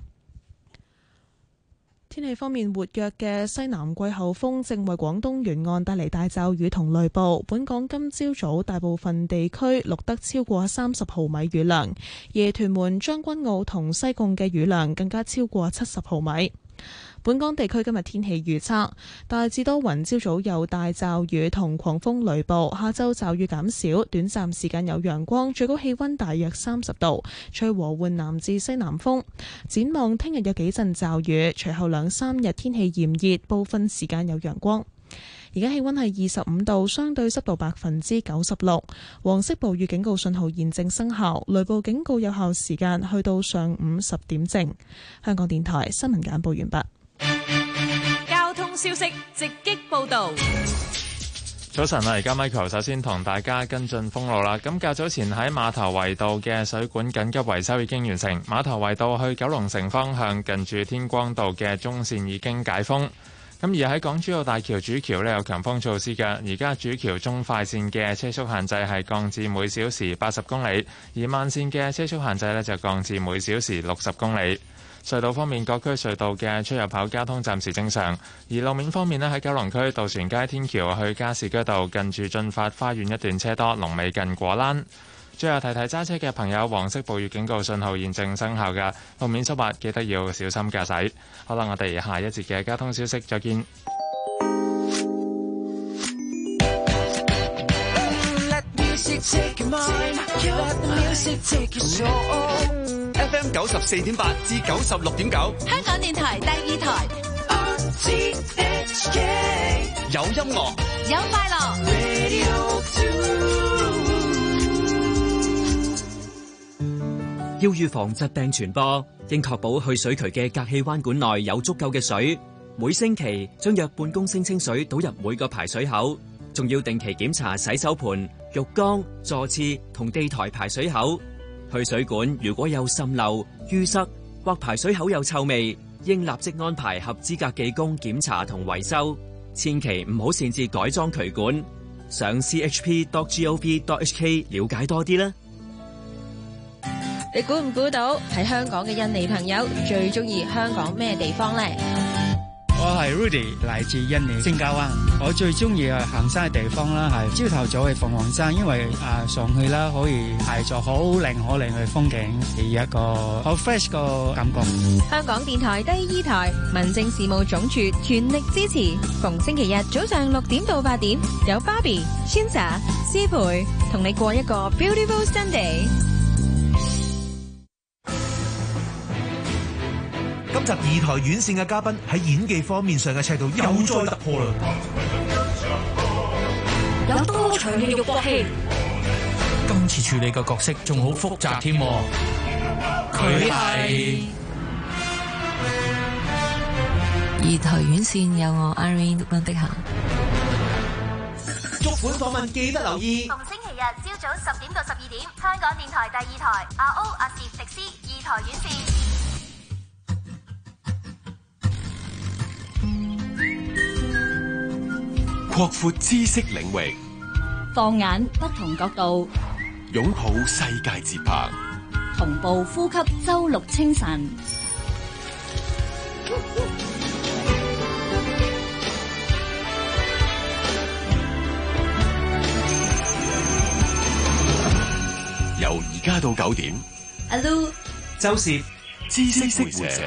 天氣方面，活躍嘅西南季候風正為廣東沿岸帶嚟大驟雨同雷暴。本港今朝早大部分地區錄得超過三十毫米雨量，而屯門、將軍澳同西貢嘅雨量更加超過七十毫米。本港地區今日天氣預測，大致多雲，朝早有大驟雨同狂風雷暴，下晝驟雨減少，短暫時間有陽光，最高氣溫大約三十度，吹和緩南至西南風。展望聽日有幾陣驟雨，隨後兩三日天氣炎熱，部分時間有陽光。而家氣溫係二十五度，相對濕度百分之九十六，黃色暴雨警告信號現正生效，雷暴警告有效時間去到上午十點正。香港電台新聞簡報完畢。
交通消息直擊報道。
早晨啊，而家 Michael 首先同大家跟進封路啦。咁較早前喺馬頭圍道嘅水管緊急維修已經完成，馬頭圍道去九龍城方向近住天光道嘅中線已經解封。咁而喺港珠澳大橋主橋呢，有強風措施嘅，而家主橋中快線嘅車速限制係降至每小時八十公里，而慢線嘅車速限制呢就降至每小時六十公里。隧道方面，各區隧道嘅出入口交通暫時正常。而路面方面呢，喺九龍區渡船街天橋去加士居道近住進發花園一段車多，龍尾近果欄。最後提提揸車嘅朋友，黃色暴雨警告信號現正生效嘅，路面濕滑，記得要小心駕駛。好啦，我哋下一節嘅交通消息再見。
F M 九十四點八至九十六點九，
香港電台第二台。
有音樂，
有快樂。
要預防疾病傳播，應確保去水渠嘅隔氣彎管內有足夠嘅水。每星期將約半公升清水倒入每個排水口，仲要定期檢查洗手盆、浴缸、座廁同地台排水口。去水管如果有滲漏、淤塞或排水口有臭味，應立即安排合資格技工檢查同維修。千祈唔好擅自改裝渠管。上 c h p dot gov dot h k 了解多啲啦。
你估唔估到喺香港嘅印尼朋友最中意香港咩地方呢？
我係 Rudy， 嚟自印尼正教灣。我最中意係行山嘅地方啦，係朝頭早去鳳凰山，因為啊上去啦可以係咗好靚好靚嘅風景，係一個好 fresh 個感覺。
香港電台第二台民政事務總署全力支持，逢星期日早上六點到八點，有 Barbie、Chinsa、思培同你過一個 Beautiful Sunday。
今集二台院線嘅嘉賓喺演技方面上嘅尺度又再突破啦，
有多場嘅肉搏戲。
今次處理嘅角色仲好複雜添，佢係
二台院線有我 Irene 溫碧霞。
足本訪問記得留意，
逢星期日朝早十點到十二點，香港電台第二台阿 O 阿攝迪斯二台院線。
擴闊知識領域，
放眼不同角度，
擁抱世界節拍，
同步呼吸周六清晨。
由而家到九點，
阿 Lu、
周攝知識會社，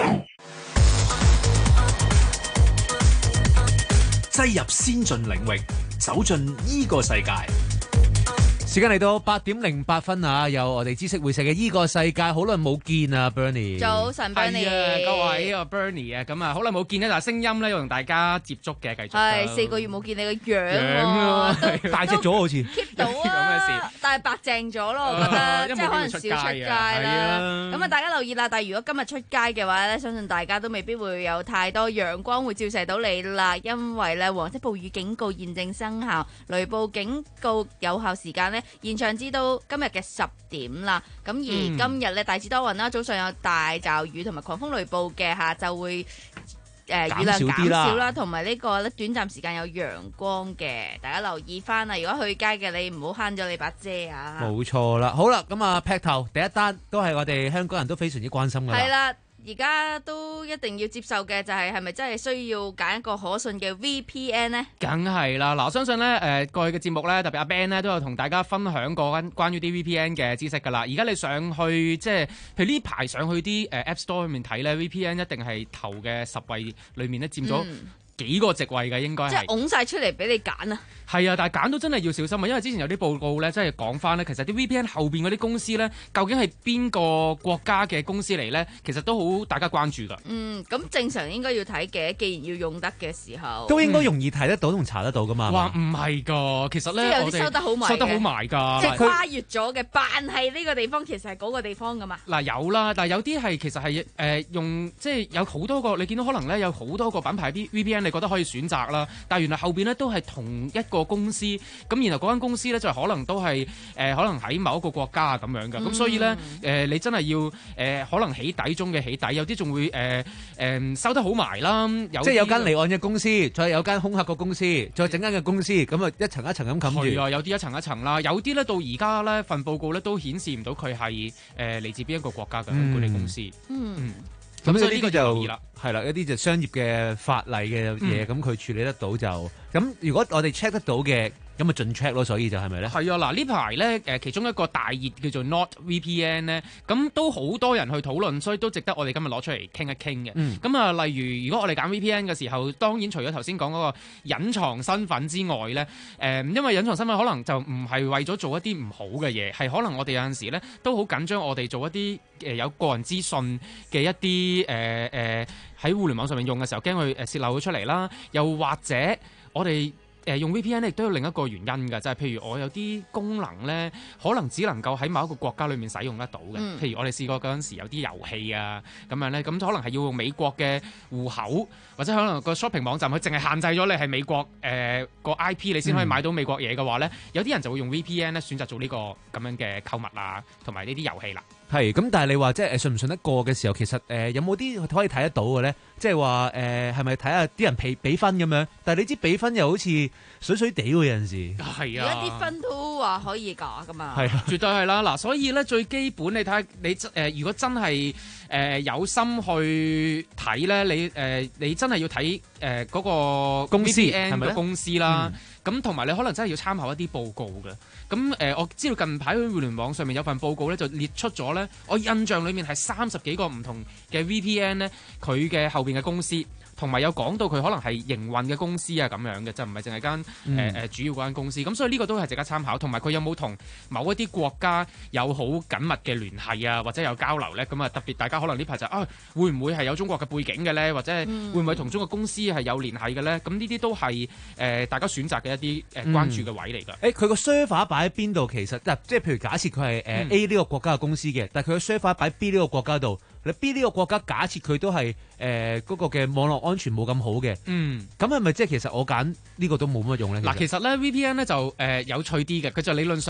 擠入先進領域，走進呢個世界。時間嚟到八點零八分啊！有我哋知識會社嘅依個世界，好耐冇見啊 ，Bernie。
早晨 ，Bernie。
各位，我 Bernie 啊，咁啊，好耐冇見咧，但係聲音咧要同大家接觸嘅，繼續。
係四個月冇見你個樣喎，
大隻咗好似。
keep 到啊，但係白淨咗咯，我覺得，即係可能少出街啦。咁啊，大家留意啦。但係如果今日出街嘅話咧，相信大家都未必會有太多陽光會照射到你啦，因為咧黃色暴雨警告現正生效，雷暴警告有效時間咧。現場至到今日嘅十點啦，咁而今日咧大致多雲啦，早上有大驟雨同埋狂風雷暴嘅，下晝會誒、呃、雨量減少啦，同埋呢個咧短暫時間有陽光嘅，大家留意翻啦。如果去街嘅你唔好慳咗你把遮啊！冇
錯啦，好啦，咁啊劈頭第一單都係我哋香港人都非常之關心㗎啦。
係啦。而家都一定要接受嘅就係係咪真係需要揀一個可信嘅 V P N 呢？
梗係啦，嗱，我相信咧誒過去嘅節目咧，特別阿 Ben 咧都有同大家分享過關關於啲 V P N 嘅知識㗎啦。而家你上去即係譬如呢排上去啲誒 App Store 裏面睇咧 ，V P N 一定係頭嘅十位裏面咧佔咗幾個席位嘅，應該係。
即係拱晒出嚟俾你揀啊！
係啊，但係揀到真係要小心啊，因為之前有啲報告咧，即係講翻咧，其實啲 V P N 後邊嗰啲公司咧，究竟係邊個國家嘅公司嚟咧？其實都好大家關注㗎。嗯，
咁正常應該要睇嘅，既然要用得嘅時候，
都應該容易睇得到同查得到㗎嘛。
哇，唔係㗎，其實咧，
即係有啲收得好埋，
收得好埋㗎，
即係跨越咗嘅，扮係呢個地方，其實係嗰個地方㗎嘛。
嗱有啦，但係有啲係其實係誒、呃、用，即係有好多個，你見到可能咧有好多個品牌 V P N， 你覺得可以選擇啦，但係原來後邊咧都係同一個公司。咁然後嗰間公司咧就可能都係誒、呃、可能喺某一個國家啊咁樣嘅，咁、嗯、所以咧誒、呃、你真係要誒、呃、可能起底中嘅起底，有啲仲會誒誒、呃、收得好埋啦，有
即係有間離岸嘅公司，再有間空客嘅公司，再整間嘅公司，咁啊一層一層咁冚住。
係啊，有啲一層一層啦，有啲咧到而家咧份報告咧都顯示唔到佢係誒嚟自邊一個國家嘅管理公司。嗯。嗯
咁所以呢個就係啦，一啲就商業嘅法例嘅嘢，咁佢、嗯、處理得到就咁。如果我哋 check 得到嘅，咁咪盡 check 咯。所以就係咪咧？
係啊，嗱呢排咧誒，其中一個大熱叫做 NordVPN 咧，咁都好多人去討論，所以都值得我哋今日攞出嚟傾一傾嘅。咁啊、嗯，例如如果我哋揀 V P N 嘅時候，當然除咗頭先講嗰個隱藏身份之外咧，誒、呃，因為隱藏身份可能就唔係為咗做一啲唔好嘅嘢，係可能我哋有陣時咧都好緊張，我哋做一啲誒有個人資訊嘅一啲誒誒喺互聯網上面用嘅時候，驚佢誒泄漏咗出嚟啦，又或者我哋。誒用 V P N 亦都有另一個原因㗎，就係、是、譬如我有啲功能咧，可能只能夠喺某一個國家裏面使用得到嘅。嗯、譬如我哋試過嗰陣時有啲遊戲啊咁樣咧，咁可能係要用美國嘅戶口，或者可能個 shopping 網站佢淨係限制咗你係美國誒個、呃、I P， 你先可以買到美國嘢嘅話咧，嗯、有啲人就會用 V P N 咧選擇做呢、這個咁樣嘅購物啊，同埋呢啲遊戲啦。
係咁，但係你話即係信唔信得過嘅時候，其實誒、呃、有冇啲可以睇得到嘅咧？即係話誒係咪睇下啲人俾俾分咁樣？但係你知俾分又好似水水地喎，有陣時。
係啊，
而家啲分都話可以假噶嘛。
係啊，絕對係啦。嗱，所以咧最基本你睇下你誒、呃，如果真係誒、呃、有心去睇咧，你誒、呃、你真係要睇誒嗰個公司 V P N 嘅公司啦。咁同埋你可能真係要參考一啲報告嘅。咁誒、呃，我知道近排喺互聯網上面有份報告咧，就列出咗咧，我印象裡面係三十幾個唔同嘅 V P N 咧，佢嘅後邊嘅公司。同埋有講到佢可能係營運嘅公司啊咁樣嘅，就唔係淨係間誒誒主要嗰間公司。咁所以呢個都係值得參考。同埋佢有冇同某一啲國家有好緊密嘅聯繫啊，或者有交流咧？咁啊特別大家可能呢排就啊會唔會係有中國嘅背景嘅咧？或者會唔會同中國公司係有聯繫嘅咧？咁呢啲都係誒、呃、大家選擇嘅一啲誒、呃、關注嘅位嚟㗎。誒
佢個 server 擺喺邊度？其實即係譬如假設佢係誒 A 呢個國家嘅公司嘅，嗯、但係佢個 server 擺 B 呢個國家度。你 B 呢個國家假設佢都係誒嗰個嘅網絡安全冇咁好嘅，嗯，咁係咪即係其實我揀呢個都冇乜用咧？嗱，
其實咧 V P N 咧就誒、呃、有趣啲嘅，佢就理論上咧係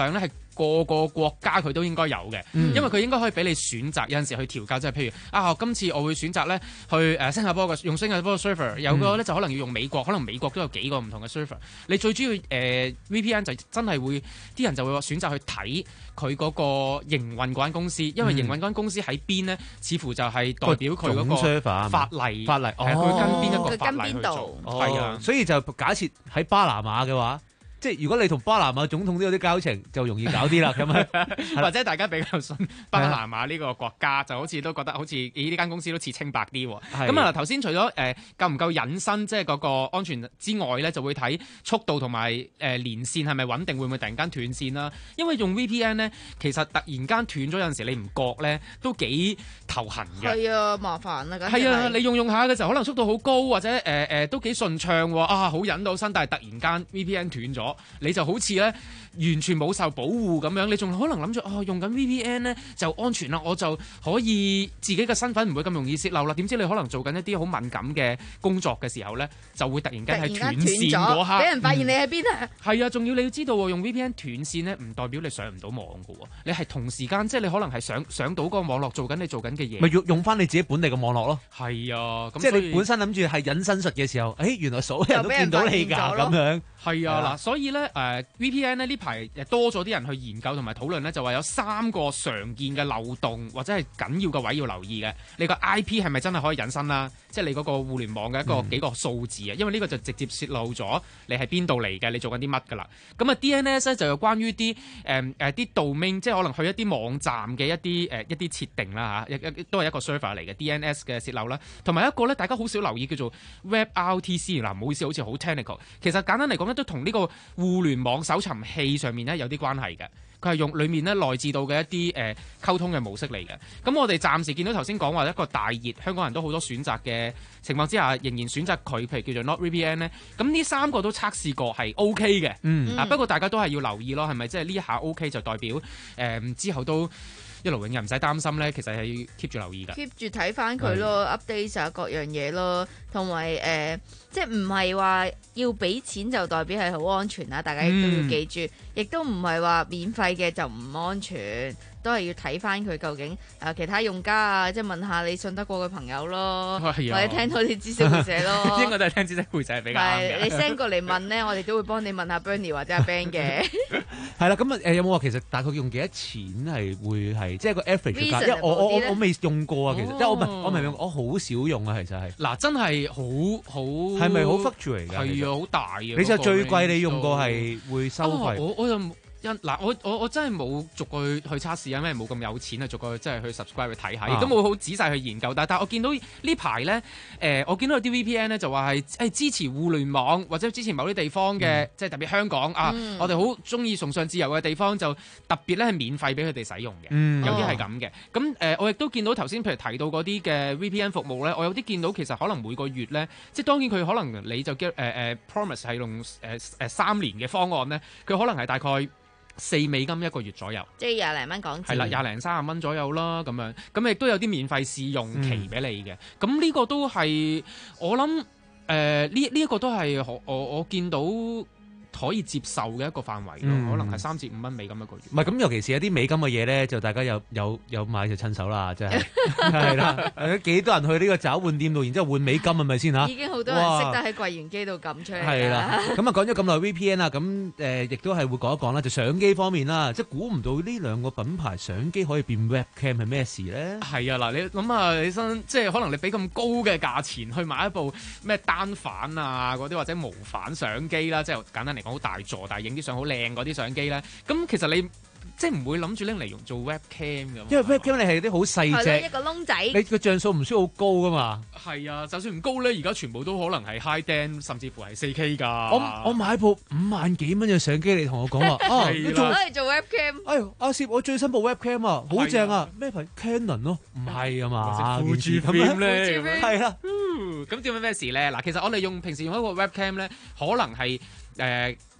個個國家佢都應該有嘅，
嗯、
因為佢應該可以俾你選擇，有陣時去調校，即係譬如啊，今次我會選擇咧去誒新加坡嘅用新加坡嘅 server，有個咧就可能要用美國，可能美國都有幾個唔同嘅 server。你最主要誒、呃、V P N 就真係會啲人就會選擇去睇佢嗰個營運嗰間公司，因為營運嗰間公司喺邊咧，似乎就係代表佢嗰個法例，
法例
係佢跟邊一個法例去做，
係、哦、啊，所以就假設喺巴拿馬嘅話。即係如果你同巴拿馬總統都有啲交情，就容易搞啲啦咁樣，
或者大家比較信巴拿馬呢個國家，就好似都覺得好似咦呢間公司都似清白啲喎。咁啊頭先除咗誒、呃、夠唔夠隱身，即係嗰個安全之外咧，就會睇速度同埋誒連線係咪穩定，會唔會突然間斷線啦？因為用 V P N 咧，其實突然間斷咗有陣時你唔覺咧，都幾頭痕嘅。
係啊，麻煩啊，
係啊，你用用下嘅時候可能速度好高，或者誒誒、呃呃、都幾順暢喎，啊好引到身，但係突然間 V P N 斷咗。你就好似咧完全冇受保護咁樣，你仲可能諗住哦用緊 V P N 咧就安全啦，我就可以自己嘅身份唔會咁容易泄漏啦。點知你可能做緊一啲好敏感嘅工作嘅時候咧，就會突然間係斷線嗰刻，
俾人發現你喺邊啊！
係、嗯、啊，仲要你要知道喎，用 V P N 斷線咧，唔代表你上唔到網㗎喎，你係同時間即係你可能係上上到個網絡做緊你做緊嘅嘢，
咪用用翻你自己本地嘅網絡咯。
係啊，
即係你本身諗住係隱身術嘅時候，誒、哎、原來所有人都見到你㗎咁樣。
係啊，嗱，所以咧誒、呃、V P N 咧呢排多咗啲人去研究同埋討論咧，就話有三個常見嘅漏洞或者係緊要嘅位要留意嘅。你個 I P 係咪真係可以隱身啦？即係你嗰個互聯網嘅一個、嗯、幾個數字啊，因為呢個就直接泄露咗你係邊度嚟嘅，你做緊啲乜㗎啦。咁啊 D N S 咧就有關於啲誒誒啲 domain，即係可能去一啲網站嘅一啲誒、呃、一啲設定啦嚇，一一都係一個 server 嚟嘅 D N S 嘅泄漏啦。同埋一個咧，大家好少留意叫做 Web R T C 嗱，唔好意思，好似好 technical。其實簡單嚟講咧，都同呢個互聯網搜尋器上面咧有啲關係嘅。佢係用裡面咧內置到嘅一啲誒、呃、溝通嘅模式嚟嘅。咁我哋暫時見到頭先講話一個大熱，香港人都好多選擇嘅情況之下，仍然選擇佢，譬如叫做 NordVPN 咧。咁呢三個都測試過係 OK 嘅。嗯。啊，不過大家都係要留意咯，係咪即係呢一下 OK 就代表誒、呃、之後都一勞永逸唔使擔心咧？其實係要 keep 住留意㗎。keep
住睇翻佢咯 ，update 晒各樣嘢咯，同埋誒，即係唔係話要俾錢就代表係好安全啦？大家亦都要記住，亦都唔係話免費嘅就唔安全。都係要睇翻佢究竟誒、呃、其他用家啊，即係問下你信得過嘅朋友咯，啊、或者聽到啲知識會社咯，
應該都係聽知識會社比較啱嘅。
你 send 過嚟問咧，我哋都會幫你問下 Bernie 或者阿 Ben 嘅。
係啦，咁啊誒有冇話其實大概用幾多錢係會係即係個 average 價？因為我我我我未用過啊，其實，即係、哦、我唔我明明我好少用啊，其實係。
嗱，真係好好係咪好 fluctuate 㗎？係啊，好大啊！
你就最貴你用過係會收費？
哦、我我就。嗱，我我我真係冇逐個去去測試啊，因為冇咁有錢啊，逐個即係去 subscribe 去睇下，亦都冇好仔細去研究。但係我見到呢排咧，誒、呃，我見到有啲 V P N 咧就話係誒支持互聯網或者支持某啲地方嘅，嗯、即係特別香港啊，嗯、我哋好中意崇尚自由嘅地方，就特別咧係免費俾佢哋使用嘅，嗯、有啲係咁嘅。咁誒、呃，我亦都見到頭先譬如提到嗰啲嘅 V P N 服務咧，我有啲見到其實可能每個月咧，即係當然佢可能你就叫誒誒 promise 係用誒誒三年嘅方案咧，佢可能係大概四美金一個月左右，
即係廿零蚊港紙。
係啦，廿零三十蚊左右啦，咁樣咁亦都有啲免費試用期俾你嘅。咁呢、嗯、個都係我諗誒呢呢一個都係我我我見到可以接受嘅一個範圍咯，嗯、可能係三至五蚊美金一個月。唔係咁，尤其是有啲美金嘅嘢咧，就大家有有有買就趁手啦，真係係啦。幾多人去呢個找換店度，然之後換美金係咪先嚇？
已經好多人識得喺櫃員機度撳出嚟。
係啦，咁啊講咗咁耐 V P N 啦，咁誒亦都係會講一講啦，就相機方面啦，即係估唔到呢兩個品牌相機可以變 webcam 係咩事咧？係啊，嗱，你諗下你身，即係可能你俾咁高嘅價錢去買一部咩單反啊嗰啲或者無反相機啦，即係簡單嚟講好大座，但係影啲相好靚嗰啲相機咧，咁其實你即係唔會諗住拎嚟用做 webcam 㗎嘛，因為 webcam 你係啲好細隻，
一個窿仔，
你個像素唔需要好高噶嘛。
係啊，就算唔高咧，而家全部都可能係 high def，甚至乎係 四 K 㗎。
我我買部五萬幾蚊嘅相機，你同我講話啊，
你做攞嚟做 webcam？
哎，阿攝我最新部 webcam 啊，好正啊，咩牌 Canon 咯，唔係啊嘛，富士 film 咧，係啦，
咁點解咩事咧？嗱，其實我哋用平時用一個 webcam 咧，可能係誒。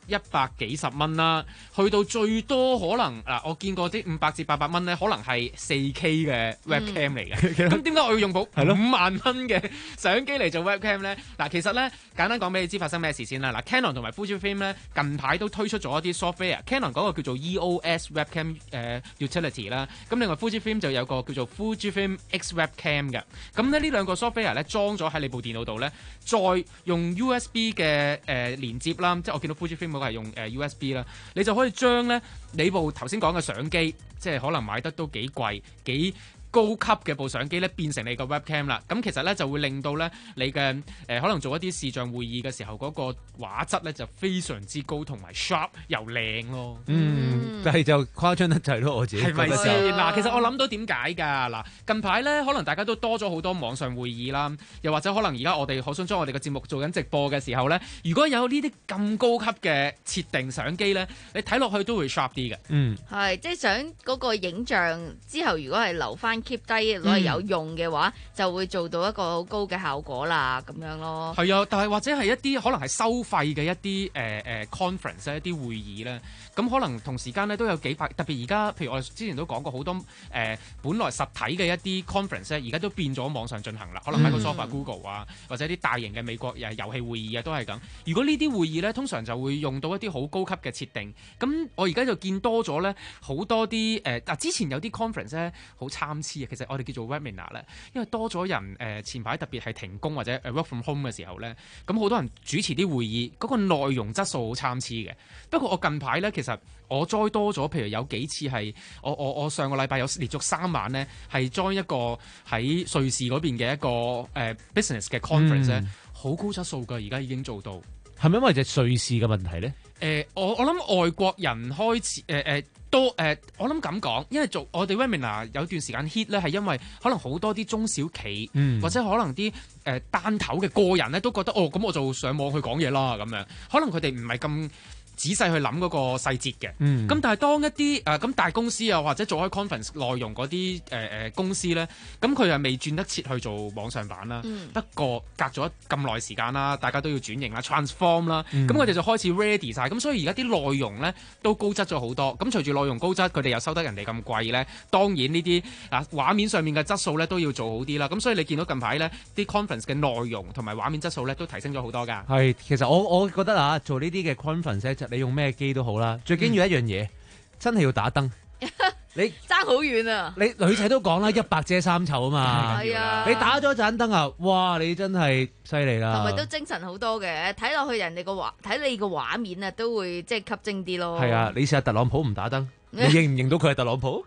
一百幾十蚊啦，去到最多可能嗱，我見過啲五百至八百蚊咧，可能係四 K 嘅 webcam 嚟嘅。咁點解我要用部五萬蚊嘅相機嚟做 webcam 咧？嗱，其實咧簡單講俾你知發生咩事先啦。嗱 ，Canon 同埋 Fujifilm 咧近排都推出咗一啲 software。Canon 嗰個叫做 E O S Webcam 誒、呃、Utility 啦，咁另外 Fujifilm 就有個叫做 Fujifilm X Webcam 嘅。咁咧呢兩個 software 咧裝咗喺你部電腦度咧，再用 U S B 嘅誒、呃、連接啦，即係我見到 Fujifilm 嗰個係用誒、呃、U S B 啦，你就可以將咧你部頭先講嘅相機，即係可能買得都幾貴幾高級嘅部相機咧，變成你個 webcam 啦。咁其實咧就會令到咧你嘅誒、呃、可能做一啲視像會議嘅時候，嗰、那個畫質咧就非常之高，同埋 sharp 又靚咯。
嗯，但係就誇張得滯咯，我自己覺得。係咪先？
嗱，其實我諗到點解㗎？嗱，近排咧可能大家都多咗好多網上會議啦，又或者可能而家我哋好想將我哋嘅節目做緊直播嘅時候咧，如果有呢啲咁高級嘅設定相機咧，你睇落去都會 sharp 啲嘅。
嗯，
係即係想嗰個影像之後，如果係留翻 keep 低攞嚟有用嘅話，嗯、就會做到一個好高嘅效果啦，咁樣咯。
係啊，但係或者係一啲可能係收費嘅一啲誒誒 conference 一啲會議咧，咁可能同時間咧都有幾百，特別而家譬如我哋之前都講過好多誒、呃，本來實體嘅一啲 conference 咧，而家都變咗網上進行啦。可能 Microsoft、嗯、Google 啊，或者啲大型嘅美國誒遊戲會議啊，都係咁。如果呢啲會議咧，通常就會用到一啲好高級嘅設定。咁我而家就見多咗咧，好多啲誒嗱，之前有啲 conference 咧好參差啊，其實。我哋叫做 webinar 咧，因為多咗人誒、呃、前排特別係停工或者 work from home 嘅時候咧，咁好多人主持啲會議，嗰、那個內容質素好參差嘅。不過我近排咧，其實我 join 多咗，譬如有幾次係我我我上個禮拜有連續三晚咧，係 join 一個喺瑞士嗰邊嘅一個誒、呃、business 嘅 conference 咧、嗯，好高質素㗎，而家已經做到。
係咪因為就瑞士嘅問題咧？
誒、呃，我我諗外國人開始誒誒。呃呃多誒、呃，我諗咁講，因為做我哋 webinar 有段時間 hit 咧，係因為可能好多啲中小企，嗯、或者可能啲誒、呃、單頭嘅個人咧，都覺得哦，咁我就上網去講嘢啦咁樣，可能佢哋唔係咁仔細去諗嗰個細節嘅，咁、嗯、但係當一啲誒咁大公司啊，或者做開 conference 內容嗰啲誒誒公司咧，咁佢又未轉得切去做網上版啦。嗯、不過隔咗咁耐時間啦，大家都要轉型啦 transform 啦，咁佢哋就開始 ready 晒。咁所以而家啲內容咧都高質咗好多。咁隨住內容高質，佢哋又收得人哋咁貴咧，當然呢啲啊畫面上面嘅質素咧都要做好啲啦。咁所以你見到近排咧啲 conference 嘅內容同埋畫面質素咧都提升咗好多㗎。
係，其實我我覺得啊，做呢啲嘅 conference 你用咩機都好啦，最緊要一樣嘢、嗯，真係要打燈。你
爭好遠啊！
你女仔都講啦，一白遮三醜啊嘛。係啊，你打咗盞燈啊，哇！你真係犀利啦。
同埋都精神好多嘅，睇落去人哋個畫，睇你個畫面啊，都會即係吸睛啲咯。
係啊，你試下特朗普唔打燈，你認唔認到佢係特朗普？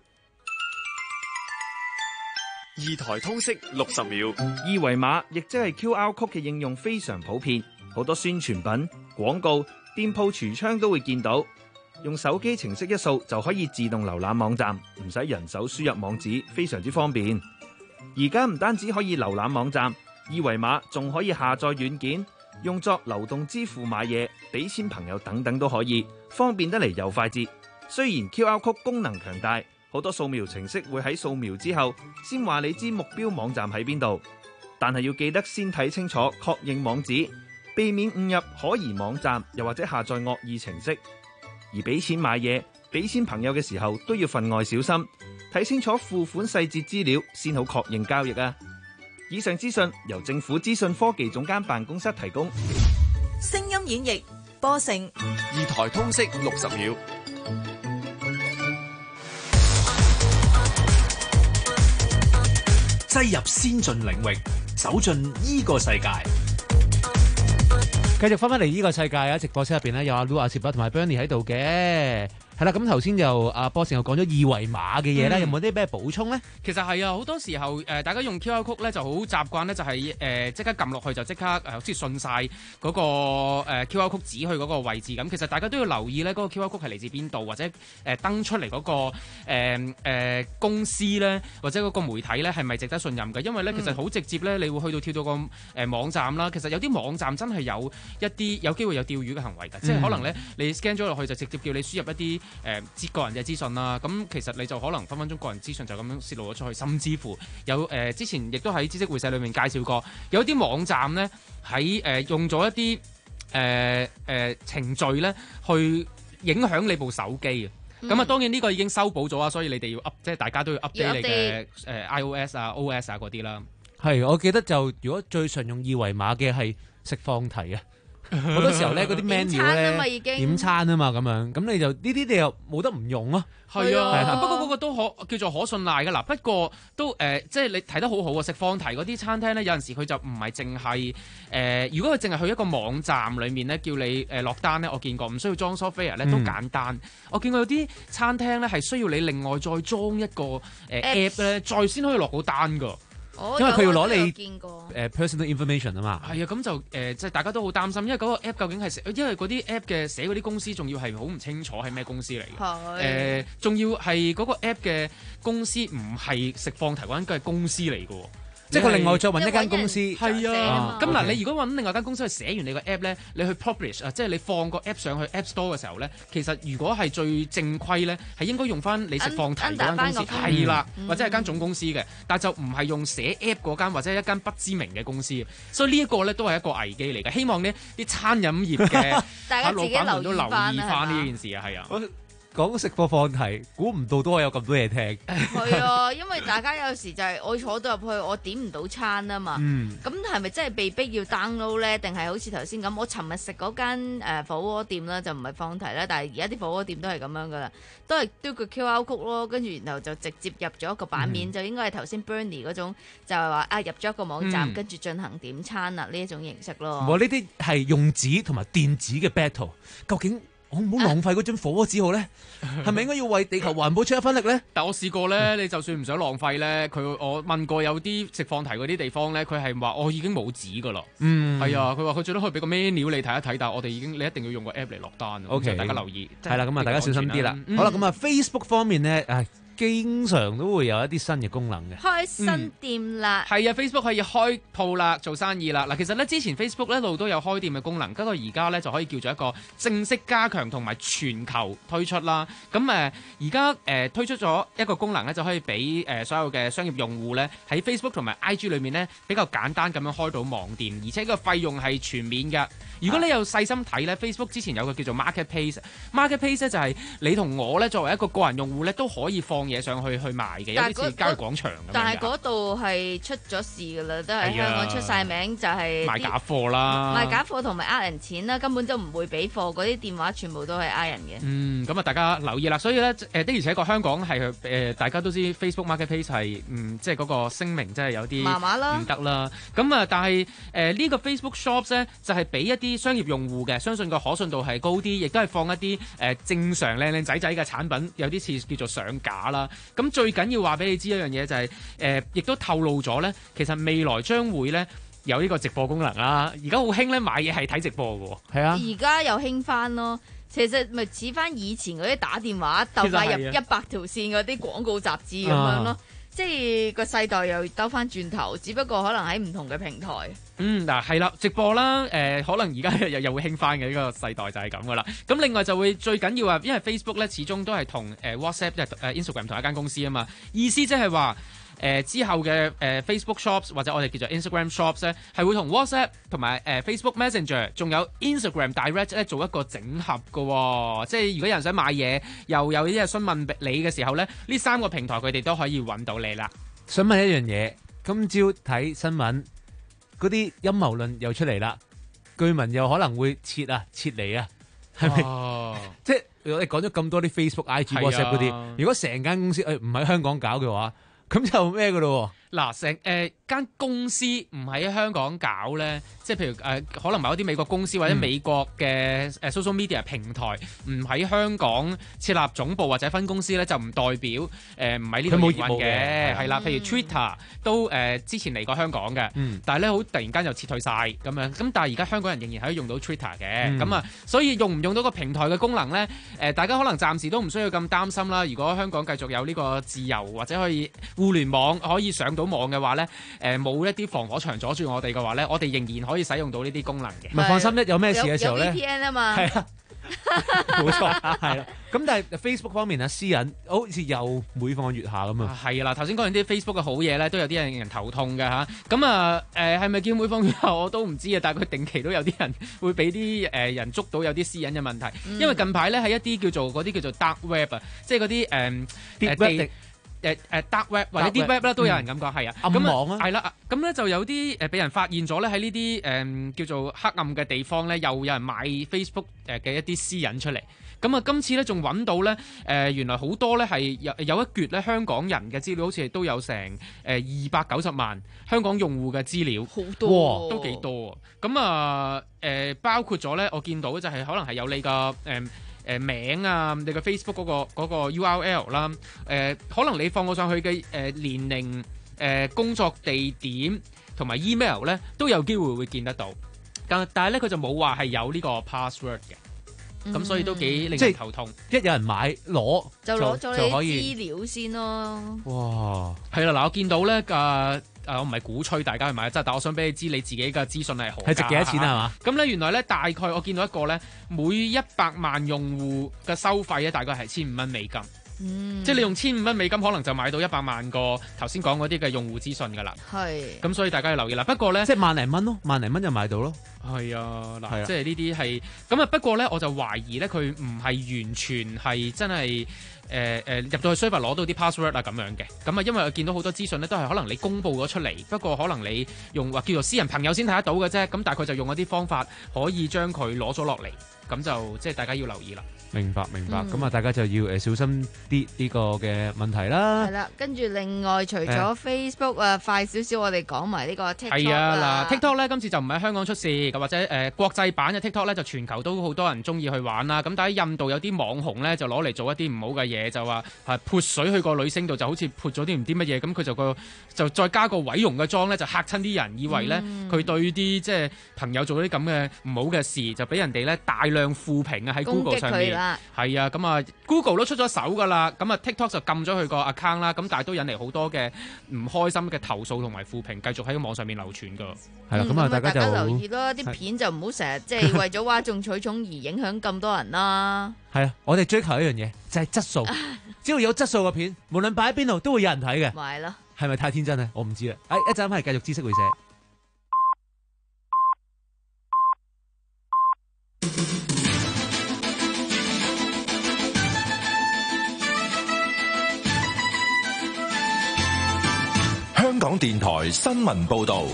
二台通識六十秒，二維碼亦即係 Q R code 嘅應用非常普遍，好多宣傳品、廣告、店鋪櫥窗都會見到。用手機程式一掃就可以自動瀏覽網站，唔使人手輸入網址，非常之方便。而家唔單止可以瀏覽網站，二維碼仲可以下載軟件，用作流動支付買嘢、俾錢朋友等等都可以，方便得嚟又快捷。雖然 Q R code 功能強大，好多掃描程式會喺掃描之後先話你知目標網站喺邊度，但係要記得先睇清楚確認網址，避免誤入可疑網站，又或者下載惡意程式。而俾錢買嘢、俾錢朋友嘅時候都要分外小心，睇清楚付款細節資料先好確認交易啊！以上資訊由政府資訊科技總監辦公室提供。
聲音演繹播成
二台通識六十秒，
擠入先進領域，走進呢個世界。
繼續翻返嚟呢個世界啊！直播室入邊咧有阿 Lu、阿攝同埋 Bernie 喺度嘅。係啦，咁頭先就阿波成又講咗二維碼嘅嘢咧，有冇啲咩補充咧？
其實係啊，好多時候誒、呃，大家用 Q R code 咧就好習慣咧，就係誒即刻撳落去就即刻誒，好似順晒嗰個、呃、Q R code 指去嗰個位置咁。其實大家都要留意咧，嗰、那個 Q R code 係嚟自邊度，或者誒、呃、登出嚟嗰、那個誒、呃呃、公司咧，或者嗰個媒體咧係咪值得信任嘅？因為咧其實好直接咧，你會去到跳到個誒、呃、網站啦。其實有啲網站真係有一啲有機會有釣魚嘅行為㗎、嗯，即係可能咧你 scan 咗落去就直接叫你輸入一啲誒接個人嘅資訊啦，咁其實你就可能分分鐘個人資訊就咁樣泄露咗出去，甚至乎有誒、呃、之前亦都喺知識會社裏面介紹過，有啲網站咧喺誒用咗一啲誒誒程序咧去影響你部手機啊。咁啊，當然呢個已經修補咗啊，所以你哋要 up， 即係大家都要 update 你嘅誒 iOS 啊、O S 啊嗰啲啦。
係，我記得就如果最常用二維碼嘅係食放題啊，好多時候咧嗰啲 menu 咧點餐啊嘛咁樣，咁你就呢啲你又冇得唔用啊。
係啊，不過嗰個都可叫做可信賴㗎嗱。不過都誒、呃，即係你睇得好好啊！食放題嗰啲餐廳咧，有陣時佢就唔係淨係誒，如果佢淨係去一個網站裡面咧，叫你誒落單咧，我見過唔需要裝 software 咧都簡單。嗯、我見過有啲餐廳咧係需要你另外再裝一個誒 app 咧，再先可以落到單㗎。
哦、
因為佢要攞你
誒、
uh, personal information 啊嘛，
係啊，咁就誒、呃、即係大家都好擔心，因為嗰個 app 究竟係因為嗰啲 app 嘅寫嗰啲公司仲要係好唔清楚係咩公司嚟嘅，誒仲要係嗰個 app 嘅公司唔係食放題嗰間，佢係公司嚟嘅。即係佢另外再揾一間公司，係啊。咁嗱，你如果揾另外間公司去寫完你個 app 咧，你去 publish 啊，即係你放個 app 上去 App Store 嘅時候咧，其實如果係最正規咧，係應該用翻你食放題嗰間公司，係啦，或者係間總公司嘅，但係就唔係用寫 app 嗰間或者一間不知名嘅公司。所以呢一個咧都係一個危機嚟嘅。希望呢啲餐飲業嘅
大家自己
老闆們都留意翻呢件事啊，係啊。
講食貨放題，估唔到都係有咁多嘢聽。
係啊，因為大家有時就係我坐到入去，我點唔到餐啊嘛。咁係咪真係被逼要 download 咧？定係好似頭先咁？我尋日食嗰間誒火鍋店啦，就唔係放題啦，但係而家啲火鍋店都係咁樣噶啦，都係嘟個 Q R code 咯，跟住然後就直接入咗一個版面，嗯、就應該係頭先 Bernie 嗰種，就係話啊入咗一個網站，跟住、嗯、進行點餐啦呢一種形式咯。
我呢啲係用紙同埋電子嘅 battle， 究竟？我唔好浪費嗰張火鍋紙號咧，係咪應該要為地球環保出一分力咧？
但我試過咧，你就算唔想浪費咧，佢我問過有啲食放題嗰啲地方咧，佢係話我已經冇紙噶啦。嗯，係啊，佢話佢最多可以俾個 menu 你睇一睇，但係我哋已經你一定要用個 app 嚟落單。O K， 大家留意。係啦，咁啊，大家小心啲啦。嗯、好啦，咁啊，Facebook 方面咧，誒。經常都會有一啲新嘅功能嘅，
開新店啦，
係、嗯、啊 ，Facebook 可以開鋪啦，做生意啦。嗱，其實咧之前 Facebook 一路都有開店嘅功能，不過而家咧就可以叫做一個正式加強同埋全球推出啦。咁誒而家誒推出咗一個功能咧，就可以俾誒、呃、所有嘅商業用戶咧喺 Facebook 同埋 I G 裏面咧比較簡單咁樣開到網店，而且個費用係全免嘅。如果你有細心睇咧 ，Facebook 之前有個叫做 Marketplace，Marketplace 咧就係你同我咧作為一個個人用戶咧都可以放嘢上去去賣嘅，有啲似交易廣場咁樣。
但係嗰度係出咗事噶啦，都係香港出晒名，就係
賣假貨啦，
賣假貨同埋呃人錢啦，根本就唔會俾貨，嗰啲電話全部都係呃人嘅。
嗯，咁啊，大家留意啦。所以咧，誒的而且確香港係誒大家都知 Facebook Marketplace 係嗯即係嗰個聲明真係有啲麻麻啦，唔得啦。咁啊，但係誒呢個 Facebook Shops 咧就係俾一啲商業用戶嘅，相信個可信度係高啲，亦都係放一啲誒、呃、正常靚靚仔仔嘅產品，有啲似叫做上架啦。咁最緊要話俾你知一樣嘢就係、是、誒、呃，亦都透露咗咧，其實未來將會咧有呢個直播功能啦。而家好興咧買嘢係睇直播嘅喎，係啊。
而家又興翻咯，其實咪似翻以前嗰啲打電話鬥快入一百條線嗰啲廣告雜誌咁樣咯。啊即係個世代又兜翻轉頭，只不過可能喺唔同嘅平台。
嗯，嗱係啦，直播啦，誒、呃、可能而家又又會興翻嘅呢個世代就係咁噶啦。咁另外就會最緊要啊，因為 Facebook 咧始終都係同誒 WhatsApp 即係誒 Instagram 同一間公司啊嘛，意思即係話。誒、呃、之後嘅誒、呃、Facebook Shops 或者我哋叫做 Instagram Shops 咧，係會同 WhatsApp 同埋誒、呃、Facebook Messenger 仲有 Instagram Direct 咧做一個整合嘅、哦，即係如果有人想買嘢，又有啲嘢詢問你嘅時候咧，呢三個平台佢哋都可以揾到你啦。
想問一樣嘢，今朝睇新聞嗰啲陰謀論又出嚟啦，據聞又可能會撤啊撤離啊，係咪？哦、即係我哋講咗咁多啲 Facebook、I G、WhatsApp 嗰啲，如果成間公司誒唔喺香港搞嘅話，咁就咩嘅咯？
嗱，成誒間公司唔喺香港搞咧，即係譬如誒、呃，可能某啲美國公司或者美國嘅誒 social media 平台唔喺香港設立總部或者分公司咧，就唔代表誒唔喺呢度營運嘅，係啦。譬如 Twitter 都誒、呃、之前嚟過香港嘅，嗯、但係咧好突然間又撤退晒咁樣。咁但係而家香港人仍然可以用到 Twitter 嘅，咁啊、嗯，所以用唔用到個平台嘅功能咧？誒、呃，大家可能暫時都唔需要咁擔心啦。如果香港繼續有呢個自由或者可以互聯網可以上到網嘅話咧，誒、呃、冇一啲防火牆阻住我哋嘅話咧，我哋仍然可以使用到呢啲功能嘅。
咪放心，一有咩事嘅時候咧，
有 V P N 啊嘛，
係啊， 冇錯，係啦。咁但係 Facebook 方面啊，私隱好似又每況愈下咁啊。
係啦，頭先講完啲 Facebook 嘅好嘢咧，都有啲人人頭痛嘅嚇。咁啊誒係咪叫每況愈下我都唔知啊，但係佢定期都有啲人會俾啲誒人捉到有啲私隱嘅問題，嗯、因為近排咧喺一啲叫做嗰啲叫做 dark web 啊，即係嗰啲誒誒地。誒誒 dark web 或者啲 web 啦，都有人咁講，係啊，
暗網啊，
係啦，咁咧就有啲誒俾人發現咗咧喺呢啲誒叫做黑暗嘅地方咧，又有人買 Facebook 誒嘅一啲私隱出嚟。咁啊，今次咧仲揾到咧誒，原來好多咧係有有一橛咧香港人嘅資料，好似都有成誒二百九十萬香港用戶嘅資料，
好多，
都幾多。咁啊誒，包括咗咧，我見到就係可能係有你個誒。呃誒、呃、名啊，你嘅 Facebook 嗰、嗰個嗰個 U R L 啦，誒、呃、可能你放我上去嘅誒、呃、年齡、誒、呃、工作地點同埋 email 咧，都有機會會見得到。但但係咧，佢就冇話係有呢個 password 嘅，咁、嗯、所以都幾令人頭痛。
一有人買攞
就攞咗你資料先咯。
哇，
係啦，嗱，我見到咧嘅。誒、呃，我唔係鼓吹大家去買，即係，但我想俾你知你自己嘅資訊係好。
係值幾多錢啊？係嘛？
咁咧，原來咧大概我見到一個咧，每一百萬用戶嘅收費咧，大概係千五蚊美金。嗯，即係你用千五蚊美金，可能就買到一百萬個頭先講嗰啲嘅用戶資訊㗎啦。係。咁所以大家要留意啦。不過咧，
即係萬零蚊咯，萬零蚊就買到咯。
係啊，嗱，即係呢啲係咁啊。不過咧，我就懷疑咧，佢唔係完全係真係。誒、呃、誒入到去 server 攞到啲 password 啊咁樣嘅，咁啊因為我見到好多資訊咧都係可能你公佈咗出嚟，不過可能你用話叫做私人朋友先睇得到嘅啫，咁但係佢就用一啲方法可以將佢攞咗落嚟，咁就即係大家要留意啦。
明白明白，咁啊、嗯、大家就要誒小心啲呢個嘅問題啦。
係啦，跟住另外除咗 Facebook 啊，快少少我哋講埋呢個 TikTok 啦。
係啊，嗱 TikTok 咧今次就唔喺香港出事，或者誒、呃、國際版嘅 TikTok 咧就全球都好多人中意去玩啦。咁但係喺印度有啲網紅咧就攞嚟做一啲唔好嘅嘢，就話係潑水去個女星度，就好似潑咗啲唔知乜嘢，咁佢就個就再加個毀容嘅妝咧，就嚇親啲人，以為咧佢、嗯、對啲即係朋友做啲咁嘅唔好嘅事，就俾人哋咧大量負評啊喺 Google 上面。係啊，咁啊 Google 都出咗手噶啦，咁啊 TikTok 就禁咗佢個 account 啦，咁但係都引嚟好多嘅唔開心嘅投訴同埋負評，繼續喺網上面流傳噶。係啦，咁啊大家就大家留意咯，啲片就唔好成日即係為咗嘩眾取寵而影響咁多人啦。係啊，我哋追求一樣嘢就係、是、質素，只要有質素嘅片，無論擺喺邊度都會有人睇嘅。咪係咯，係咪太天真咧？我唔知啦。誒，一陣翻嚟繼續知識會社。
香港電台新聞報道。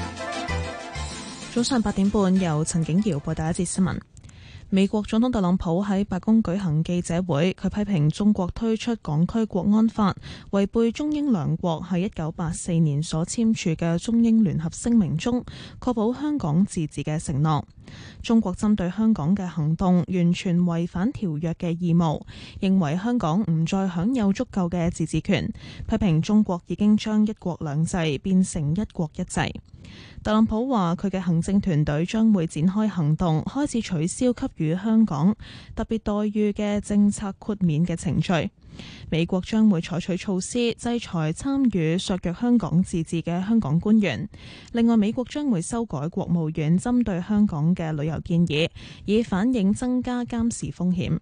早上八點半，由陳景瑤報第一節新聞。美國總統特朗普喺白宮舉行記者會，佢批評中國推出港區國安法，違背中英兩國喺一九八四年所簽署嘅中英聯合聲明中確保香港自治嘅承諾。中國針對香港嘅行動完全違反條約嘅義務，認為香港唔再享有足夠嘅自治權，批評中國已經將一國兩制變成一國一制。特朗普話佢嘅行政團隊將會展開行動，開始取消給予香港特別待遇嘅政策豁免嘅程序。美國將會採取措施制裁參與削弱香港自治嘅香港官員。另外，美國將會修改國務院針對香港嘅旅遊建議，以反映增加監視風險。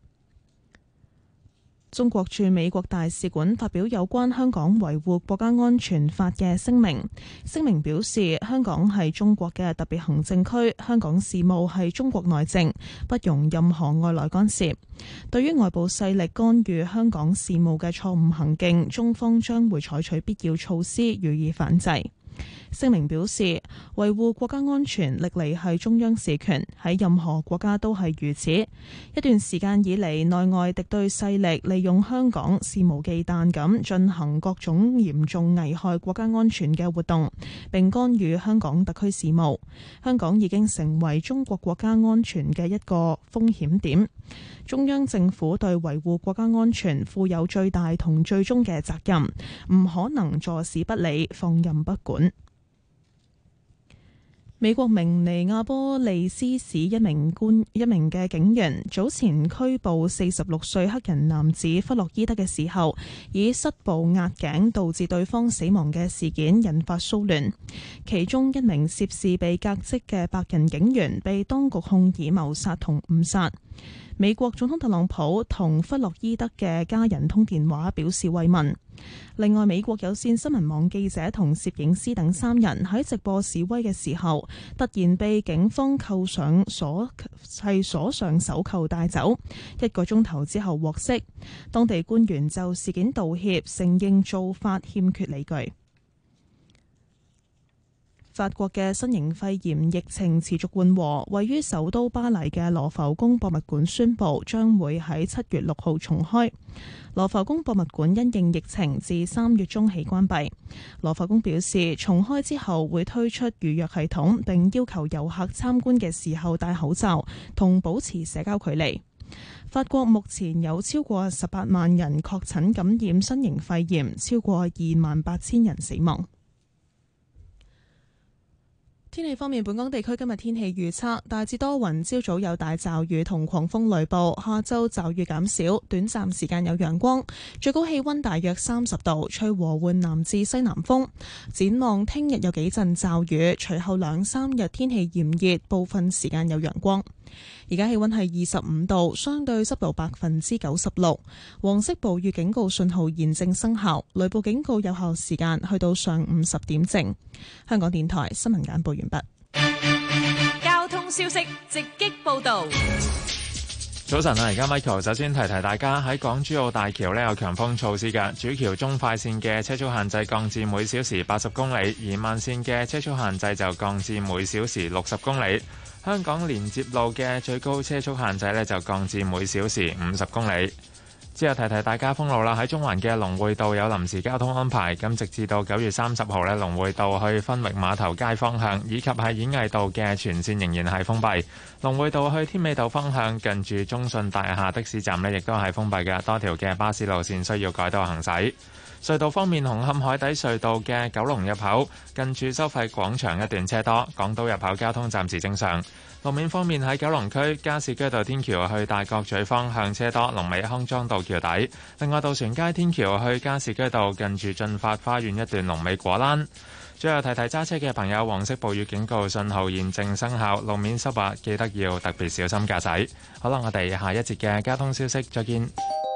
中國駐美國大使館發表有關香港維護國家安全法嘅聲明。聲明表示，香港係中國嘅特別行政區，香港事務係中國內政，不容任何外來干涉。對於外部勢力干預香港事務嘅錯誤行徑，中方將會採取必要措施予以反制。聲明表示，維護國家安全歷嚟係中央事權，喺任何國家都係如此。一段時間以嚟，內外敵對勢力利用香港肆無忌憚咁進行各種嚴重危害國家安全嘅活動，並干預香港特區事務。香港已經成為中國國家安全嘅一個風險點。中央政府對維護國家安全負有最大同最終嘅責任，唔可能坐視不理、放任不管。 美國明尼亞波利斯市一名官一名嘅警員早前拘捕四十六歲黑人男子弗洛伊德嘅時候，以膝部壓頸導致對方死亡嘅事件引發騷亂。其中一名涉事被革職嘅白人警員被當局控以謀殺同誤殺。美國總統特朗普同弗洛伊德嘅家人通電話表示慰問。另外，美國有線新聞網記者同攝影師等三人喺直播示威嘅時候，突然被警方扣上鎖係鎖上手銬帶走，一個鐘頭之後獲釋。當地官員就事件道歉，承認做法欠缺理據。法國嘅新型肺炎疫情持續緩和，位於首都巴黎嘅羅浮宮博物館宣布將會喺七月六號重開。羅浮宮博物館因應疫情自三月中起關閉。羅浮宮表示，重開之後會推出預約系統，並要求遊客參觀嘅時候戴口罩同保持社交距離。法國目前有超過十八萬人確診感染新型肺炎，超過二萬八千人死亡。天氣方面，本港地區今日天氣預測大致多雲，朝早有大驟雨同狂風雷暴，下晝驟雨減少，短暫時間有陽光，最高氣溫大約三十度，吹和緩南至西南風。展望聽日有幾陣驟雨，隨後兩三日天氣炎熱，部分時間有陽光。而家氣溫係二十五度，相對濕度百分之九十六，黃色暴雨警告信號現正生效，雷暴警告有效時間去到上午十點正。香港電台新聞簡報完畢。
交通消息直擊報道。
早晨啊，而家 Michael 首先提提大家，喺港珠澳大橋呢有強風措施嘅，主橋中快線嘅車速限制降至每小時八十公里，而慢線嘅車速限制就降至每小時六十公里。香港連接路嘅最高車速限制呢就降至每小時五十公里。之後提提大家封路啦，喺中環嘅龍匯道有臨時交通安排，咁直至到九月三十號呢，龍匯道去分域碼頭街方向以及係演藝道嘅全線仍然係封閉。龍匯道去添美道方向近住中信大廈的士站呢亦都係封閉嘅，多條嘅巴士路線需要改道行駛。隧道方面，紅磡海底隧道嘅九龍入口近住收費廣場一段車多，港島入口交通暫時正常。路面方面，喺九龍區加士居道天橋去大角咀方向車多，龍尾康莊道橋底。另外，渡船街天橋去加士居道近住進發花園一段龍尾果欄。最後提提揸車嘅朋友，黃色暴雨警告信號現正生效，路面濕滑，記得要特別小心駕駛。好啦，我哋下一節嘅交通消息再見。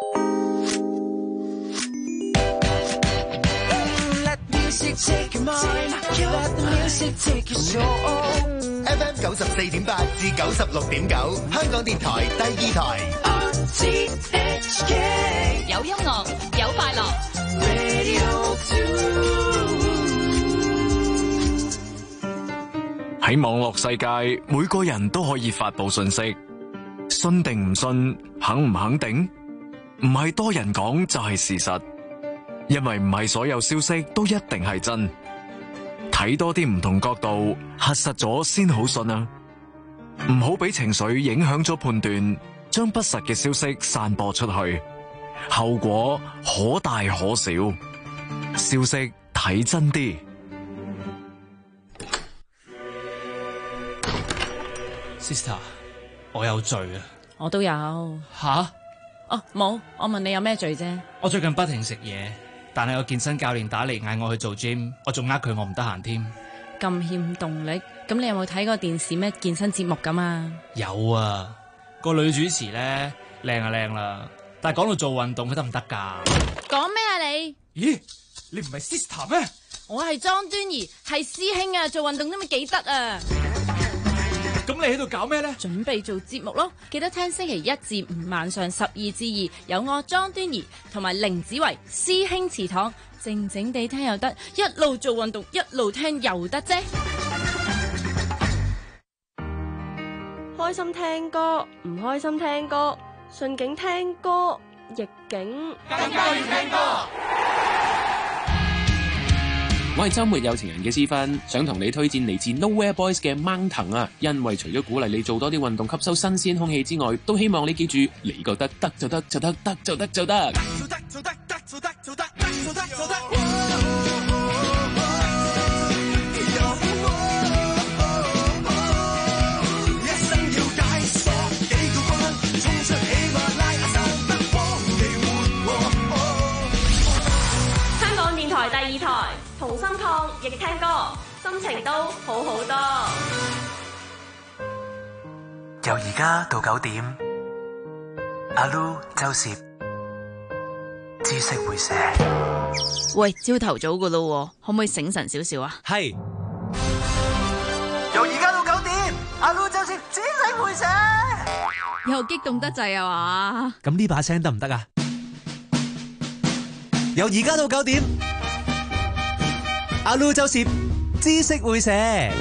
F M 九十四點八至九十六點九，香港電台第二台。
有音樂，有快樂。
喺網絡世界，每個人都可以發佈信息，信定唔信，肯唔肯定，唔係多人講就係事實，因為唔係所有消息都一定係真。睇多啲唔同角度，核實咗先好信啊！唔好俾情緒影響咗判斷，將不實嘅消息散播出去，後果可大可小。消息睇真啲。
Sister， 我有罪啊！
我都有。
吓？
哦，冇，我問你有咩罪啫？
我最近不停食嘢。但係個健身教練打嚟嗌我去做 gym， 我仲呃佢我唔得閒添。
咁欠動力，咁你有冇睇過電視咩健身節目咁啊？
有啊，個女主持咧靚啊靚啦，但係講到做運動佢得唔得噶？
講咩啊你？
咦，你唔係 sister 咩？
我係莊端儀，係師兄啊，做運動都咪幾得啊！
咁你喺度搞咩咧？
準備做節目咯，記得聽星期一至五晚上十二至二，有我莊端儀同埋凌子維師兄祠堂，靜靜地聽又得，一路做運動一路聽又得啫。
開心聽歌，唔開心聽歌，順境聽歌，逆境
更加要聽歌。
我係周末有情人嘅思芬，想同你推薦嚟自 Nowhere Boys 嘅掹藤啊！因為除咗鼓勵你做多啲運動，吸收新鮮空氣之外，都希望你記住，你覺得得就得就得，得就得就得。做得做得得做得做得做得做得。
心情都好好多。
由而家到九點，阿 Lu 周攝知識會寫。
喂，朝頭早噶咯，可唔可以醒神少少啊？
係。
由而家到九點，阿 Lu 周攝知識會寫。
又激動得滯啊嘛？
咁呢把聲得唔得啊？由而家到九點，阿 Lu 周攝知識會寫。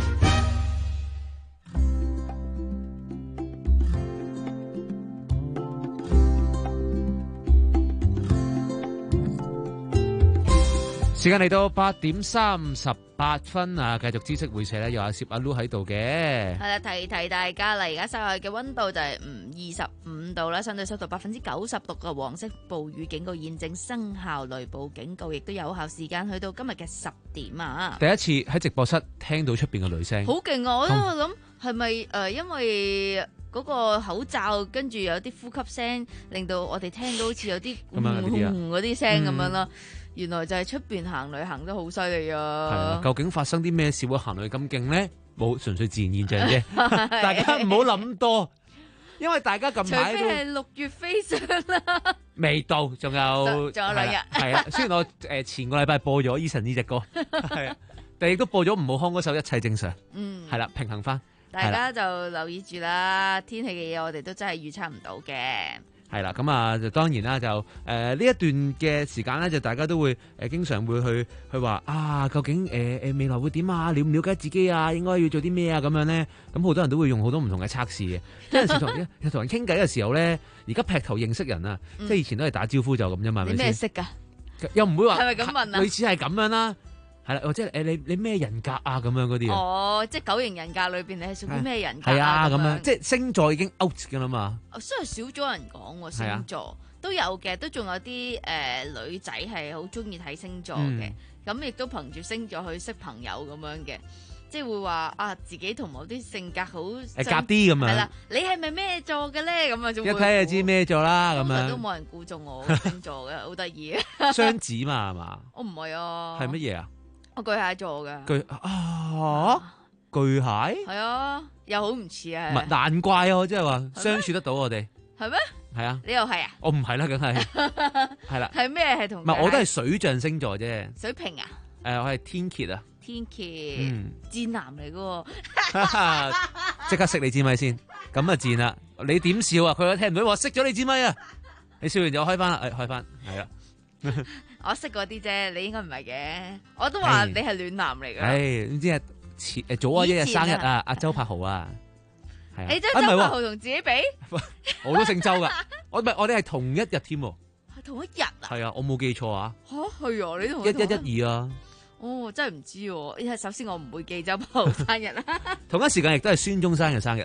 時間嚟到八點三十八分啊！繼續知識會社咧，有阿攝阿 Lu 喺度嘅。
係啦，提提大家啦，而家室外嘅溫度就係唔二十五度啦，相對濕度百分之九十六嘅黃色暴雨警告現正生效，雷暴警告亦都有效時間去到今日嘅十點啊！
第一次喺直播室聽到出邊嘅女聲，
好勁啊！我都諗係咪誒，因為嗰個口罩跟住有啲呼吸聲，令到我哋聽到好似有啲嗡嗡嗰啲聲咁樣咯。原來就係出邊行旅行都好犀利啊！係啊，
究竟發生啲咩事會行旅咁勁咧？冇，純粹自然現象啫。大家唔好諗多，因為大家近排都
除非係六月飛上啦，
未到，仲有
仲有兩日。
係啊，雖然我誒前個禮拜播咗 Eason 呢隻歌，係啊，但係亦都播咗吳浩康嗰首《一切正常》。嗯，係啦，平衡翻。
大家就留意住啦，天氣嘅嘢我哋都真係預測唔到嘅。
係啦，咁啊，就當然啦，就誒呢、呃、一段嘅時間咧，就大家都會誒、呃、經常會去去話啊，究竟誒誒、呃、未來會點啊？了唔了解自己啊？應該要做啲咩啊？咁樣咧，咁好多人都會用好多唔同嘅測試嘅。有陣時同同人傾偈嘅時候咧，而家劈頭認識人啊，嗯、即係以前都係打招呼就咁啫嘛，係咪先？
你咩識㗎？
又唔會話
係咪咁問啊？
類似係咁樣啦。係啦，或者誒你你咩人格啊咁樣嗰啲啊？
哦，即係九型人格裏邊，你係屬於咩人格？
係啊，咁樣，
樣
即係星座已經 out 㗎啦嘛。
雖然少咗人講喎，星座、啊、都有嘅，都仲有啲誒、呃、女仔係好中意睇星座嘅，咁亦、嗯、都憑住星座去識朋友咁樣嘅，即係會話啊自己同某啲性格好誒
夾啲咁樣。係啦，
你係咪咩座嘅咧？咁啊，一
睇就知咩座啦。咁樣
都冇人估中我星座嘅，好得意啊！
雙子嘛係嘛？
我唔係啊。
係乜嘢啊？
我巨蟹座嘅，
巨啊巨蟹
係啊，又好唔似啊，
唔係難怪啊，我即係話相處得到我哋
係咩？係
啊，
你又係啊？
我唔係啦，梗係係啦，
係咩係同？唔
係我都係水象星座啫，
水瓶啊？
誒，我係天蠍啊，
天蠍，賤男嚟噶，
即刻熄你支咪先，咁啊賤啦！你點笑啊？佢都聽唔到，話熄咗你支咪啊！你笑完就開翻啦，誒，開翻係啦。
我識嗰啲啫，你應該唔係嘅。我都話你係暖男嚟嘅。
唉，唔知係前誒早啊一日生日啊，阿周柏豪啊，係啊。
你將周柏豪同自己比？
我都姓周噶，我唔係我哋係同一日添。係
同一日啊？
係啊，我冇記錯啊。
吓係啊，你同
一一一二啊。
哦，真係唔知喎。因為首先我唔會記周柏豪生日啦。
同一時間亦都係孫中山嘅生日。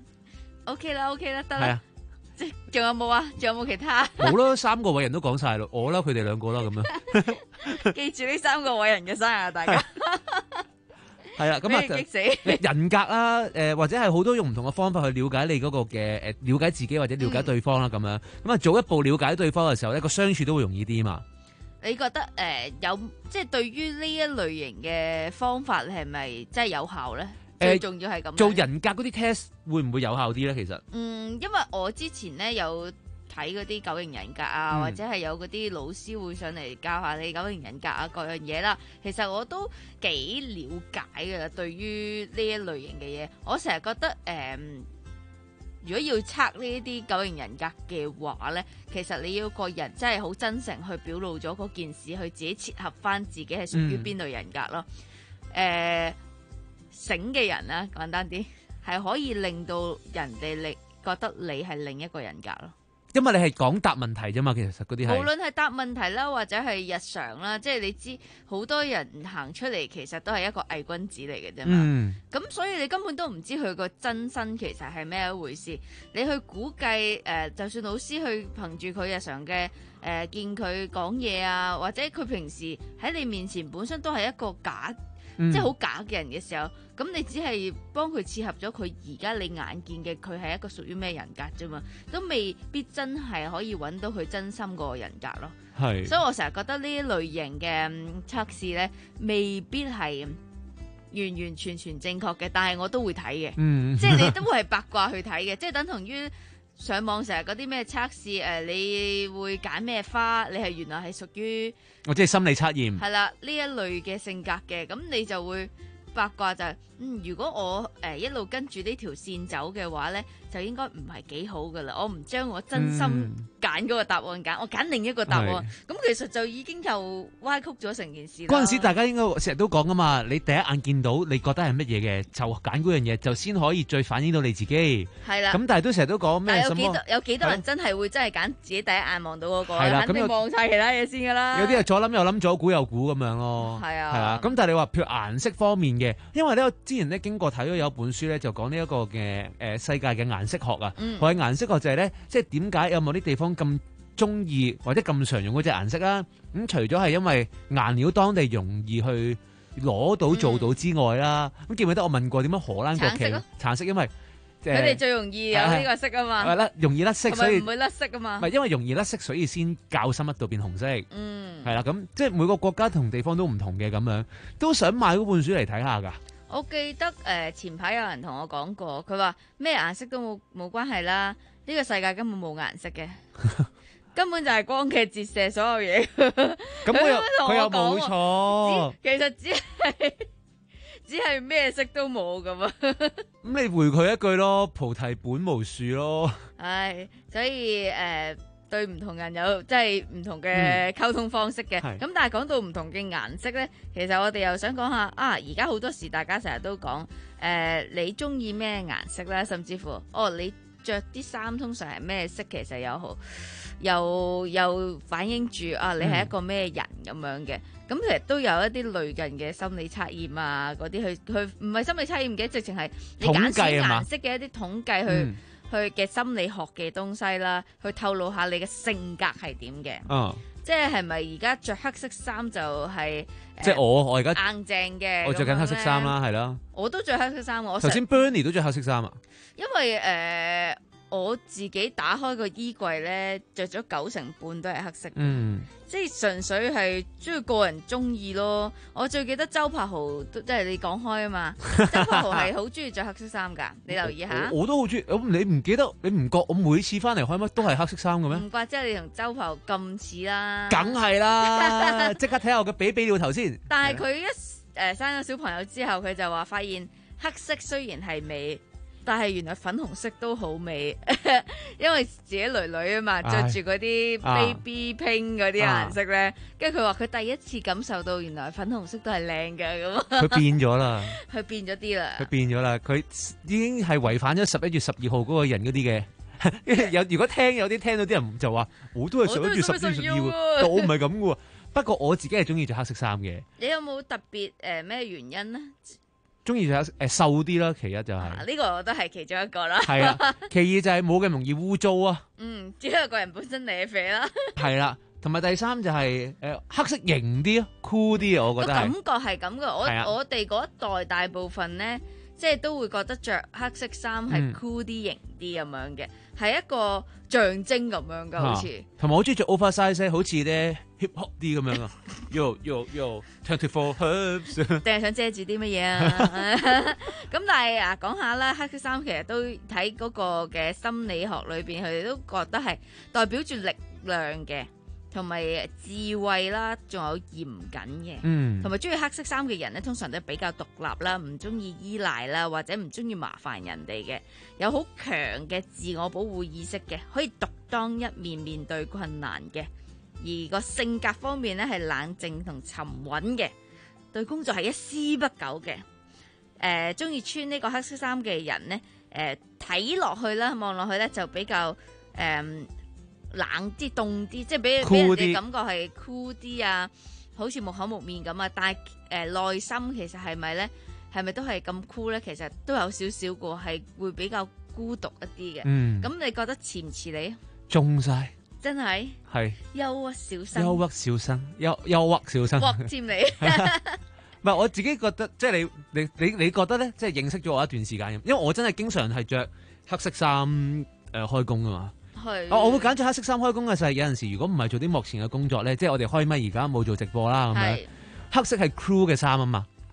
O K 啦，O K 啦，得啦。即仲有冇啊？仲有冇其他？
冇啦，三個偉人都講晒咯，我啦，佢哋兩個啦，咁樣。
記住呢三個偉人嘅生日啊，大家。
係啦，咁啊，
激死
人格啦，誒、呃，或者係好多用唔同嘅方法去了解你嗰個嘅誒，了解自己或者了解對方啦，咁、嗯、樣。咁啊，早一步了解對方嘅時候，一個相處都會容易啲嘛。
你覺得誒、呃、有即係對於呢一類型嘅方法係咪真係有效咧？最重要係咁，
做人格嗰啲 test 會唔會有效啲咧？其實，
嗯，因為我之前咧有睇嗰啲九型人格啊，嗯、或者係有嗰啲老師會上嚟教下你九型人格啊，各樣嘢啦。其實我都幾了解㗎啦，對於呢一類型嘅嘢，我成日覺得誒、呃，如果要測呢一啲九型人格嘅話咧，其實你要個人真係好真誠去表露咗嗰件事，去自己切合翻自己係屬於邊類人格咯，誒、嗯。呃醒嘅人啦，簡單啲係可以令到人哋你覺得你係另一個人格咯。
因為你係講答問題啫嘛，其實嗰啲係
無論係答問題啦，或者係日常啦，即係你知好多人行出嚟，其實都係一個偽君子嚟嘅啫嘛。咁、嗯、所以你根本都唔知佢個真身其實係咩一回事。你去估計誒、呃，就算老師去憑住佢日常嘅誒、呃、見佢講嘢啊，或者佢平時喺你面前本身都係一個假。嗯、即係好假嘅人嘅時候，咁你只係幫佢切合咗佢而家你眼見嘅佢係一個屬於咩人格啫嘛，都未必真係可以揾到佢真心嗰個人格咯。係，所以我成日覺得呢一類型嘅測試咧，未必係完完全全正確嘅，但係我都會睇嘅，
嗯、
即係你都會係八卦去睇嘅，即係等同於上網成日嗰啲咩測試，誒、呃，你會揀咩花，你係原來係屬於
我即係心理測驗，
係啦呢一類嘅性格嘅，咁你就會八卦就係、是，嗯，如果我誒、呃、一路跟住呢條線走嘅話咧，就應該唔係幾好噶啦，我唔將我真心揀嗰個答案揀，我揀另一個答案，咁其實就已經又歪曲咗成件事啦。
嗰陣時大家應該成日都講噶嘛，你第一眼見到你覺得係乜嘢嘅，就揀嗰樣嘢，就先可以最反映到你自己。
係啦。
咁但係都成日都講咩？
有幾多有幾多人真係會真係揀自己第一眼望到嗰個？係啦，肯定望晒其他嘢先噶啦。
有啲係左諗右諗，左估右估咁樣咯。係啊。係啊。咁但係你話譬如顏色方面嘅，因為咧我之前咧經過睇咗有本書咧，就講呢一個嘅誒世界嘅顏色學啊。嗯。佢顏色學就係咧，即係點解有冇啲地方咁中意或者咁常用嗰隻顏色啦？咁、嗯、除咗係因為顏料當地容易去攞到做到之外啦，咁、嗯、記唔記得我問過點樣荷蘭國旗橙色，橙色因為
佢哋最容易有呢個色啊嘛，
係啦，容易甩色，所以
唔會甩色啊嘛。
唔係因為容易甩色，所以先較深一度變紅色。
嗯，
係啦，咁即係每個國家同地方都唔同嘅咁樣，都想買嗰本書嚟睇下㗎。
我記得誒、呃、前排有人同我講過，佢話咩顏色都冇冇關係啦，呢、這個世界根本冇顏色嘅，根本就係光嘅折射所有嘢。咁佢又佢又冇錯，其實只係只係咩色都冇咁啊。咁
你回佢一句咯，菩提本無樹咯。
唉，所以誒。呃對唔同人有即係唔同嘅溝通方式嘅，咁、嗯、但係講到唔同嘅顏色呢，其實我哋又想講下啊！而家好多時大家成日都講誒、呃，你中意咩顏色咧？甚至乎哦，你着啲衫通常係咩色？其實有好又又反映住啊，你係一個咩人咁樣嘅。咁、嗯、其實都有一啲類近嘅心理測驗啊，嗰啲去去唔係心理測驗嘅，直情係你揀選顏色嘅一啲統計去。嗯去嘅心理學嘅東西啦，去透露下你嘅性格係點嘅，
嗯，
即係係咪而家着黑色衫就係、是，
即係我我而家
硬淨嘅，
我着緊黑色衫啦，係啦，
我都着黑色衫，我
頭先 Bernie 都着黑色衫啊，
因為誒、呃、我自己打開個衣櫃咧，着咗九成半都係黑色，嗯。即係純粹係中意個人中意咯。我最記得周柏豪，即係你講開啊嘛。周柏豪係好中意着黑色衫㗎，你留意下。
我，我都好中意。你唔記得？你唔覺？我每次翻嚟開乜都係黑色衫嘅咩？
唔怪之係你同周柏豪咁似啦。
梗係啦，即刻睇下我嘅比比料頭先。
但係佢一誒、呃、生咗小朋友之後，佢就話發現黑色雖然係美。但係原來粉紅色都好美，因為自己女女啊嘛，着住嗰啲 baby pink 嗰啲顏色咧，跟住佢話佢第一次感受到原來粉紅色都係靚嘅咁。佢
變咗啦，
佢變咗啲啦，
佢變咗啦，佢已經係違反咗十一月十二號嗰個人嗰啲嘅。有如果聽有啲聽到啲人就話，我都係十一月十二十二，但我唔係咁嘅喎。不過我自己係中意着黑色衫嘅。
你有冇特別誒咩、呃、原因咧？
中意就誒瘦啲啦，其一就係、是、呢、
啊這個都係其中一個啦。
係啊，其二就係冇咁容易污糟啊。
嗯，只係個人本身舐啡啦。
係啦，同埋第三就係、是、誒、呃、黑色型啲啊 cool 啲啊，我覺得
感覺係咁嘅。我、啊、我哋嗰一代大部分咧，即係都會覺得着黑色衫係 cool 啲、型啲咁樣嘅，係、嗯、一個象徵咁樣噶，好似。同埋我中意着 oversize， 好似咧 hip hop 啲咁樣啊。Yo yo yo twenty four herbs， 定係想遮住啲乜嘢啊？咁但係啊，講下啦，黑色衫其實都睇嗰個嘅心理學裏邊，佢哋都覺得係代表住力量嘅，同埋智慧啦，仲有嚴謹嘅。嗯，同埋中意黑色衫嘅人咧，通常都比較獨立啦，唔中意依賴啦，或者唔中意麻煩人哋嘅，有好強嘅自我保護意識嘅，可以獨當一面面對困難嘅。而個性格方面咧，係冷靜同沉穩嘅，對工作係一絲不苟嘅。誒、呃，中意穿呢個黑色衫嘅人咧，誒睇落去啦，望落去咧就比較誒、呃、冷啲、凍啲，即係俾俾人哋感覺係酷啲啊，好似木口木面咁啊。但係誒內心其實係咪咧，係咪都係咁酷咧？其實都有少少個係會比較孤獨一啲嘅。嗯，咁你覺得似唔似你？
中晒。
真係係憂鬱小生，
憂鬱小生，憂憂鬱小生，
屈佔你。
唔係我自己覺得，即係你你你你覺得咧，即係認識咗我一段時間，因為我真係經常係着黑色衫誒、呃、開工噶嘛。係，我會揀着黑色衫開工嘅就係有陣時，如果唔係做啲幕前嘅工作咧，即係我哋開咪而家冇做直播啦咁樣，黑色係 crew 嘅衫啊嘛。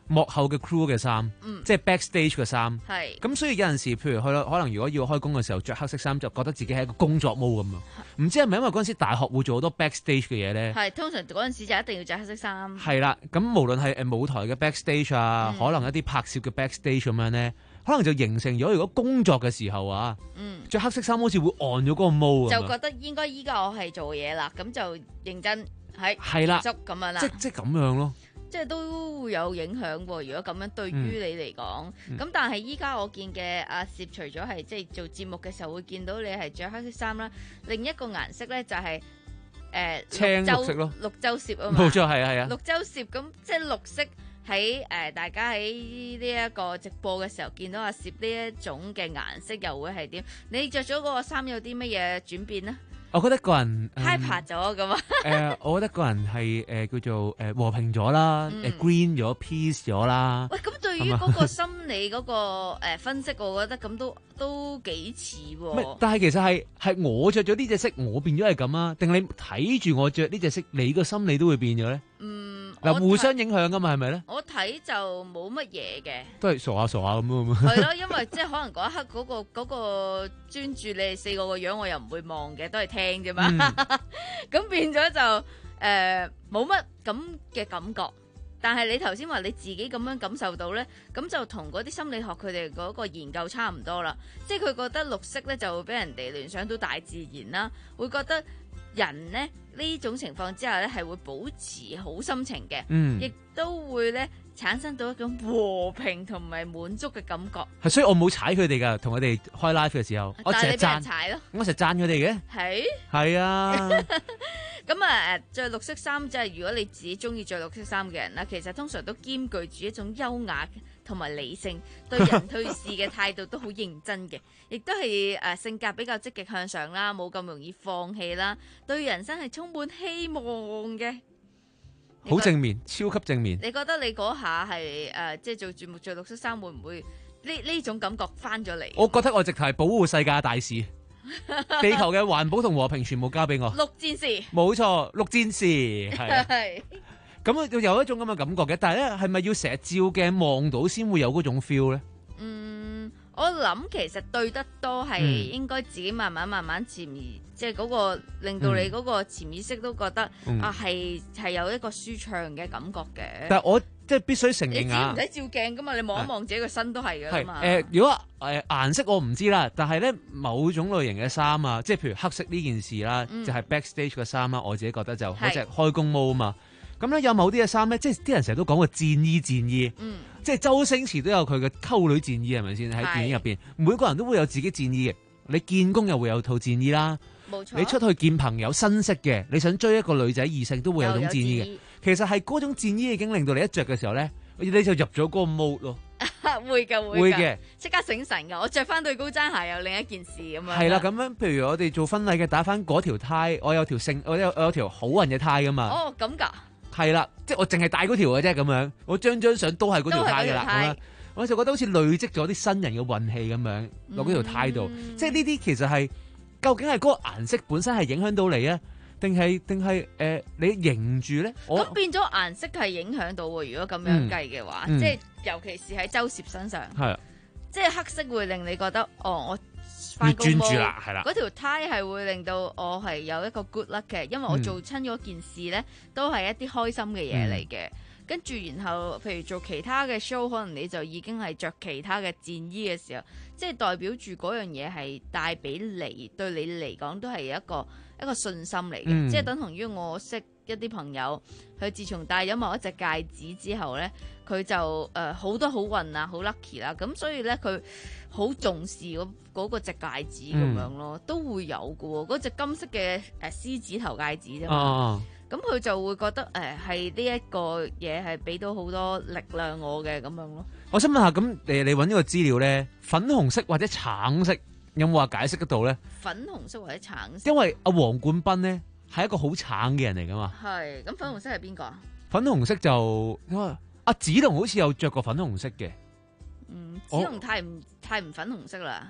幕後嘅 crew 嘅衫，
嗯、
即係 backstage 嘅衫。
係。
咁所以有陣時，譬如去可能如果要開工嘅時候着黑色衫，就覺得自己係一個工作 mode 咁啊。唔知係咪因為嗰陣時大學會做好多 backstage 嘅嘢咧？
係，通常嗰陣時就一定要着黑色衫。
係啦，咁無論係誒舞台嘅 backstage 啊，
嗯、
可能一啲拍攝嘅 backstage 咁樣咧，可能就形成咗如果工作嘅時候啊，着、嗯、黑色衫好似會按咗嗰個 mode
就覺得應該依家我係做嘢啦，咁就認真係
係啦，
足咁樣啦，
即即咁樣咯。
即係都會有影響喎。如果咁樣對於你嚟講，咁、嗯、但係依家我見嘅阿攝，除咗係即係做節目嘅時候會見到你係着黑色衫啦，另一個顏色咧就係、是、誒、呃、
青綠色咯，
綠洲攝啊嘛，
冇錯係啊係啊，
綠洲攝咁即係綠色喺誒、呃、大家喺呢一個直播嘅時候見到阿攝呢一種嘅顏色又會係點？你着咗嗰個衫有啲乜嘢轉變呢？
我覺得個人
hyper 咗咁啊！
誒，我覺得個人係誒、呃、叫做誒、呃、和平咗啦，誒、嗯、green 咗 peace 咗啦。
喂，咁對於嗰個心理嗰個誒分析，我覺得咁都都幾似喎。
但係其實係係我着咗呢隻色，我變咗係咁啊？定你睇住我着呢隻色，你個心理都會變咗咧？嗯，嗱，互相影響噶嘛，係咪咧？
我睇就冇乜嘢嘅，
都係傻下傻下咁咯。
係咯，因為即係可能嗰一刻嗰、嗰個嗰、嗰個專注你哋四個個樣，我又唔會望嘅，都係聽啫嘛。咁、嗯、變咗就誒冇乜咁嘅感覺。但係你頭先話你自己咁樣感受到咧，咁就同嗰啲心理學佢哋嗰個研究差唔多啦。即係佢覺得綠色咧就會俾人哋聯想到大自然啦，會覺得人咧呢種情況之下咧係會保持好心情嘅，亦、嗯、都會咧產生到一種和平同埋滿足嘅感覺。
係，所以我冇踩佢哋噶，同佢哋開 live 嘅時候，我成日讚，我成日讚佢哋嘅。係係啊。
咁啊，誒，着綠色衫即係如果你自己中意着綠色衫嘅人啦，其實通常都兼具住一種優雅同埋理性，對人對事嘅態度都好認真嘅，亦都係誒性格比較積極向上啦，冇咁容易放棄啦，對人生係充滿希望嘅。
好正面，超級正面。
你覺得你嗰下係誒，即係做節目着綠色衫，會唔會呢呢種感覺翻咗嚟？
我覺得我直頭係保護世界大使。地球嘅環保同和平全部交俾我。
綠戰士，
冇錯，綠戰士係。咁有一種咁嘅感覺嘅，但係咧係咪要成日照鏡望到先會有嗰種 feel 咧？
嗯，我諗其實對得多係應該自己慢慢慢慢潛移，即係嗰個令到你嗰個潛意識都覺得、嗯、啊係係有一個舒暢嘅感覺嘅。
但係我即係必須承認啊，
你自己唔使照鏡噶嘛，你望一望自己個身都係噶嘛。
誒、呃，如果誒顏、呃、色我唔知啦，但係咧某種類型嘅衫啊，即係譬如黑色呢件事啦，嗯、就係、是、backstage 嘅衫啦，我自己覺得就好似開工模啊嘛。咁咧有某啲嘅衫咧，即係啲人成日都講個戰衣戰衣，嗯、即係周星馳都有佢嘅溝女戰衣係咪先？喺電影入邊，每個人都會有自己戰衣嘅。你見工又會有套戰衣啦，冇錯。你出去見朋友新識嘅，你想追一個女仔異性都會有種戰衣嘅。其實係嗰種戰衣已經令到你一着嘅時候咧，你就入咗嗰個 mode 咯。
會嘅會
會嘅，
即刻醒神噶。我着翻對高踭鞋又另一件事咁樣。
係啦，咁樣譬如我哋做婚禮嘅打翻嗰條呔，我有條聖，我有我有條好運嘅呔噶嘛。
哦，咁噶。
係啦，即係我淨係戴嗰條嘅啫，咁樣我張張相都係嗰條呔噶啦，咁樣我就覺得好似累積咗啲新人嘅運氣咁樣落嗰條呔度。即係呢啲其實係究竟係嗰個顏色本身係影響到你啊，定係定係誒你認住咧？
咁變咗顏色係影響到喎。如果咁樣計嘅話，嗯、即係尤其是喺周攝身上，係即係黑色會令你覺得哦，我翻工專注啦，係啦，嗰條呔係會令到我係有一個 good luck 嘅，因為我做親嗰件事咧，都係一啲開心嘅嘢嚟嘅。跟、嗯、住然後，譬如做其他嘅 show，可能你就已經係着其他嘅戰衣嘅時候，即係代表住嗰樣嘢係帶俾你，對你嚟講都係一個一個信心嚟嘅、嗯。即係等同於我識一啲朋友，佢自從戴咗某一隻戒指之後咧，佢就誒好、呃、多好運啊，好 lucky 啦。咁所以咧，佢好重視嗰嗰個隻戒指咁樣咯、嗯，都會有嘅喎。嗰隻金色嘅誒獅子頭戒指啫嘛。咁、啊、佢就會覺得誒係呢一個嘢係俾到好多力量我嘅咁樣咯。
我想問下，咁誒你揾呢個資料咧，粉紅色或者橙色有冇話解釋得到咧？
粉紅色或者橙色，
因為阿黃冠斌咧係一個好橙嘅人嚟噶嘛。
係，咁粉紅色係邊個啊？
粉紅色就因為阿子龍好似有着過粉紅色嘅。
嗯，子龍太唔太唔粉紅色啦。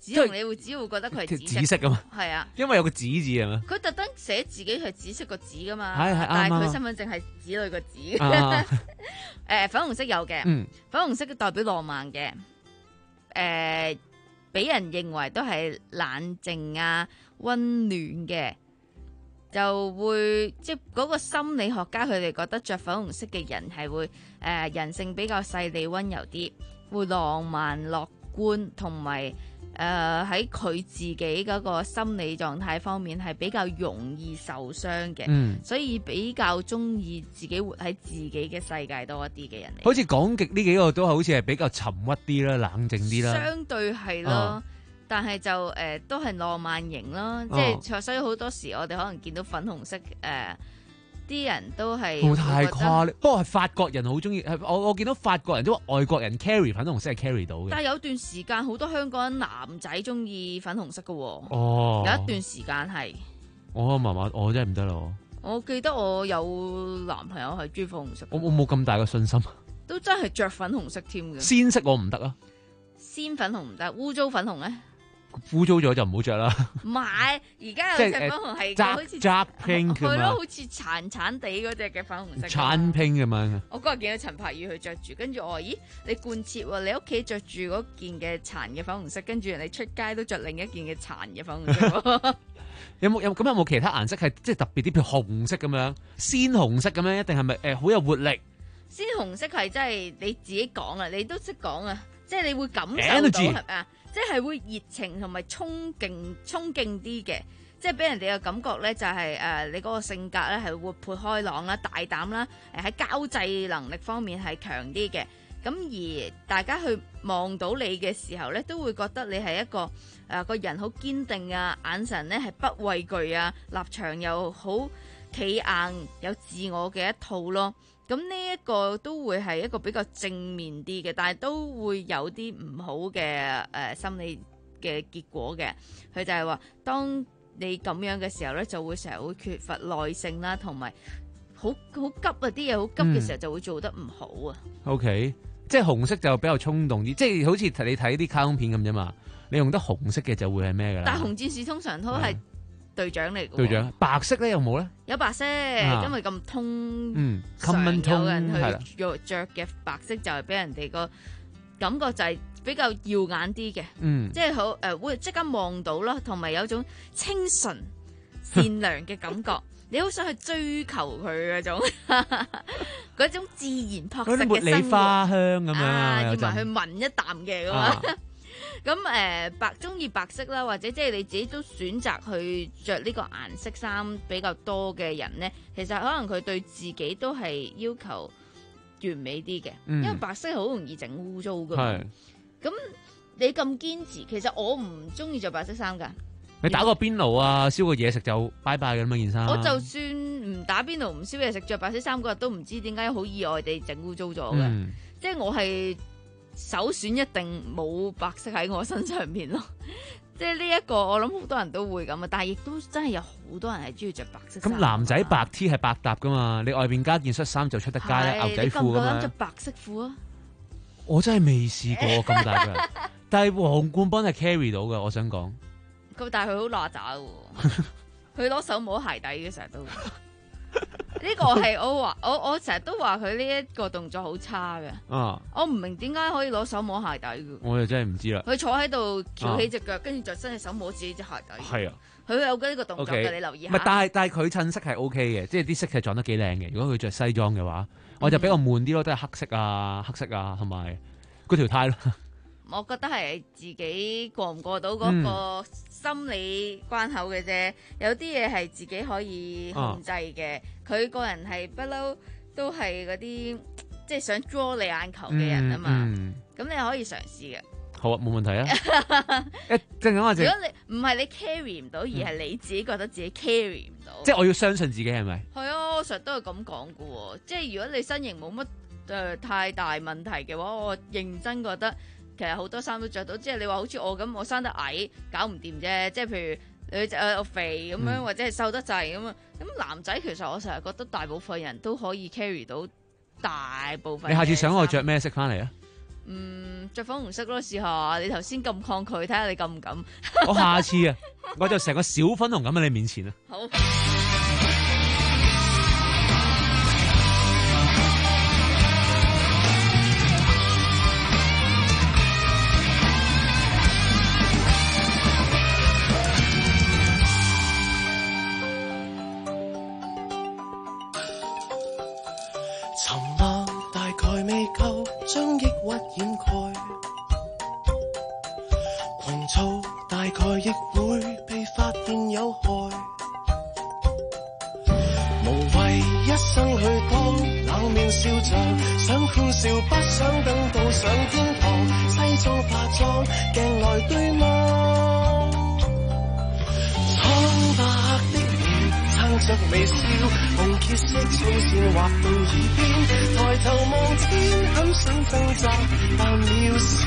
紫紅你會只會覺得佢係紫
紫色噶嘛？
係啊，
因為有個紫字係嘛？
佢特登寫自己係紫色個紫噶嘛，
係係
但係
啱啱
佢身份證係子女個子。
啊
誒粉紅色有嘅，
嗯
粉紅色代表浪漫嘅，誒俾人認為都係冷靜啊、溫暖嘅，就會即係嗰個心理學家佢哋覺得着粉紅色嘅人係會誒人性比較細膩溫柔啲，會浪漫樂觀，同埋誒喺佢自己嗰個心理狀態方面係比較容易受傷嘅，
嗯
所以比較中意自己活喺自己嘅世界多一啲嘅人嚟。
好似講極呢幾個都好似係比較沉鬱啲啦，冷靜啲啦。
相對係咯，
哦
但係就誒、呃、都係浪漫型咯，即
哦
係所以好多時我哋可能見到粉紅色誒啲、人都係
冇太
會覺得
誇張，不過係法國人好中意，係我我見到法國人都話外國人 carry 粉紅色係 carry 到嘅。
但係有段時間好多香港人男仔中意粉紅色嘅喎、
哦
有一段時間係，
我麻麻，我真係唔得咯。
我記得我有男朋友係中意粉紅色，
我我冇咁大嘅信心。
都真係着粉紅色添嘅。
鮮色我唔得啊，
鮮粉紅唔得，污糟粉紅咧？
污糟咗就唔好着啦。
唔係，而家有
即係
隻粉紅係
誒
好似
dark pink 㗎嘛
係咯，好似殘殘地嗰隻嘅粉紅色㗎嘛。
餐拼咁樣。
我嗰日見到陳柏宇去着住，跟住我話：咦，你貫徹喎！你屋企着住嗰件嘅殘嘅粉紅色，跟住你出街都着另一件嘅殘嘅粉紅色喎。
有冇有咁有冇其他顏色係即係特別啲，譬如紅色咁樣，鮮紅色咁樣，一定係咪誒好有活力？
鮮紅色係真係你自己講啊，你都識講啊，即係你會感受到
Energy
係咪啊？即係會熱情同埋衝勁衝勁啲嘅，即係俾人哋嘅感覺咧就係、誒、你嗰個性格咧係活潑開朗啦、大膽啦，誒喺交際能力方面係強啲嘅。咁而大家去望到你嘅時候咧，都會覺得你係一個誒個、人好堅定啊，眼神咧係不畏懼啊，立場又好企硬，有自我嘅一套咯。咁呢一個都會係一個比較正面啲嘅，但係都會有啲唔好嘅誒、呃、心理嘅結果嘅。佢就係話，當你咁樣嘅時候咧，就會成日會缺乏耐性啦，同埋好好急啊！啲嘢好急嘅時候就會做得唔好啊。
O、okay. K， 即係紅色就比較衝動啲，即係好似你睇啲卡通片咁啫嘛。你用得紅色嘅就會係咩㗎啦？
但係紅戰士通常都係隊長嚟嘅。隊
長白色咧有冇咧？
有白色，
啊、
因為咁通，
嗯，
常有人
係
去着嘅白色就係俾人哋個感覺就係比較耀眼啲嘅，
嗯，
即係好誒會即刻望到啦，同埋有種清純善良嘅感覺，你好想去追求佢嗰種嗰種自然樸實
嗰啲茉莉
嘅生活
花香咁樣
啊，要
有陣
埋去聞一啖嘅咁啊。咁誒、呃、白中意白色啦，或者即係你自己都選擇去着呢個顏色衫比較多嘅人呢，其實可能佢對自己都係要求完美啲嘅，
嗯
因為白色好容易整污糟噶嘛。
係
咁你咁堅持，其實我唔中意着白色衫㗎。
你打個邊爐啊，燒個嘢食就拜拜嘅咁嘛件衫。
我就算唔打邊爐唔燒嘢食，着白色衫嗰日都唔知點解好意外地整污糟咗嘅，
嗯
即係我係。首選一定冇白色喺我身上邊咯，即係呢一個我諗好多人都會咁啊，但係亦都真係有好多人係中意着白色衫。
咁男仔白 T 係百搭噶嘛，你外邊加件恤衫就出得街啦，牛仔褲咁
你夠唔夠膽
樣
着。白色褲啊？
我真係未試過咁大嘅，但係黃冠邦係 carry 到嘅，我想講。
咁但係佢好邋遢喎，佢攞手摸鞋底嘅成日都。呢個係我話我我成日都話佢呢一個動作好差嘅。
啊！
我唔明點解可以攞手摸鞋底嘅。
我就真係唔知啦。
佢坐喺度翹起隻腳，跟住就伸隻手摸自己隻鞋底。
係啊，
佢有嘅呢個動作嘅
OK，
你留意下。
唔係，但係但係佢襯色係 O K 嘅，即係啲色係撞得幾靚嘅。如果佢着西裝嘅話，我就比較悶啲咯，都係黑色啊、黑色啊，同埋嗰條呔咯。
我覺得係自己過唔過到嗰個心理關口嘅啫，有啲嘢係自己可以控制嘅。佢、啊、個人係不嬲都係嗰啲即係想 draw 你眼球嘅人啊嘛，咁、
嗯嗯、
你可以嘗試嘅。
好啊，冇問題啊。一陣間我就
如果你唔係你 carry 唔到，而係你自己覺得自己 carry 唔到，
即係我要相信自己係咪？
係啊，我成日都係咁講嘅喎。即係如果你身形冇乜誒太大問題嘅話，我認真覺得。其實好多衫都着到，即係你話好似我咁，我生得矮，搞唔掂啫。即係譬如你誒我肥咁樣，嗯、或者係瘦得滯咁啊。咁男仔其實我成日覺得大部分人都可以 carry 到大部分。
你下次想我着咩色翻嚟啊？
嗯，着粉紅色咯，試下。你頭先咁抗拒，睇下你敢唔敢？
我下次啊，我就成個小粉紅咁喺你面前啊。
好。
沉默大概未夠，將抑鬱掩蓋。狂躁大概亦會被發現有害。無謂一生去當冷面笑着，想歡笑不想等到上天堂。西裝化妝鏡來對望，蒼白的臉撐着微笑，紅結色草線畫到耳邊，抬頭望天很想掙扎但渺小。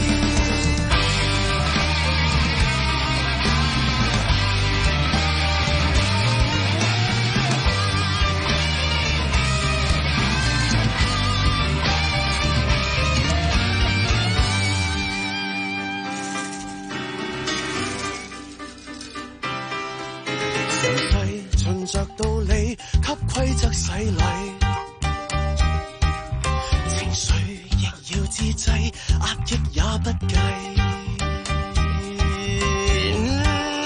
循着道理，給規則洗禮，情緒亦要自制，壓抑也不計。嗯、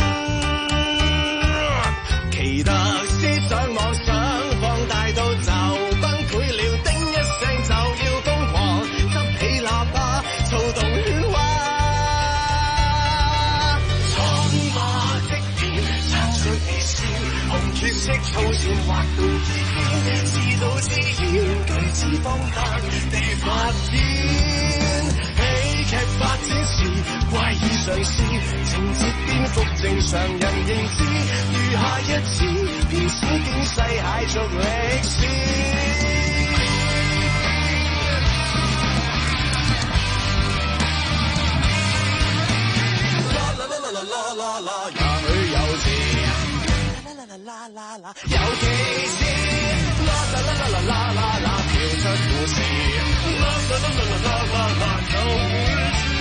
奇特思想妄想放大到就崩潰了，叮一聲就要瘋狂，執起喇叭躁動喧嘩。蒼白的臉撐着微笑，紅血色草線畫到耳邊，自導自演，舉止荒誕地發展。喜劇發展時，怪異嘗試，情節顛覆正常人認知。餘下一次，騙子驚世駭俗歷史。啦啦啦啦啦啦啦，也許幼稚。啦啦啦，有幾次？啦啦啦啦啦啦啦啦，跳出故事。啦啦啦啦啦啦啦，有幾次？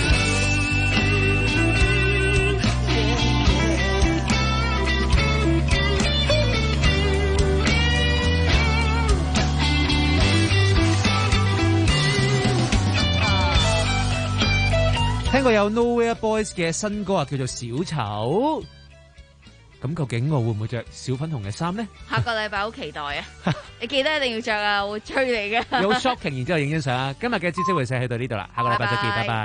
聽過有 Nowhere Boys 嘅新歌啊，叫做小丑。咁究竟我會唔會着小粉紅嘅衫呢？
下個禮拜好期待啊！你記得一定要着啊，我會追你嘅。
有 shocking，然之後影張相啊！今日嘅知識會社去到呢度啦，下個禮拜再見，拜拜。